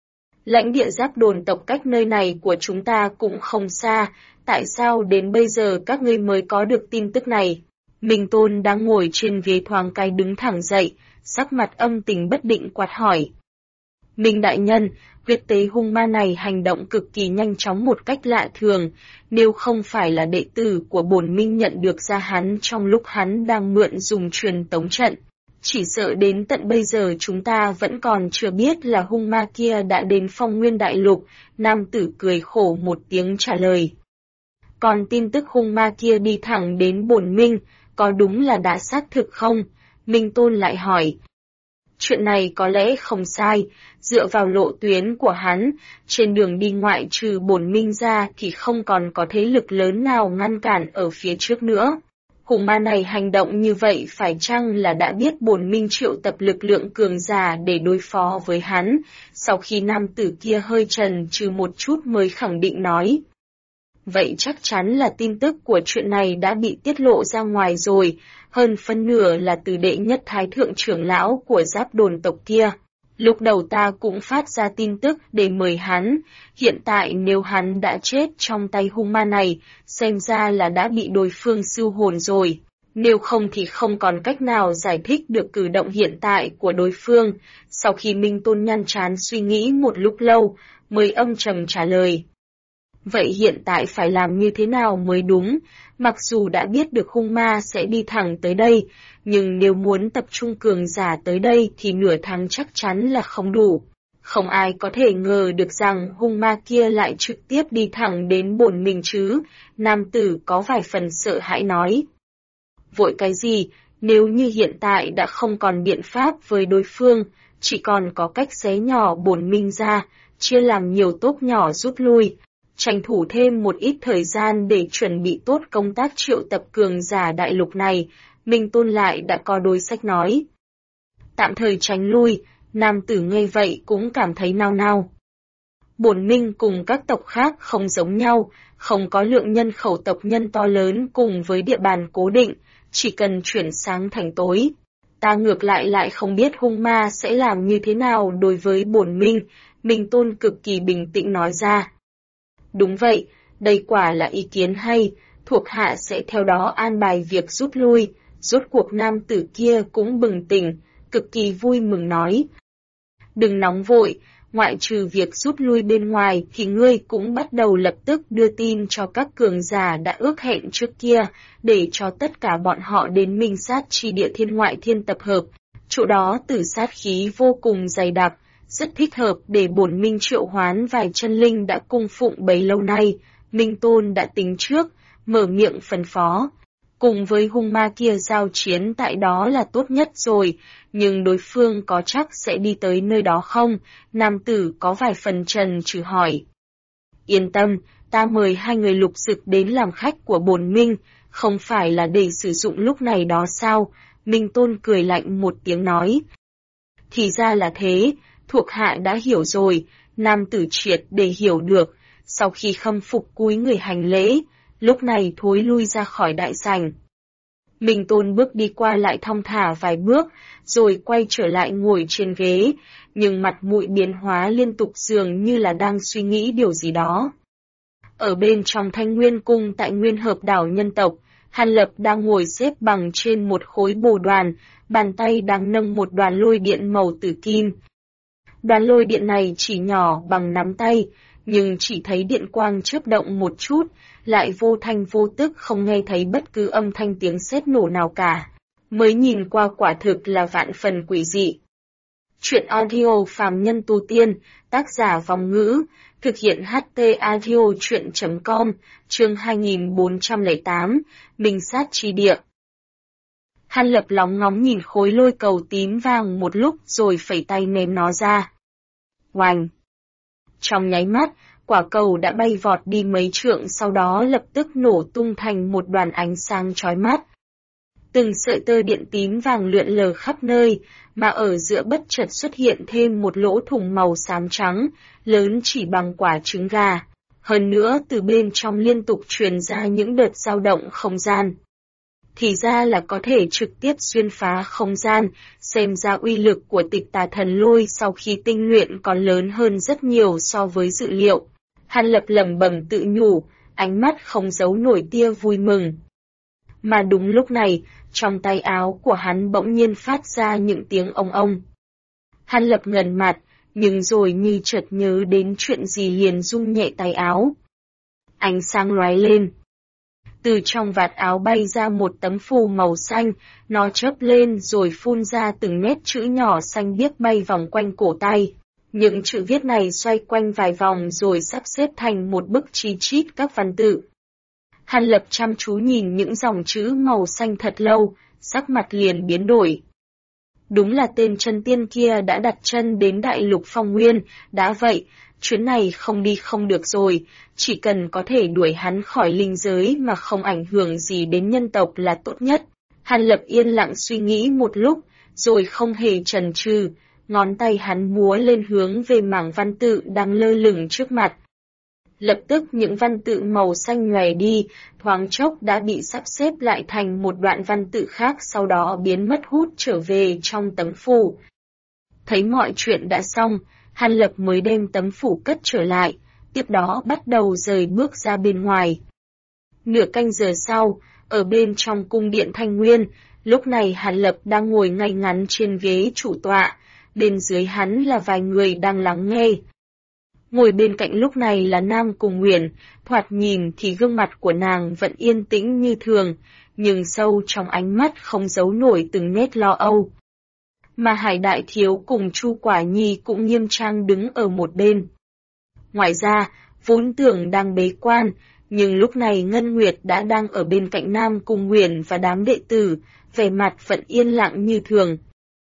Lãnh địa Giáp Đồn tộc cách nơi này của chúng ta cũng không xa, tại sao đến bây giờ các ngươi mới có được tin tức này? Minh Tôn đang ngồi trên ghế thoáng cái đứng thẳng dậy, sắc mặt âm tình bất định quát hỏi. Minh đại nhân, huyết tế hung ma này hành động cực kỳ nhanh chóng một cách lạ thường, nếu không phải là đệ tử của Bổn Minh nhận được ra hắn trong lúc hắn đang mượn dùng truyền tống trận. Chỉ sợ đến tận bây giờ chúng ta vẫn còn chưa biết là hung ma kia đã đến Phong Nguyên Đại Lục, nam tử cười khổ một tiếng trả lời. Còn tin tức hung ma kia đi thẳng đến Bổn Minh, có đúng là đã xác thực không? Minh Tôn lại hỏi. Chuyện này có lẽ không sai, dựa vào lộ tuyến của hắn, trên đường đi ngoại trừ Bổn Minh ra thì không còn có thế lực lớn nào ngăn cản ở phía trước nữa. Hung ma này hành động như vậy phải chăng là đã biết Bổn Minh triệu tập lực lượng cường giả để đối phó với hắn, sau khi nam tử kia hơi chần chừ một chút mới khẳng định nói. Vậy chắc chắn là tin tức của chuyện này đã bị tiết lộ ra ngoài rồi, hơn phân nửa là từ đệ nhất thái thượng trưởng lão của Giáp Đồn tộc kia. Lúc đầu ta cũng phát ra tin tức để mời hắn, hiện tại nếu hắn đã chết trong tay hung ma này, xem ra là đã bị đối phương sưu hồn rồi. Nếu không thì không còn cách nào giải thích được cử động hiện tại của đối phương. Sau khi Minh Tôn nhăn trán suy nghĩ một lúc lâu, mới âm trầm trả lời. Vậy hiện tại phải làm như thế nào mới đúng? Mặc dù đã biết được hung ma sẽ đi thẳng tới đây, nhưng nếu muốn tập trung cường giả tới đây thì nửa tháng chắc chắn là không đủ. Không ai có thể ngờ được rằng hung ma kia lại trực tiếp đi thẳng đến Bổn Minh chứ, nam tử có vài phần sợ hãi nói. Vội cái gì, nếu như hiện tại đã không còn biện pháp với đối phương, chỉ còn có cách xé nhỏ Bổn Minh ra, chia làm nhiều tốp nhỏ rút lui. Tranh thủ thêm một ít thời gian để chuẩn bị tốt công tác triệu tập cường giả đại lục này, Minh Tôn lại đã có đối sách nói. Tạm thời tránh lui, nam tử nghe vậy cũng cảm thấy nao nao. Bổn Minh cùng các tộc khác không giống nhau, không có lượng nhân khẩu tộc nhân to lớn cùng với địa bàn cố định, chỉ cần chuyển sáng thành tối. Ta ngược lại không biết hung ma sẽ làm như thế nào đối với Bổn Minh, Minh Tôn cực kỳ bình tĩnh nói ra. Đúng vậy, đây quả là ý kiến hay, thuộc hạ sẽ theo đó an bài việc rút lui, rốt cuộc nam tử kia cũng bừng tỉnh, cực kỳ vui mừng nói. Đừng nóng vội, ngoại trừ việc rút lui bên ngoài thì ngươi cũng bắt đầu lập tức đưa tin cho các cường giả đã ước hẹn trước kia, để cho tất cả bọn họ đến Minh Sát Chi Địa Thiên Ngoại Thiên tập hợp, chỗ đó tử sát khí vô cùng dày đặc. Rất thích hợp để Bổn Minh triệu hoán vài chân linh đã cung phụng bấy lâu nay, Minh Tôn đã tính trước, mở miệng phân phó. Cùng với hung ma kia giao chiến tại đó là tốt nhất rồi, nhưng đối phương có chắc sẽ đi tới nơi đó không? Nam tử có vài phần chần chừ hỏi. Yên tâm, ta mời hai người lục dực đến làm khách của bổn Minh, không phải là để sử dụng lúc này đó sao? Minh Tôn cười lạnh một tiếng nói. Thì ra là thế, thuộc hạ đã hiểu rồi, nam tử triệt để hiểu được, sau khi khâm phục cúi người hành lễ, lúc này thối lui ra khỏi đại sảnh. Minh Tôn bước đi qua lại thong thả vài bước, rồi quay trở lại ngồi trên ghế, nhưng mặt mũi biến hóa liên tục dường như là đang suy nghĩ điều gì đó. Ở bên trong Thanh Nguyên Cung tại Nguyên Hợp đảo nhân tộc, Hàn Lập đang ngồi xếp bằng trên một khối bồ đoàn, bàn tay đang nâng một đoàn lôi điện màu tử kim. Đoàn lôi điện này chỉ nhỏ bằng nắm tay, nhưng chỉ thấy điện quang chớp động một chút, lại vô thanh vô tức không nghe thấy bất cứ âm thanh tiếng sét nổ nào cả. Mới nhìn qua quả thực là vạn phần quỷ dị. Chuyện audio phàm nhân tu tiên, tác giả Vong Ngữ, thực hiện HT audio chuyện.com, chương 2408, Minh sát chi địa. Hàn Lập lóng ngóng nhìn khối lôi cầu tím vàng một lúc rồi phẩy tay ném nó ra. Oành! Trong nháy mắt, quả cầu đã bay vọt đi mấy trượng sau đó lập tức nổ tung thành một đoàn ánh sáng chói mắt. Từng sợi tơ điện tím vàng lượn lờ khắp nơi, mà ở giữa bất chợt xuất hiện thêm một lỗ thủng màu xám trắng, lớn chỉ bằng quả trứng gà. Hơn nữa từ bên trong liên tục truyền ra những đợt dao động không gian. Thì ra là có thể trực tiếp xuyên phá không gian, xem ra uy lực của Tịch Tà Thần Lôi sau khi tinh luyện còn lớn hơn rất nhiều so với dự liệu. Hàn Lập lẩm bẩm tự nhủ, ánh mắt không giấu nổi tia vui mừng. Mà đúng lúc này, trong tay áo của hắn bỗng nhiên phát ra những tiếng ong ong. Hàn Lập ngẩn mặt, nhưng rồi như chợt nhớ đến chuyện gì liền rung nhẹ tay áo. Ánh sáng lóe lên. Từ trong vạt áo bay ra một tấm phù màu xanh, nó chớp lên rồi phun ra từng nét chữ nhỏ xanh biếc bay vòng quanh cổ tay. Những chữ viết này xoay quanh vài vòng rồi sắp xếp thành một bức chi chít các văn tự. Hàn Lập chăm chú nhìn những dòng chữ màu xanh thật lâu, sắc mặt liền biến đổi. Đúng là tên chân tiên kia đã đặt chân đến đại lục Phong Nguyên, đã vậy, chuyến này không đi không được rồi, chỉ cần có thể đuổi hắn khỏi linh giới mà không ảnh hưởng gì đến nhân tộc là tốt nhất. Hàn Lập yên lặng suy nghĩ một lúc, rồi không hề chần chừ, ngón tay hắn múa lên hướng về mảng văn tự đang lơ lửng trước mặt. Lập tức những văn tự màu xanh nhòe đi, thoáng chốc đã bị sắp xếp lại thành một đoạn văn tự khác sau đó biến mất hút trở về trong tấm phù. Thấy mọi chuyện đã xong, Hàn Lập mới đem tấm phủ cất trở lại, tiếp đó bắt đầu rời bước ra bên ngoài. Nửa canh giờ sau, ở bên trong cung điện Thanh Nguyên, lúc này Hàn Lập đang ngồi ngay ngắn trên ghế chủ tọa, bên dưới hắn là vài người đang lắng nghe. Ngồi bên cạnh lúc này là Nam Cung Nguyền, thoạt nhìn thì gương mặt của nàng vẫn yên tĩnh như thường, nhưng sâu trong ánh mắt không giấu nổi từng nét lo âu. Mà Hải Đại Thiếu cùng Chu Quả Nhi cũng nghiêm trang đứng ở một bên. Ngoài ra, vốn tưởng đang bế quan, nhưng lúc này Ngân Nguyệt đã đang ở bên cạnh Nam Cung Nguyền và đám đệ tử, vẻ mặt vẫn yên lặng như thường.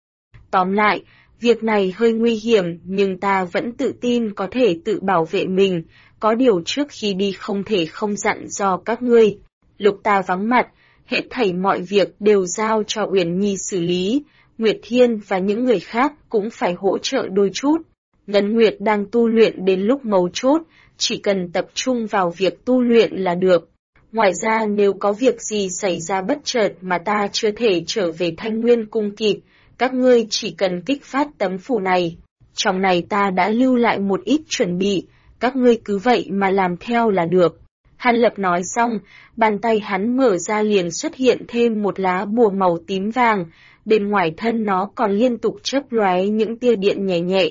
Tóm lại, việc này hơi nguy hiểm nhưng ta vẫn tự tin có thể tự bảo vệ mình, có điều trước khi đi không thể không dặn dò các ngươi. Lúc ta vắng mặt, hết thảy mọi việc đều giao cho Uyển Nhi xử lý. Nguyệt Thiên và những người khác cũng phải hỗ trợ đôi chút. Ngân Nguyệt đang tu luyện đến lúc mấu chốt, chỉ cần tập trung vào việc tu luyện là được. Ngoài ra nếu có việc gì xảy ra bất chợt mà ta chưa thể trở về Thanh Nguyên Cung kịp, các ngươi chỉ cần kích phát tấm phù này. Trong này ta đã lưu lại một ít chuẩn bị, các ngươi cứ vậy mà làm theo là được. Hàn Lập nói xong, bàn tay hắn mở ra liền xuất hiện thêm một lá bùa màu tím vàng, bên ngoài thân nó còn liên tục chớp lóe những tia điện nhẹ nhẹ.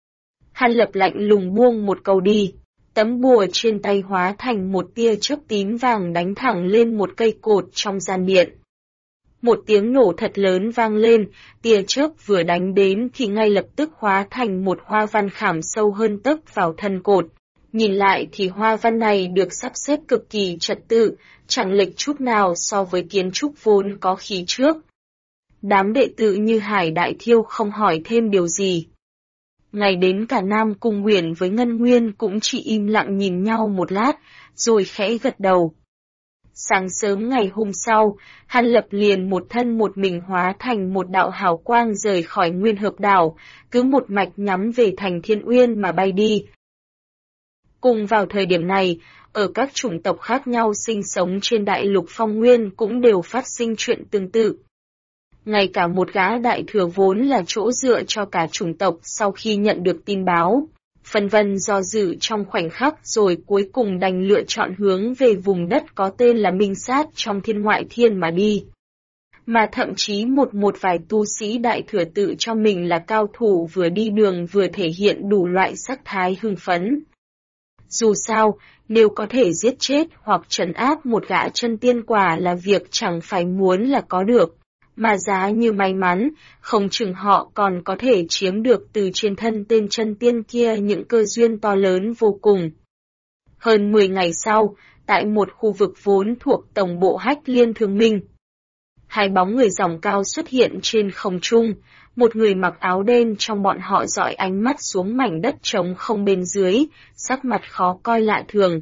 Hàn Lập lạnh lùng buông một câu đi, tấm bùa trên tay hóa thành một tia chớp tím vàng đánh thẳng lên một cây cột trong gian điện. Một tiếng nổ thật lớn vang lên, tia chớp vừa đánh đến thì ngay lập tức hóa thành một hoa văn khảm sâu hơn tấc vào thân cột. Nhìn lại thì hoa văn này được sắp xếp cực kỳ trật tự, chẳng lệch chút nào so với kiến trúc vốn có khí trước. Đám đệ tử như Hải Đại Thiêu không hỏi thêm điều gì. Ngày đến cả Nam Cung Uyển với Ngân Nguyên cũng chỉ im lặng nhìn nhau một lát, rồi khẽ gật đầu. Sáng sớm ngày hôm sau, Hàn Lập liền một thân một mình hóa thành một đạo hào quang rời khỏi Nguyên Hợp Đảo, cứ một mạch nhắm về thành Thiên Uyên mà bay đi. Cùng vào thời điểm này, ở các chủng tộc khác nhau sinh sống trên đại lục Phong Nguyên cũng đều phát sinh chuyện tương tự. Ngay cả một gã đại thừa vốn là chỗ dựa cho cả chủng tộc sau khi nhận được tin báo, phân vân do dự trong khoảnh khắc rồi cuối cùng đành lựa chọn hướng về vùng đất có tên là Minh Sát trong Thiên Ngoại Thiên mà đi. Mà thậm chí một vài tu sĩ đại thừa tự cho mình là cao thủ vừa đi đường vừa thể hiện đủ loại sắc thái hưng phấn. Dù sao, nếu có thể giết chết hoặc trấn áp một gã chân tiên quả là việc chẳng phải muốn là có được, mà giá như may mắn, không chừng họ còn có thể chiếm được từ trên thân tên chân tiên kia những cơ duyên to lớn vô cùng. Hơn 10 ngày sau, tại một khu vực vốn thuộc tổng bộ Hách Liên Thương Minh, hai bóng người dòng cao xuất hiện trên không trung, một người mặc áo đen trong bọn họ dõi ánh mắt xuống mảnh đất trống không bên dưới, sắc mặt khó coi lạ thường.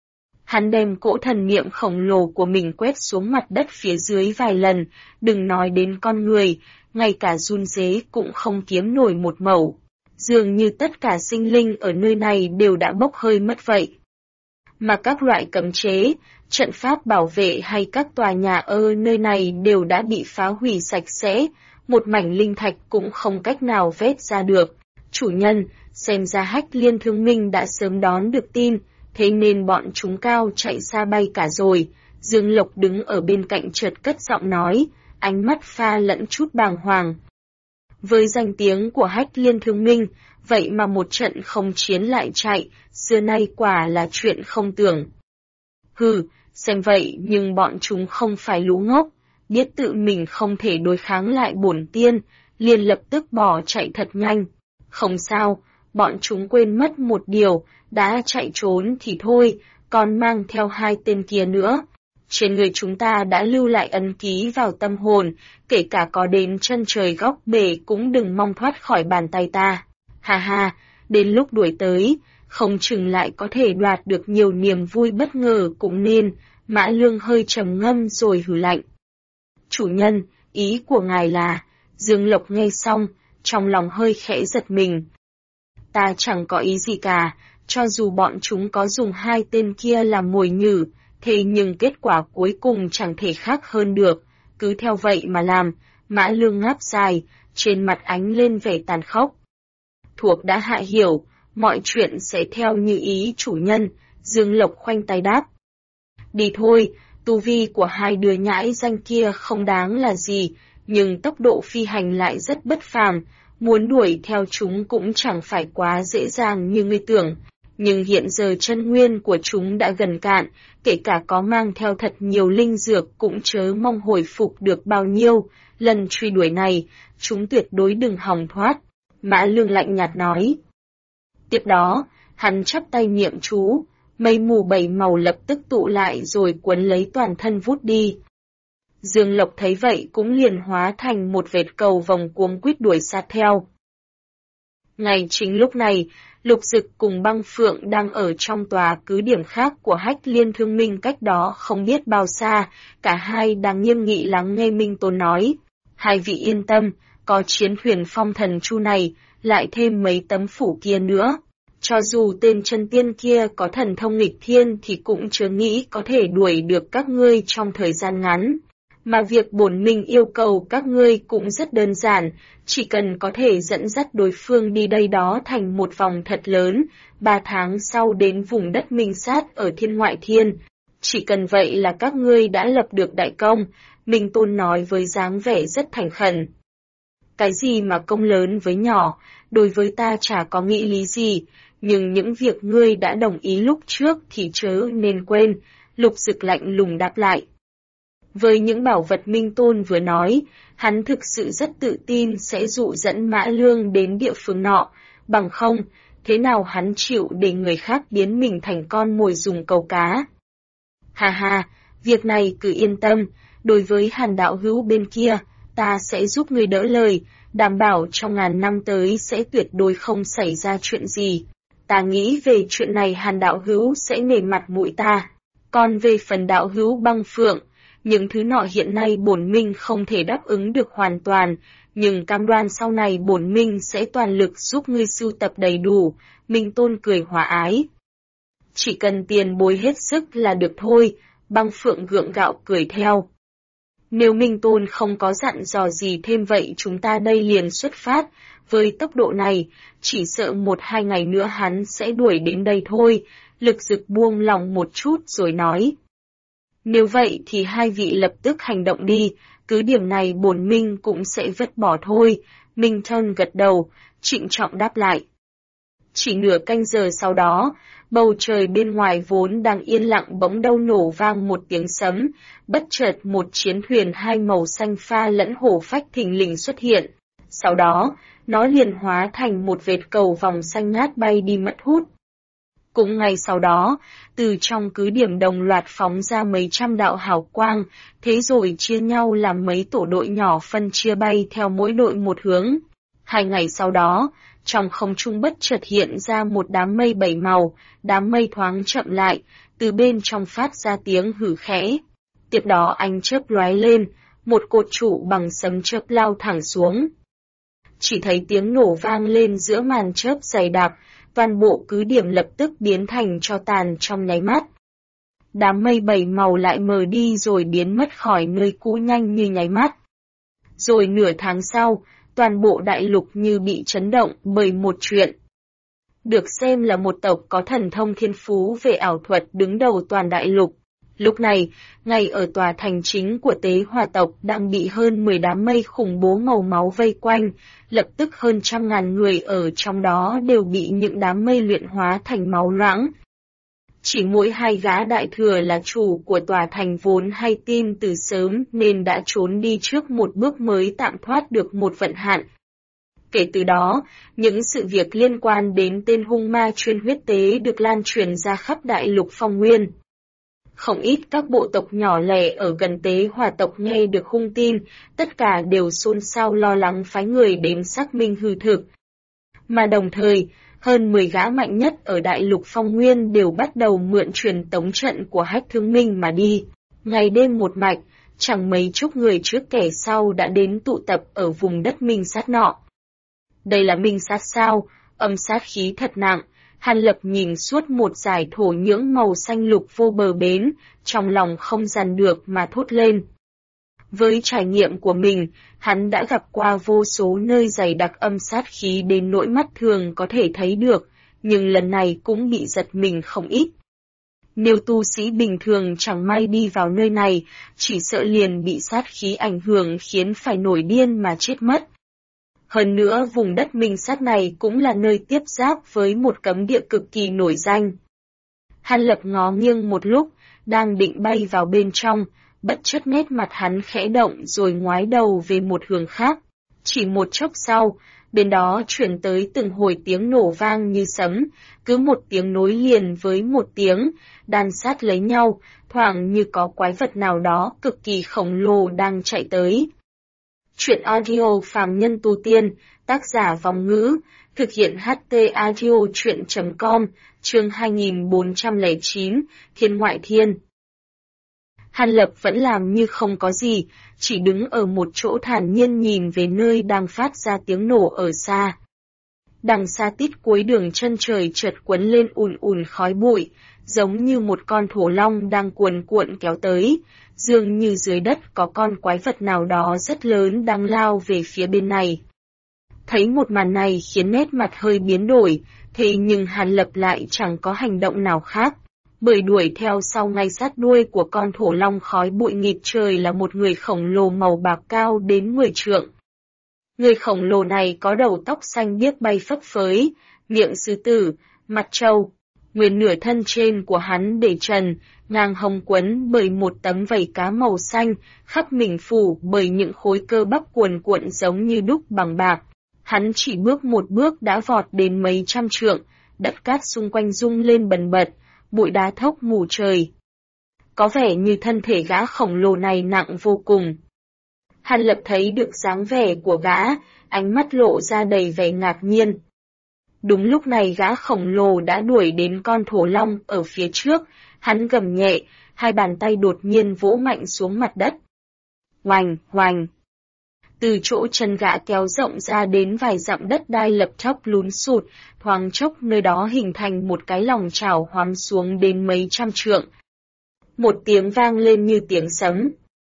Hắn đem cỗ thần niệm khổng lồ của mình quét xuống mặt đất phía dưới vài lần, đừng nói đến con người, ngay cả run rế cũng không kiếm nổi một mẩu. Dường như tất cả sinh linh ở nơi này đều đã bốc hơi mất vậy. Mà các loại cấm chế, trận pháp bảo vệ hay các tòa nhà ở nơi này đều đã bị phá hủy sạch sẽ, một mảnh linh thạch cũng không cách nào vét ra được. Chủ nhân, xem ra Hách Liên Thương Minh đã sớm đón được tin, thế nên bọn chúng cao chạy xa bay cả rồi. Dương Lộc đứng ở bên cạnh chợt cất giọng nói, ánh mắt pha lẫn chút bàng hoàng. Với danh tiếng của Hách Liên Thương Minh, vậy mà một trận không chiến lại chạy, xưa nay quả là chuyện không tưởng. Hừ, xem vậy nhưng bọn chúng không phải lú ngốc, biết tự mình không thể đối kháng lại bổn tiên, liền lập tức bỏ chạy thật nhanh. Không sao, bọn chúng quên mất một điều, đã chạy trốn thì thôi, còn mang theo hai tên kia nữa. Trên người chúng ta đã lưu lại ấn ký vào tâm hồn, kể cả có đến chân trời góc bể cũng đừng mong thoát khỏi bàn tay ta. Ha ha, đến lúc đuổi tới, không chừng lại có thể đoạt được nhiều niềm vui bất ngờ cũng nên. Mã Lương hơi trầm ngâm rồi hừ lạnh. Chủ nhân, ý của ngài là... Dương Lộc nghe xong, trong lòng hơi khẽ giật mình. Ta chẳng có ý gì cả, cho dù bọn chúng có dùng hai tên kia làm mồi nhử, thế nhưng kết quả cuối cùng chẳng thể khác hơn được, cứ theo vậy mà làm. Mã Lương ngáp dài, trên mặt ánh lên vẻ tàn khốc. Thuộc đã hạ hiểu, mọi chuyện sẽ theo như ý chủ nhân, Dương Lộc khoanh tay đáp. Đi thôi, tu vi của hai đứa nhãi danh kia không đáng là gì, nhưng tốc độ phi hành lại rất bất phàm, muốn đuổi theo chúng cũng chẳng phải quá dễ dàng như ngươi tưởng. Nhưng hiện giờ chân nguyên của chúng đã gần cạn, kể cả có mang theo thật nhiều linh dược cũng chớ mong hồi phục được bao nhiêu, lần truy đuổi này, chúng tuyệt đối đừng hòng thoát. Mã Lương lạnh nhạt nói. Tiếp đó, hắn chắp tay niệm chú, mây mù bảy màu lập tức tụ lại rồi cuốn lấy toàn thân vút đi. Dương Lộc thấy vậy cũng liền hóa thành một vệt cầu vòng cuống quýt đuổi sát theo. Ngay chính lúc này, Lục Dực cùng Băng Phượng đang ở trong tòa cứ điểm khác của Hách Liên Thương Minh cách đó không biết bao xa, cả hai đang nghiêm nghị lắng nghe Minh Tôn nói. Hai vị yên tâm, có chiến thuyền phong thần chu này, lại thêm mấy tấm phủ kia nữa. Cho dù tên chân tiên kia có thần thông nghịch thiên thì cũng chưa nghĩ có thể đuổi được các ngươi trong thời gian ngắn. Mà việc bổn minh yêu cầu các ngươi cũng rất đơn giản, chỉ cần có thể dẫn dắt đối phương đi đây đó thành một vòng thật lớn, 3 tháng sau đến vùng đất Minh Sát ở Thiên Ngoại Thiên. Chỉ cần vậy là các ngươi đã lập được đại công, Minh Tôn nói với dáng vẻ rất thành khẩn. Cái gì mà công lớn với nhỏ, đối với ta chả có nghĩ lý gì, nhưng những việc ngươi đã đồng ý lúc trước thì chớ nên quên, Lục Dực lạnh lùng đáp lại. Với những bảo vật Minh Tôn vừa nói, hắn thực sự rất tự tin sẽ dụ dẫn Mã Lương đến địa phương nọ, bằng không, thế nào hắn chịu để người khác biến mình thành con mồi dùng câu cá. Ha ha, việc này cứ yên tâm, đối với Hàn đạo hữu bên kia, ta sẽ giúp ngươi đỡ lời, đảm bảo trong ngàn năm tới sẽ tuyệt đối không xảy ra chuyện gì. Ta nghĩ về chuyện này Hàn đạo hữu sẽ nể mặt mũi ta. Còn về phần đạo hữu Băng Phượng, những thứ nọ hiện nay bổn minh không thể đáp ứng được hoàn toàn, nhưng cam đoan sau này bổn minh sẽ toàn lực giúp ngươi sưu tập đầy đủ. Minh Tôn cười hòa ái. Chỉ cần tiền bối hết sức là được thôi, Băng Phượng gượng gạo cười theo. Nếu Minh Tôn không có dặn dò gì thêm vậy chúng ta đây liền xuất phát, với tốc độ này, chỉ sợ 1-2 ngày nữa hắn sẽ đuổi đến đây thôi, Lực Dực buông lòng một chút rồi nói. Nếu vậy thì hai vị lập tức hành động đi, cứ điểm này bổn minh cũng sẽ vứt bỏ thôi, Minh Tôn gật đầu, trịnh trọng đáp lại. Chỉ nửa canh giờ sau đó, bầu trời bên ngoài vốn đang yên lặng bỗng đâu nổ vang một tiếng sấm, bất chợt một chiến thuyền hai màu xanh pha lẫn hổ phách thình lình xuất hiện. Sau đó, nó liền hóa thành một vệt cầu vòng xanh ngát bay đi mất hút. Cũng ngay sau đó, từ trong cứ điểm đồng loạt phóng ra mấy trăm đạo hào quang, thế rồi chia nhau làm mấy tổ đội nhỏ phân chia bay theo mỗi đội một hướng. 2 ngày sau đó, trong không trung bất chợt hiện ra một đám mây 7 màu, đám mây thoáng chậm lại, từ bên trong phát ra tiếng hử khẽ. Tiếp đó ánh chớp lóe lên, một cột trụ bằng sấm chớp lao thẳng xuống. Chỉ thấy tiếng nổ vang lên giữa màn chớp dày đặc, toàn bộ cứ điểm lập tức biến thành tro tàn trong nháy mắt. Đám mây 7 màu lại mờ đi rồi biến mất khỏi nơi cũ nhanh như nháy mắt. Rồi nửa tháng sau, toàn bộ đại lục như bị chấn động bởi một chuyện. Được xem là một tộc có thần thông thiên phú về ảo thuật đứng đầu toàn đại lục. Lúc này, ngay ở tòa thành chính của Tế Hòa tộc đang bị hơn 10 đám mây khủng bố màu máu vây quanh, lập tức hơn 100.000 người ở trong đó đều bị những đám mây luyện hóa thành máu loãng. Chỉ mỗi 2 gã đại thừa là chủ của tòa thành vốn hay tin từ sớm nên đã trốn đi trước một bước mới tạm thoát được một vận hạn. Kể từ đó, những sự việc liên quan đến tên hung ma chuyên huyết tế được lan truyền ra khắp đại lục Phong Nguyên. Không ít các bộ tộc nhỏ lẻ ở gần Tế Hòa tộc nghe được hung tin, tất cả đều xôn xao lo lắng phái người đến xác minh hư thực. Mà đồng thời, hơn 10 gã mạnh nhất ở đại lục Phong Nguyên đều bắt đầu mượn truyền tống trận của Hách Thương Minh mà đi. Ngày đêm một mạch, chẳng mấy chục người trước kẻ sau đã đến tụ tập ở vùng đất Minh Sát nọ. Đây là Minh Sát sao? Âm sát khí thật nặng. Hàn Lập nhìn suốt một dải thổ nhưỡng màu xanh lục vô bờ bến, trong lòng không dằn được mà thốt lên. Với trải nghiệm của mình, hắn đã gặp qua vô số nơi dày đặc âm sát khí đến nỗi mắt thường có thể thấy được, nhưng lần này cũng bị giật mình không ít. Nếu tu sĩ bình thường chẳng may đi vào nơi này, chỉ sợ liền bị sát khí ảnh hưởng khiến phải nổi điên mà chết mất. Hơn nữa vùng đất Minh Sát này cũng là nơi tiếp giáp với một cấm địa cực kỳ nổi danh. Hàn Lập ngó nghiêng một lúc, đang định bay vào bên trong, bất chợt nét mặt hắn khẽ động rồi ngoái đầu về một hướng khác. Chỉ một chốc sau, bên đó chuyển tới từng hồi tiếng nổ vang như sấm, cứ một tiếng nối liền với một tiếng, đan sát lấy nhau, thoảng như có quái vật nào đó cực kỳ khổng lồ đang chạy tới. Chuyện audio phàm nhân tu tiên, tác giả Vong Ngữ, thực hiện HT audio chuyện.com, chương 2409, Thiên Ngoại Thiên. Hàn Lập vẫn làm như không có gì, chỉ đứng ở một chỗ thản nhiên nhìn về nơi đang phát ra tiếng nổ ở xa. Đằng xa tít cuối đường chân trời chợt quấn lên ùn ùn khói bụi, giống như một con thổ long đang cuồn cuộn kéo tới, dường như dưới đất có con quái vật nào đó rất lớn đang lao về phía bên này. Thấy một màn này khiến nét mặt hơi biến đổi, thế nhưng Hàn Lập lại chẳng có hành động nào khác, bởi đuổi theo sau ngay sát đuôi của con thổ long khói bụi nghịt trời là một người khổng lồ màu bạc cao đến 10 trượng. Người khổng lồ này có đầu tóc xanh biếc bay phấp phới, miệng sư tử, mặt trâu. Nguyên nửa thân trên của hắn để trần, ngang hông quấn bởi một tấm vảy cá màu xanh, khắp mình phủ bởi những khối cơ bắp cuồn cuộn giống như đúc bằng bạc. Hắn chỉ bước một bước đã vọt đến mấy trăm trượng, đất cát xung quanh rung lên bần bật, bụi đá thốc mù trời. Có vẻ như thân thể gã khổng lồ này nặng vô cùng. Hàn Lập thấy được dáng vẻ của gã, ánh mắt lộ ra đầy vẻ ngạc nhiên. Đúng lúc này gã khổng lồ đã đuổi đến con thổ long ở phía trước, hắn gầm nhẹ, hai bàn tay đột nhiên vỗ mạnh xuống mặt đất. Oành, oành. Từ chỗ chân gã kéo rộng ra đến vài dặm đất đai lập chốc lún sụt, thoáng chốc nơi đó hình thành một cái lòng chảo hoắm xuống đến mấy trăm trượng. Một tiếng vang lên như tiếng sấm.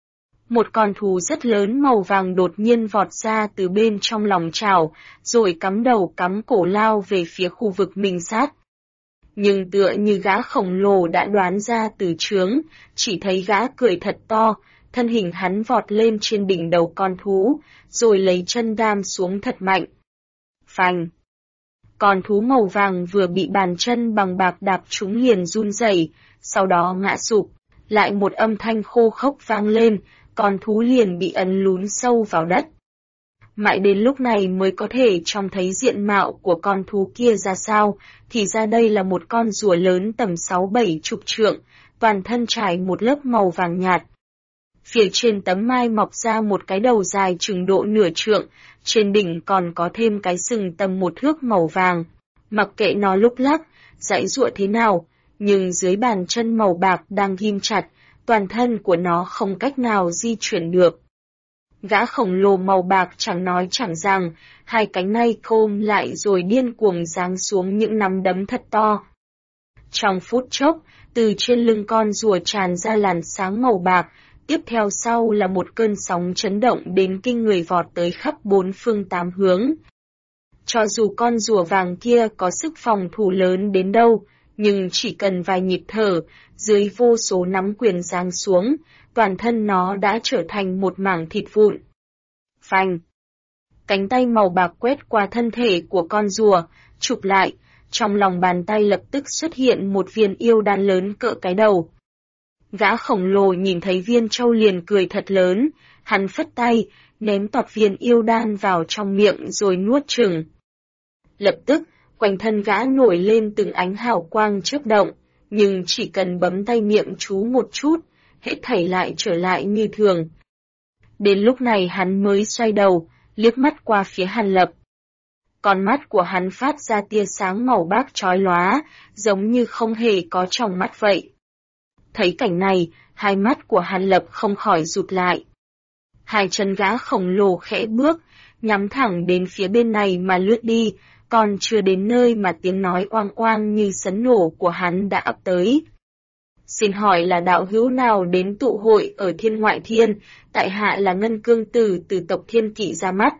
Một con thú rất lớn màu vàng đột nhiên vọt ra từ bên trong lòng chảo, rồi cắm đầu cắm cổ lao về phía khu vực mình sát. Nhưng tựa như gã khổng lồ đã đoán ra từ chướng, chỉ thấy gã cười thật to, thân hình hắn vọt lên trên đỉnh đầu con thú, rồi lấy chân đam xuống thật mạnh. Phanh! Con thú màu vàng vừa bị bàn chân bằng bạc đạp trúng liền run rẩy, sau đó ngã sụp, lại một âm thanh khô khốc vang lên, con thú liền bị ấn lún sâu vào đất. Mãi đến lúc này mới có thể trông thấy diện mạo của con thú kia ra sao, thì ra đây là một con rùa lớn tầm 6-7 chục trượng, toàn thân trải một lớp màu vàng nhạt. Phía trên tấm mai mọc ra một cái đầu dài chừng độ nửa trượng, trên đỉnh còn có thêm cái sừng tầm 1 thước màu vàng. Mặc kệ nó lúc lắc, giãy giụa thế nào, nhưng dưới bàn chân màu bạc đang ghim chặt, toàn thân của nó không cách nào di chuyển được. Gã khổng lồ màu bạc chẳng nói chẳng rằng, hai cánh nay khôm lại rồi điên cuồng giáng xuống những nắm đấm thật to. Trong phút chốc, từ trên lưng con rùa tràn ra làn sáng màu bạc, tiếp theo sau là một cơn sóng chấn động đến kinh người vọt tới khắp 4 phương 8 hướng. Cho dù con rùa vàng kia có sức phòng thủ lớn đến đâu, nhưng chỉ cần vài nhịp thở, dưới vô số nắm quyền giáng xuống, toàn thân nó đã trở thành một mảng thịt vụn. Phanh! Cánh tay màu bạc quét qua thân thể của con rùa, chụp lại, trong lòng bàn tay lập tức xuất hiện một viên yêu đan lớn cỡ cái đầu. Gã khổng lồ nhìn thấy viên châu liền cười thật lớn, hắn phất tay, ném tọt viên yêu đan vào trong miệng rồi nuốt chửng. Lập tức, quanh thân gã nổi lên từng ánh hào quang chớp động, nhưng chỉ cần bấm tay miệng chú một chút, hết thảy lại trở lại như thường. Đến lúc này hắn mới xoay đầu, liếc mắt qua phía Hàn Lập. Con mắt của hắn phát ra tia sáng màu bạc chói lóa, giống như không hề có trong mắt vậy. Thấy cảnh này, hai mắt của Hàn Lập không khỏi rụt lại. Hai chân gã khổng lồ khẽ bước, nhắm thẳng đến phía bên này mà lướt đi, còn chưa đến nơi mà tiếng nói oang oang như sấm nổ của hắn đã ập tới. Xin hỏi là đạo hữu nào đến tụ hội ở Thiên Ngoại Thiên, tại hạ là Ngân Cương Tử từ tộc Thiên Kỵ ra mắt.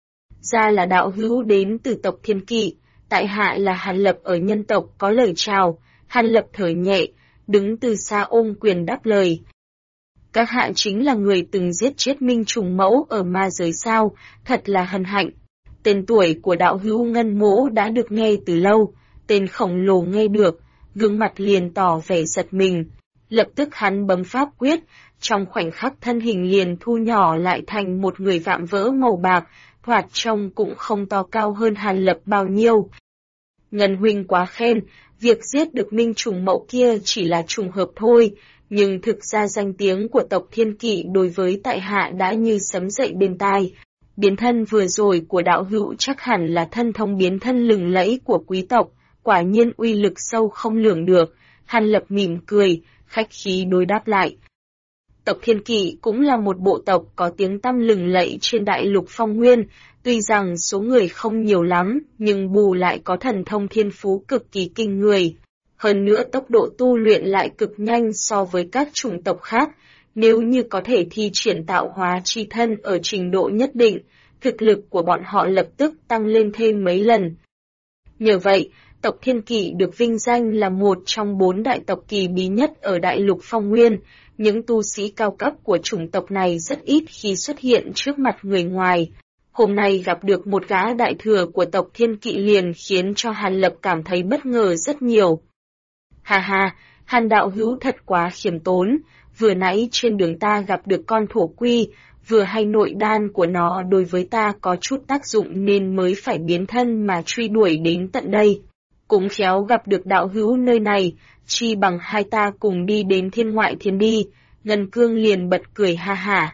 Ra là đạo hữu đến từ tộc Thiên Kỵ, tại hạ là Hàn Lập ở nhân tộc có lời chào. Hàn Lập thở nhẹ, đứng từ xa ôm quyền đáp lời. Các hạ chính là người từng giết chết Minh Trùng Mẫu ở ma giới sao, thật là hân hạnh. Tên tuổi của đạo hữu Ngân Mỗ đã được nghe từ lâu, tên khổng lồ nghe được, gương mặt liền tỏ vẻ giật mình. Lập tức hắn bấm pháp quyết, trong khoảnh khắc thân hình liền thu nhỏ lại thành một người vạm vỡ màu bạc, thoạt trông cũng không to cao hơn Hàn Lập bao nhiêu. Ngân huynh quá khen, việc giết được Minh Trùng Mẫu kia chỉ là trùng hợp thôi, nhưng thực ra danh tiếng của tộc Thiên Kỵ đối với tại hạ đã như sấm dậy bên tai. Biến thân vừa rồi của đạo hữu chắc hẳn là thân thông biến thân lừng lẫy của quý tộc, quả nhiên uy lực sâu không lường được. Hàn Lập mỉm cười, khách khí đối đáp lại. Tộc Thiên Kỵ cũng là một bộ tộc có tiếng tăm lừng lẫy trên đại lục Phong Nguyên, tuy rằng số người không nhiều lắm, nhưng bù lại có thần thông thiên phú cực kỳ kinh người. Hơn nữa tốc độ tu luyện lại cực nhanh so với các chủng tộc khác, nếu như có thể thi triển tạo hóa chi thân ở trình độ nhất định, thực lực của bọn họ lập tức tăng lên thêm mấy lần. Nhờ vậy, tộc Thiên Kỵ được vinh danh là một trong 4 đại tộc kỳ bí nhất ở đại lục Phong Nguyên. Những tu sĩ cao cấp của chủng tộc này rất ít khi xuất hiện trước mặt người ngoài. Hôm nay gặp được một gã đại thừa của tộc Thiên Kỵ liền khiến cho Hàn Lập cảm thấy bất ngờ rất nhiều. Ha ha, Hàn đạo hữu thật quá khiêm tốn, vừa nãy trên đường ta gặp được con thổ quy, vừa hay nội đan của nó đối với ta có chút tác dụng nên mới phải biến thân mà truy đuổi đến tận đây. Cũng khéo gặp được đạo hữu nơi này, chi bằng hai ta cùng đi đến thiên ngoại thiên đi. Ngân Cương liền bật cười ha hả.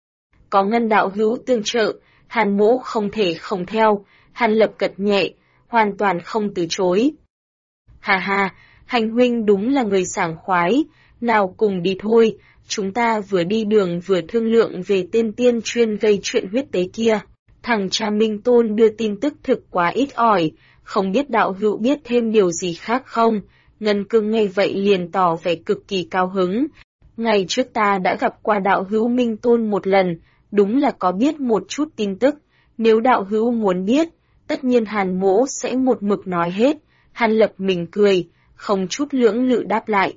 Có Ngân đạo hữu tương trợ, Hàn Mỗ không thể không theo. Hàn Lập gật nhẹ, hoàn toàn không từ chối. Hà hà, Hành huynh đúng là người sảng khoái, nào cùng đi thôi, chúng ta vừa đi đường vừa thương lượng về tên tiên chuyên gây chuyện huyết tế kia. Thằng cha Minh Tôn đưa tin tức thực quá ít ỏi, không biết đạo hữu biết thêm điều gì khác không? Ngân Cương nghe vậy liền tỏ vẻ cực kỳ cao hứng. Ngày trước ta đã gặp qua đạo hữu Minh Tôn một lần, đúng là có biết một chút tin tức. Nếu đạo hữu muốn biết, tất nhiên Hàn Mỗ sẽ một mực nói hết. Hàn Lập mỉm cười, không chút lưỡng lự đáp lại.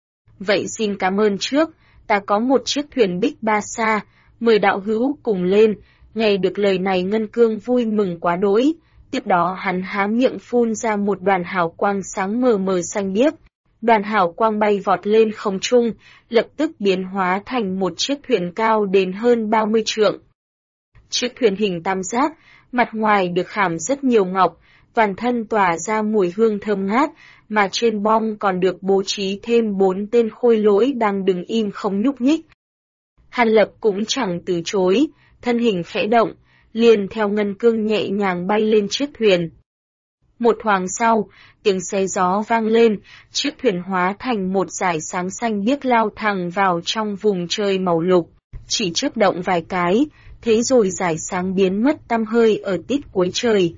Vậy xin cảm ơn trước, ta có một chiếc thuyền bích ba sa, mời đạo hữu cùng lên. Nghe được lời này Ngân Cương vui mừng quá đỗi. Tiếp đó hắn há miệng phun ra một đoàn hào quang sáng mờ mờ xanh biếc. Đoàn hào quang bay vọt lên không trung, lập tức biến hóa thành một chiếc thuyền cao đến hơn 30 trượng. Chiếc thuyền hình tam giác, mặt ngoài được khảm rất nhiều ngọc, toàn thân tỏa ra mùi hương thơm ngát, mà trên bong còn được bố trí thêm 4 tên khôi lỗi đang đứng im không nhúc nhích. Hàn Lập cũng chẳng từ chối, thân hình khẽ động, liền theo Ngân Cương nhẹ nhàng bay lên chiếc thuyền. Một thoáng sau, tiếng xé gió vang lên, chiếc thuyền hóa thành một dải sáng xanh biếc lao thẳng vào trong vùng trời màu lục, chỉ chớp động vài cái, thế rồi dải sáng biến mất tăm hơi ở tít cuối trời.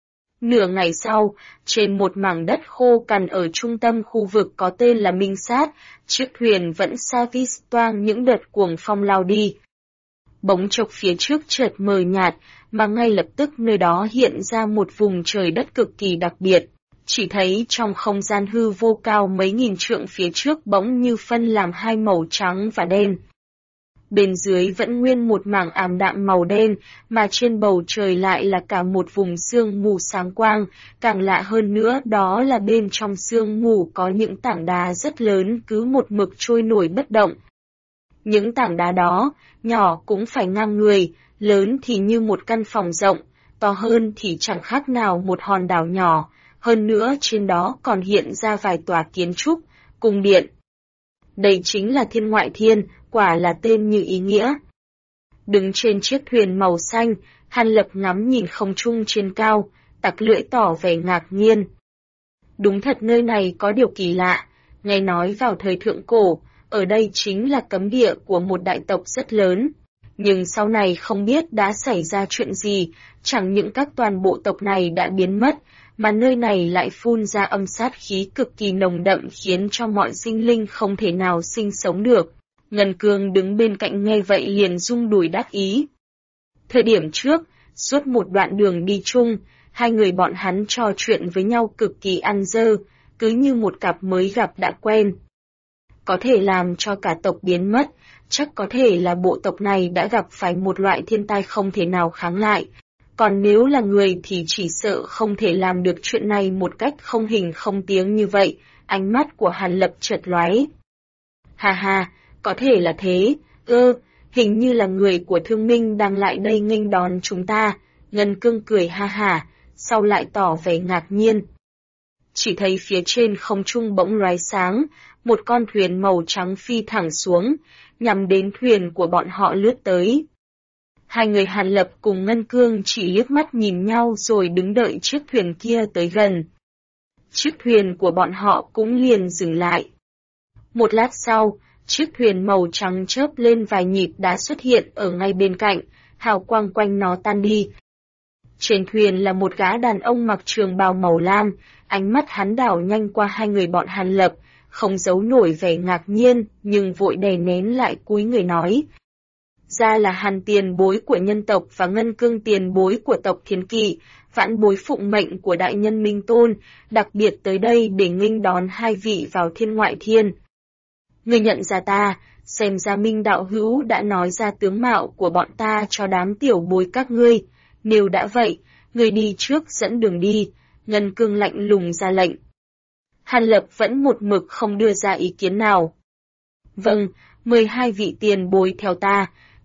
Nửa ngày sau, trên một mảng đất khô cằn ở trung tâm khu vực có tên là Minh Sát, chiếc thuyền vẫn xa vít toang những đợt cuồng phong lao đi. Bỗng chốc phía trước chợt mờ nhạt, mà ngay lập tức nơi đó hiện ra một vùng trời đất cực kỳ đặc biệt. Chỉ thấy trong không gian hư vô cao mấy nghìn trượng phía trước bỗng như phân làm hai màu trắng và đen. Bên dưới vẫn nguyên một mảng ảm đạm màu đen, mà trên bầu trời lại là cả một vùng sương mù sáng quang, càng lạ hơn nữa đó là bên trong sương mù có những tảng đá rất lớn cứ một mực trôi nổi bất động. Những tảng đá đó, nhỏ cũng phải ngang người, lớn thì như một căn phòng rộng, to hơn thì chẳng khác nào một hòn đảo nhỏ, hơn nữa trên đó còn hiện ra vài tòa kiến trúc, cung điện. Đây chính là Thiên Ngoại Thiên, quả là tên như ý nghĩa. Đứng trên chiếc thuyền màu xanh, Hàn Lập ngắm nhìn không trung trên cao, tặc lưỡi tỏ vẻ ngạc nhiên. Đúng thật nơi này có điều kỳ lạ, nghe nói vào thời thượng cổ, ở đây chính là cấm địa của một đại tộc rất lớn. Nhưng sau này không biết đã xảy ra chuyện gì, chẳng những các toàn bộ tộc này đã biến mất, mà nơi này lại phun ra âm sát khí cực kỳ nồng đậm khiến cho mọi sinh linh không thể nào sinh sống được. Ngân Cương đứng bên cạnh nghe vậy liền rung đùi đắc ý. Thời điểm trước, suốt một đoạn đường đi chung, hai người bọn hắn trò chuyện với nhau cực kỳ ăn dơ, cứ như một cặp mới gặp đã quen. Có thể làm cho cả tộc biến mất, chắc có thể là bộ tộc này đã gặp phải một loại thiên tai không thể nào kháng lại. Còn nếu là người thì chỉ sợ không thể làm được chuyện này một cách không hình không tiếng như vậy, ánh mắt của Hàn Lập chợt lóe. Hà hà, có thể là thế, hình như là người của Thương Minh đang lại đây nghênh đón chúng ta. Ngân Cương cười ha hả, sau lại tỏ vẻ ngạc nhiên. Chỉ thấy phía trên không trung bỗng lóe sáng, một con thuyền màu trắng phi thẳng xuống, nhằm đến thuyền của bọn họ lướt tới. Hai người Hàn Lập cùng Ngân Cương chỉ liếc mắt nhìn nhau rồi đứng đợi chiếc thuyền kia tới gần. Chiếc thuyền của bọn họ cũng liền dừng lại. Một lát sau, chiếc thuyền màu trắng chớp lên vài nhịp đã xuất hiện ở ngay bên cạnh, hào quang quanh nó tan đi. Trên thuyền là một gã đàn ông mặc trường bào màu lam, ánh mắt hắn đảo nhanh qua hai người bọn Hàn Lập, không giấu nổi vẻ ngạc nhiên, nhưng vội đè nén lại cúi người nói. Ra là Hàn tiền bối của nhân tộc và Ngân Cương tiền bối của tộc Thiên Kỵ, vãn bối phụng mệnh của đại nhân Minh Tôn, đặc biệt tới đây để nghênh đón hai vị vào Thiên Ngoại Thiên. Người nhận ra ta, xem ra Minh đạo hữu đã nói ra tướng mạo của bọn ta cho đám tiểu bối các ngươi, nếu đã vậy, người đi trước dẫn đường đi, Ngân Cương lạnh lùng ra lệnh. Hàn Lập vẫn một mực không đưa ra ý kiến nào. Vâng, 12 vị tiền bối theo ta,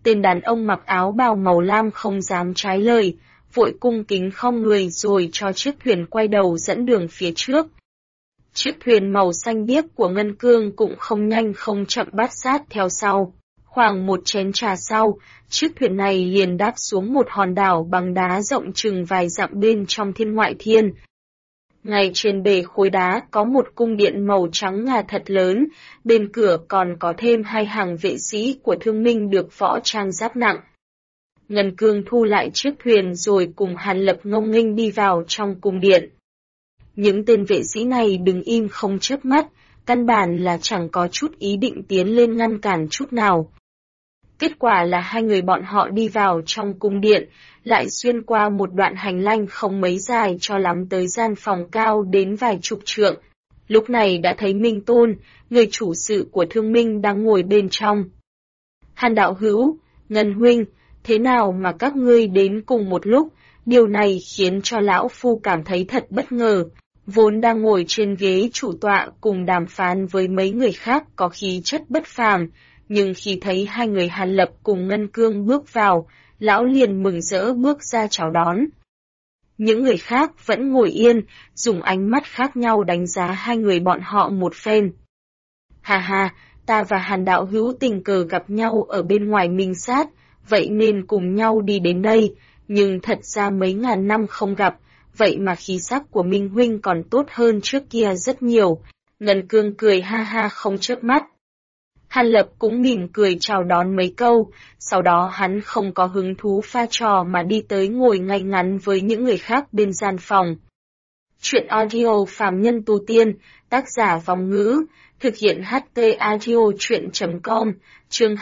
Tên đàn ông mặc áo bào màu lam không dám trái lời, vội cung kính khom người rồi cho chiếc thuyền quay đầu dẫn đường phía trước. Chiếc thuyền màu xanh biếc của Ngân Cương cũng không nhanh không chậm bát sát theo sau. Khoảng một chén trà sau, chiếc thuyền này liền đáp xuống một hòn đảo bằng đá rộng chừng vài dặm bên trong thiên ngoại thiên. Ngay trên bề khối đá có một cung điện màu trắng ngà thật lớn, bên cửa còn có thêm 2 hàng vệ sĩ của Thương Minh được võ trang giáp nặng. Ngân Cương thu lại chiếc thuyền rồi cùng Hàn Lập ngông nghênh đi vào trong cung điện. Những tên vệ sĩ này đứng im không chớp mắt, căn bản là chẳng có chút ý định tiến lên ngăn cản chút nào. Kết quả là 2 người bọn họ đi vào trong cung điện, lại xuyên qua một đoạn hành lang không mấy dài cho lắm tới gian phòng cao đến vài chục trượng. Lúc này đã thấy Minh Tôn, người chủ sự của Thương Minh đang ngồi bên trong. Hàn đạo hữu, Ngân huynh, thế nào mà các ngươi đến cùng một lúc? Điều này khiến cho lão phu cảm thấy thật bất ngờ. Vốn đang ngồi trên ghế chủ tọa cùng đàm phán với mấy người khác có khí chất bất phàm, nhưng khi thấy 2 người Hàn Lập cùng Ngân Cương bước vào, lão liền mừng rỡ bước ra chào đón. Những người khác vẫn ngồi yên, dùng ánh mắt khác nhau đánh giá 2 người bọn họ một phen. Hà hà, ta và Hàn đạo hữu tình cờ gặp nhau ở bên ngoài Minh Sát, vậy nên cùng nhau đi đến đây, nhưng thật ra mấy ngàn năm không gặp, vậy mà khí sắc của Minh huynh còn tốt hơn trước kia rất nhiều. Ngân Cương cười ha ha không chớp mắt. Hàn Lập cũng mỉm cười chào đón mấy câu, sau đó hắn không có hứng thú pha trò mà đi tới ngồi ngay ngắn với những người khác bên gian phòng. Chuyện audio Phàm Nhân Tu Tiên, tác giả Vong Ngữ, thực hiện HT Audio Chuyện.com, chương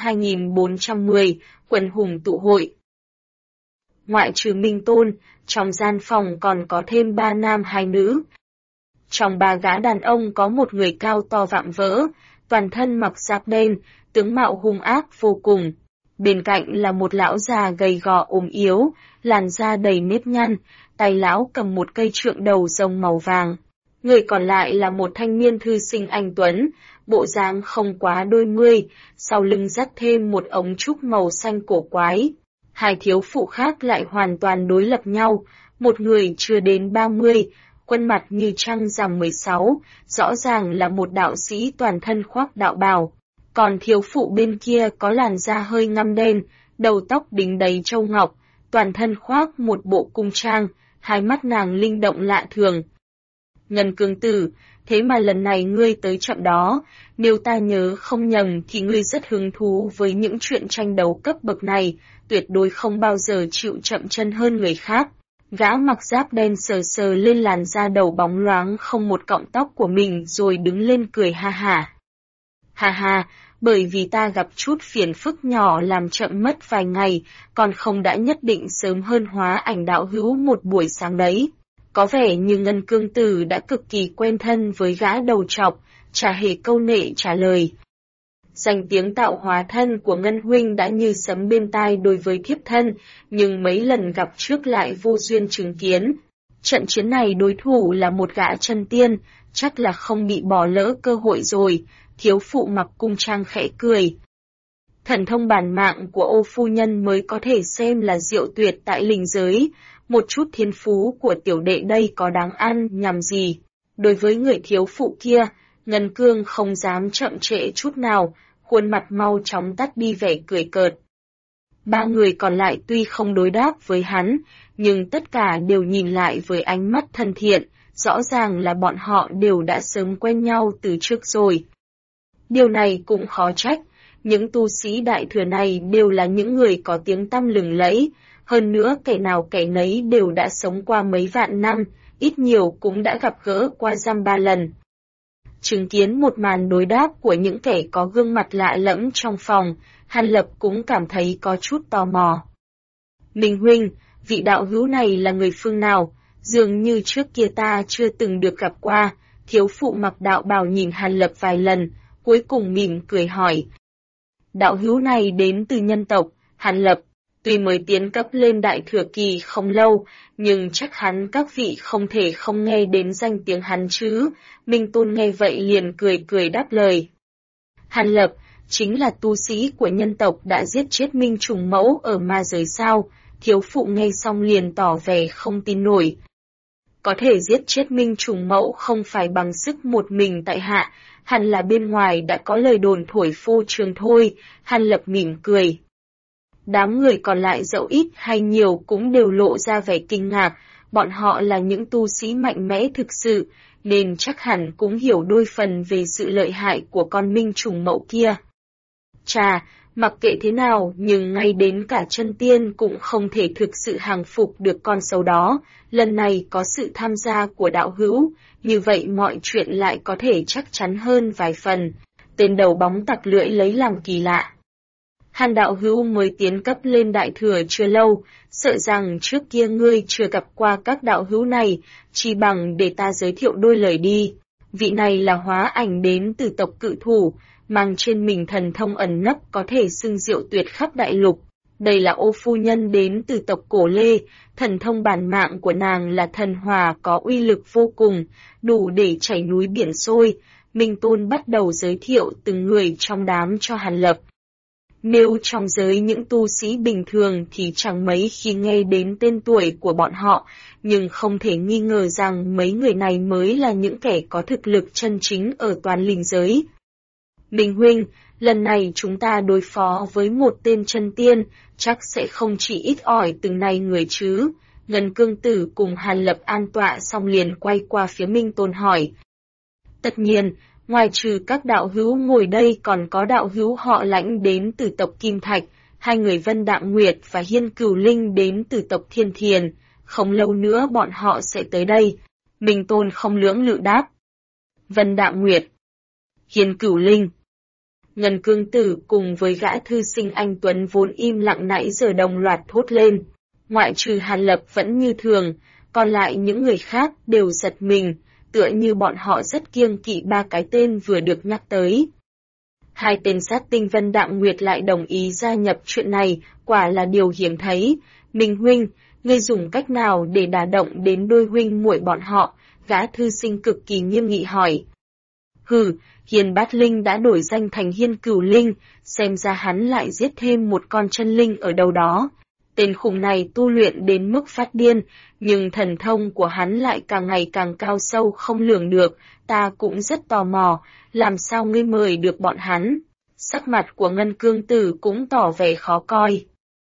2410, Quần hùng tụ hội. Ngoại trừ Minh Tôn, trong gian phòng còn có thêm 3 nam 2 nữ. Trong 3 gã đàn ông có một người cao to vạm vỡ, toàn thân mặc giáp đen, tướng mạo hung ác vô cùng. Bên cạnh là một lão già gầy gò ốm yếu, làn da đầy nếp nhăn, tay lão cầm một cây trượng đầu rồng màu vàng. Người còn lại là một thanh niên thư sinh anh tuấn, bộ dáng không quá đôi mươi, sau lưng dắt thêm một ống trúc màu xanh cổ quái. 2 thiếu phụ khác lại hoàn toàn đối lập nhau, một người chưa đến 30, khuôn mặt như trăng rằm 16, rõ ràng là một đạo sĩ toàn thân khoác đạo bào. Còn thiếu phụ bên kia có làn da hơi ngăm đen, đầu tóc đính đầy châu ngọc, toàn thân khoác một bộ cung trang, 2 mắt nàng linh động lạ thường. Ngân Cương tử, thế mà lần này ngươi tới chậm đó, nếu ta nhớ không nhầm thì ngươi rất hứng thú với những chuyện tranh đấu cấp bậc này, tuyệt đối không bao giờ chịu chậm chân hơn người khác. Gã mặc giáp đen sờ sờ lên làn da đầu bóng loáng không một cọng tóc của mình rồi đứng lên cười ha hả. Ha ha, bởi vì ta gặp chút phiền phức nhỏ làm chậm mất vài ngày, còn không đã nhất định sớm hơn Hóa Ảnh đạo hữu một buổi sáng đấy. Có vẻ như Ngân Cương tử đã cực kỳ quen thân với gã đầu trọc, chả hề câu nệ trả lời. Danh tiếng tạo hóa thân của Ngân huynh đã như sấm bên tai đối với thiếp thân, nhưng mấy lần gặp trước lại vô duyên chứng kiến. Trận chiến này đối thủ là một gã chân tiên, chắc là không bị bỏ lỡ cơ hội rồi, thiếu phụ mặc cung trang khẽ cười. Thần thông bản mạng của Ô phu nhân mới có thể xem là diệu tuyệt tại linh giới, một chút thiên phú của tiểu đệ đây có đáng ăn nhằm gì. Đối với người thiếu phụ kia, Ngân Cương không dám chậm trễ chút nào, khuôn mặt mau chóng tắt đi vẻ cười cợt. 3 người còn lại tuy không đối đáp với hắn, nhưng tất cả đều nhìn lại với ánh mắt thân thiện, rõ ràng là bọn họ đều đã sớm quen nhau từ trước rồi. Điều này cũng khó trách, những tu sĩ đại thừa này đều là những người có tiếng tăm lừng lẫy, hơn nữa kẻ nào kẻ nấy đều đã sống qua mấy vạn năm, ít nhiều cũng đã gặp gỡ qua dăm 3 lần. Chứng kiến một màn đối đáp của những kẻ có gương mặt lạ lẫm trong phòng, Hàn Lập cũng cảm thấy có chút tò mò. Minh huynh, vị đạo hữu này là người phương nào? Dường như trước kia ta chưa từng được gặp qua. Thiếu phụ mặc đạo bào nhìn Hàn Lập vài lần, cuối cùng mỉm cười hỏi. Đạo hữu này đến từ nhân tộc, Hàn Lập. Tuy mới tiến cấp lên đại thừa kỳ không lâu, nhưng chắc hẳn các vị không thể không nghe đến danh tiếng hắn chứ. Minh Tôn nghe vậy liền cười cười đáp lời. Hàn Lập, chính là tu sĩ của nhân tộc đã giết chết Minh Trùng Mẫu ở ma giới sao? Thiếu phụ nghe xong liền tỏ vẻ không tin nổi. Có thể giết chết Minh Trùng Mẫu không phải bằng sức một mình tại hạ, hẳn là bên ngoài đã có lời đồn thổi phô trương thôi. Hàn Lập mỉm cười. Đám người còn lại dẫu ít hay nhiều cũng đều lộ ra vẻ kinh ngạc, bọn họ là những tu sĩ mạnh mẽ thực sự, nên chắc hẳn cũng hiểu đôi phần về sự lợi hại của con Minh Trùng Mẫu kia. Chà, mặc kệ thế nào nhưng ngay đến cả chân tiên cũng không thể thực sự hàng phục được con sâu đó, lần này có sự tham gia của đạo hữu, như vậy mọi chuyện lại có thể chắc chắn hơn vài phần. Tên đầu bóng tặc lưỡi lấy làm kỳ lạ. Hàn đạo hữu mới tiến cấp lên đại thừa chưa lâu, sợ rằng trước kia ngươi chưa gặp qua các đạo hữu này, chỉ bằng để ta giới thiệu đôi lời đi. Vị này là Hóa Ảnh đến từ tộc Cự Thủ, mang trên mình thần thông ẩn nấp có thể xưng diệu tuyệt khắp đại lục. Đây là Ô phu nhân đến từ tộc Cổ Lê, thần thông bản mạng của nàng là thần hòa có uy lực vô cùng, đủ để chảy núi biển sôi. Minh Tôn bắt đầu giới thiệu từng người trong đám cho Hàn Lập. Nếu trong giới những tu sĩ bình thường thì chẳng mấy khi nghe đến tên tuổi của bọn họ, nhưng không thể nghi ngờ rằng mấy người này mới là những kẻ có thực lực chân chính ở toàn linh giới. Minh huynh, lần này chúng ta đối phó với một tên chân tiên, chắc sẽ không chỉ ít ỏi từng này người chứ. Ngân Cương Tử cùng Hàn Lập an tọa xong liền quay qua phía Minh Tôn hỏi. Tất nhiên, ngoài trừ các đạo hữu ngồi đây còn có đạo hữu họ Lãnh đến từ tộc Kim Thạch, hai người Vân Đạm Nguyệt và Hiên Cửu Linh đến từ tộc Thiên Thiền, không lâu nữa bọn họ sẽ tới đây. Minh Tôn không lưỡng lự đáp. Vân Đạm Nguyệt, Hiên Cửu Linh, Ngân Cương Tử cùng với gã thư sinh anh Tuấn vốn im lặng nãy giờ đồng loạt thốt lên. Ngoại trừ Hàn Lập vẫn như thường, còn lại những người khác đều giật mình, tựa như bọn họ rất kiêng kỵ ba cái tên vừa được nhắc tới. Hai tên sát tinh Vân Đạm Nguyệt lại đồng ý gia nhập chuyện này, quả là điều hiếm thấy. Minh huynh, ngươi dùng cách nào để đả động đến đôi huynh muội bọn họ? Gã thư sinh cực kỳ nghiêm nghị hỏi. Hừ, Hiên Bát Linh đã đổi danh thành Hiên Cửu Linh, xem ra hắn lại giết thêm một con chân linh ở đâu đó. Tên khủng này tu luyện đến mức phát điên, nhưng thần thông của hắn lại càng ngày càng cao sâu không lường được, ta cũng rất tò mò, làm sao ngươi mời được bọn hắn? Sắc mặt của Ngân Cương Tử cũng tỏ vẻ khó coi.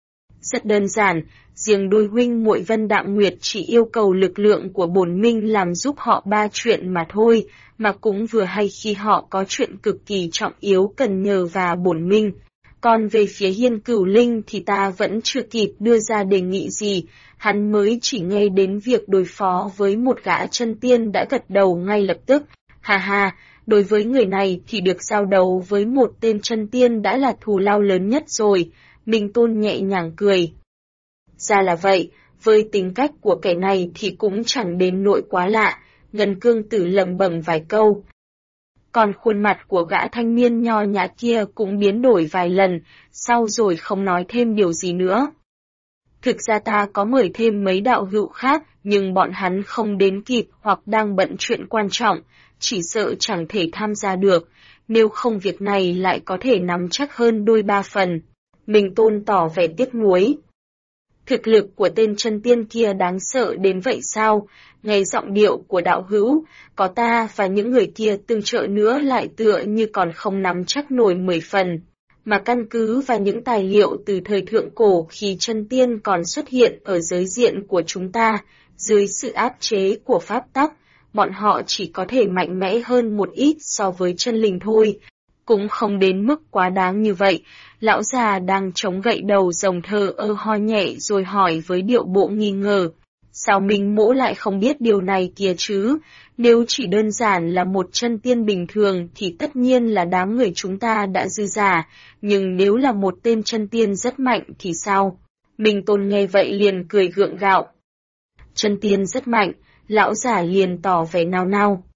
Rất đơn giản, riêng đôi huynh muội Vân Đạm Nguyệt chỉ yêu cầu lực lượng của bổn minh làm giúp họ ba chuyện mà thôi, mà cũng vừa hay khi họ có chuyện cực kỳ trọng yếu cần nhờ và bổn minh. Còn về phía Hiên Cửu Linh thì ta vẫn chưa kịp đưa ra đề nghị gì, hắn mới chỉ nghe đến việc đối phó với một gã chân tiên đã gật đầu ngay lập tức. Ha ha, đối với người này thì được giao đấu với một tên chân tiên đã là thù lao lớn nhất rồi, Minh Tôn nhẹ nhàng cười. Ra là vậy, với tính cách của kẻ này thì cũng chẳng đến nỗi quá lạ, Ngân Cương Tử lẩm bẩm vài câu. Còn khuôn mặt của gã thanh niên nho nhã kia cũng biến đổi vài lần, sau rồi không nói thêm điều gì nữa. Thực ra ta có mời thêm mấy đạo hữu khác, nhưng bọn hắn không đến kịp hoặc đang bận chuyện quan trọng, chỉ sợ chẳng thể tham gia được, nếu không việc này lại có thể nắm chắc hơn đôi ba phần. Minh Tôn tỏ vẻ tiếc nuối. Thực lực của tên chân tiên kia đáng sợ đến vậy sao? Nghe giọng điệu của đạo hữu, có ta và những người kia tương trợ nữa lại tựa như còn không nắm chắc nổi 10 phần. Mà căn cứ vào những tài liệu từ thời thượng cổ khi chân tiên còn xuất hiện ở giới diện của chúng ta, dưới sự áp chế của pháp tắc, bọn họ chỉ có thể mạnh mẽ hơn một ít so với chân linh thôi. Cũng không đến mức quá đáng như vậy. Lão già đang chống gậy đầu rồng thờ ho nhẹ rồi hỏi với điệu bộ nghi ngờ. Sao Minh Mỗ lại không biết điều này kìa chứ? Nếu chỉ đơn giản là một chân tiên bình thường thì tất nhiên là đám người chúng ta đã dư giả, nhưng nếu là một tên chân tiên rất mạnh thì sao? Minh Tôn nghe vậy liền cười gượng gạo. Chân tiên rất mạnh, lão già liền tỏ vẻ nao nao.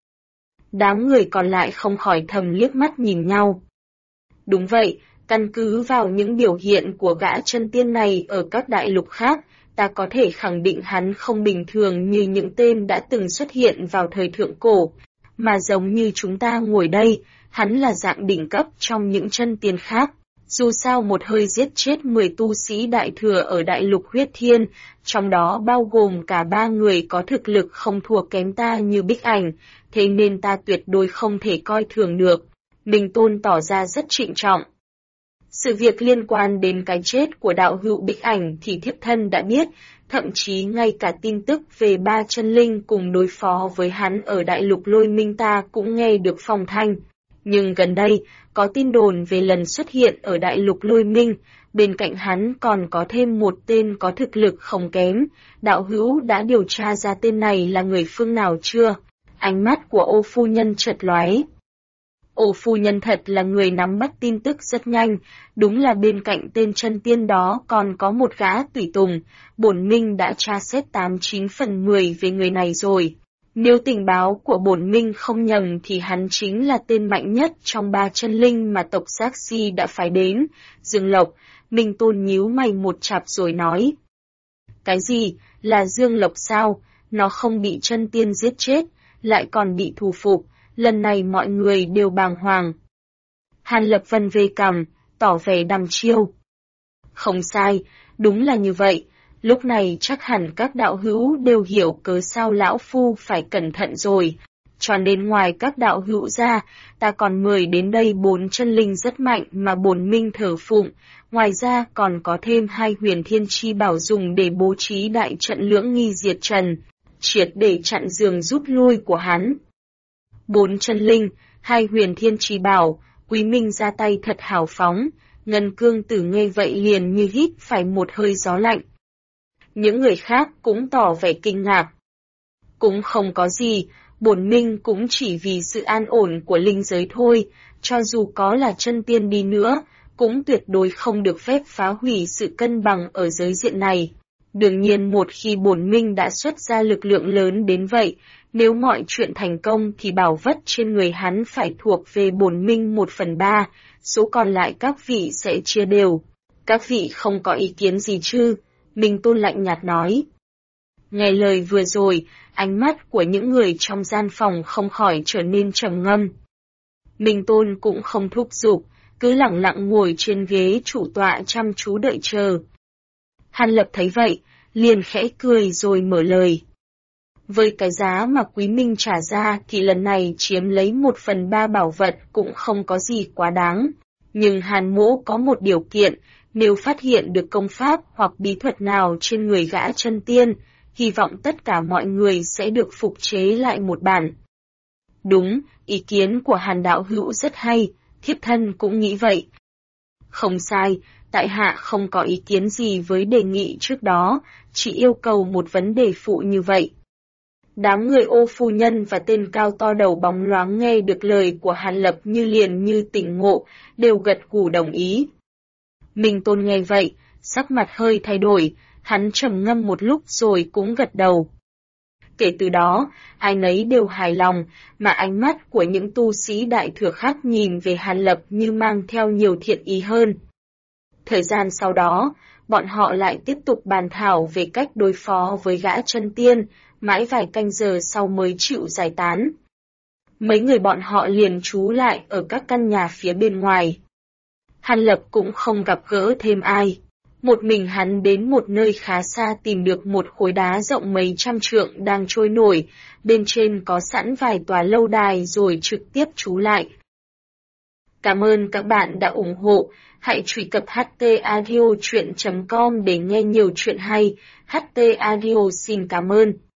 Đám người còn lại không khỏi thầm liếc mắt nhìn nhau. Đúng vậy, căn cứ vào những biểu hiện của gã chân tiên này ở các đại lục khác, ta có thể khẳng định hắn không bình thường như những tên đã từng xuất hiện vào thời thượng cổ. mà giống như chúng ta ngồi đây, hắn là dạng đỉnh cấp trong những chân tiên khác. Dù sao một hơi giết chết 10 tu sĩ đại thừa ở đại lục huyết thiên, trong đó bao gồm cả 3 người có thực lực không thua kém ta như Bích Ảnh, thế nên ta tuyệt đối không thể coi thường được. Minh Tôn tỏ ra rất trịnh trọng. Sự việc liên quan đến cái chết của đạo hữu Bích Ảnh thì thiếp thân đã biết, thậm chí ngay cả tin tức về 3 chân linh cùng đối phó với hắn ở đại lục Lôi Minh ta cũng nghe được phong thanh. Nhưng gần đây, có tin đồn về lần xuất hiện ở đại lục Lôi Minh, bên cạnh hắn còn có thêm một tên có thực lực không kém. Đạo hữu đã điều tra ra tên này là người phương nào chưa? Ánh mắt của Ô phu nhân chợt lóe. Ô phu nhân thật là người nắm bắt tin tức rất nhanh, đúng là bên cạnh tên chân tiên đó còn có một gã tùy tùng, bổn minh đã tra xét 89 phần 10 về người này rồi. Nếu tình báo của bổn minh không nhầm thì hắn chính là tên mạnh nhất trong 3 chân linh mà tộc Giác Si đã phái đến. Dương Lộc, Minh Tôn nhíu mày một chạp rồi nói. Cái gì, là Dương Lộc sao? Nó không bị chân tiên giết chết, lại còn bị thù phục, lần này mọi người đều bàng hoàng. Hàn Lập Vân vê cằm, tỏ vẻ đăm chiêu. Không sai, đúng là như vậy. Lúc này chắc hẳn các đạo hữu đều hiểu cớ sao lão phu phải cẩn thận rồi. Cho nên ngoài các đạo hữu ra, ta còn mời đến đây 4 chân linh rất mạnh mà bổn minh thờ phụng. Ngoài ra còn có thêm 2 huyền thiên chi bảo dùng để bố trí đại trận lưỡng nghi diệt trần, triệt để chặn giường rút lui của hắn. 4 chân linh, 2 huyền thiên chi bảo, Quý Minh ra tay thật hào phóng. Ngân Cương Tử nghe vậy liền như hít phải một hơi gió lạnh. Những người khác cũng tỏ vẻ kinh ngạc. Cũng không có gì, bổn minh cũng chỉ vì sự an ổn của linh giới thôi, cho dù có là chân tiên đi nữa, cũng tuyệt đối không được phép phá hủy sự cân bằng ở giới diện này. Đương nhiên một khi bổn minh đã xuất ra lực lượng lớn đến vậy, nếu mọi chuyện thành công thì bảo vật trên người hắn phải thuộc về bổn minh 1/3, số còn lại các vị sẽ chia đều. Các vị không có ý kiến gì chứ? Minh Tôn lạnh nhạt nói. Nghe lời vừa rồi, ánh mắt của những người trong gian phòng không khỏi trở nên trầm ngâm. Minh Tôn cũng không thúc giục, cứ lặng lặng ngồi trên ghế chủ tọa chăm chú đợi chờ. Hàn Lập thấy vậy, liền khẽ cười rồi mở lời. Với cái giá mà Quý Minh trả ra thì lần này chiếm lấy 1/3 bảo vật cũng không có gì quá đáng. Nhưng Hàn Mỗ có một điều kiện, nếu phát hiện được công pháp hoặc bí thuật nào trên người gã chân tiên, hy vọng tất cả mọi người sẽ được phục chế lại một bản. Đúng, ý kiến của Hàn đạo hữu rất hay, thiếp thân cũng nghĩ vậy. Không sai, tại hạ không có ý kiến gì với đề nghị trước đó, chỉ yêu cầu một vấn đề phụ như vậy. Đám người Ô phu nhân và tên cao to đầu bóng loáng nghe được lời của Hàn Lập liền như tỉnh ngộ, đều gật gù đồng ý. Minh Tôn nghe vậy, sắc mặt hơi thay đổi, hắn trầm ngâm một lúc rồi cũng gật đầu. Kể từ đó, ai nấy đều hài lòng, mà ánh mắt của những tu sĩ đại thừa khác nhìn về Hàn Lập như mang theo nhiều thiện ý hơn. Thời gian sau đó, bọn họ lại tiếp tục bàn thảo về cách đối phó với gã chân tiên, mãi vài canh giờ sau mới chịu giải tán. Mấy người bọn họ liền trú lại ở các căn nhà phía bên ngoài. Hàn Lập cũng không gặp gỡ thêm ai. Một mình hắn đến một nơi khá xa tìm được một khối đá rộng mấy trăm trượng đang trôi nổi, bên trên có sẵn vài tòa lâu đài rồi trực tiếp trú lại. Cảm ơn các bạn đã ủng hộ, hãy truy cập htaudio.com để nghe nhiều chuyện hay. HT Audio xin cảm ơn.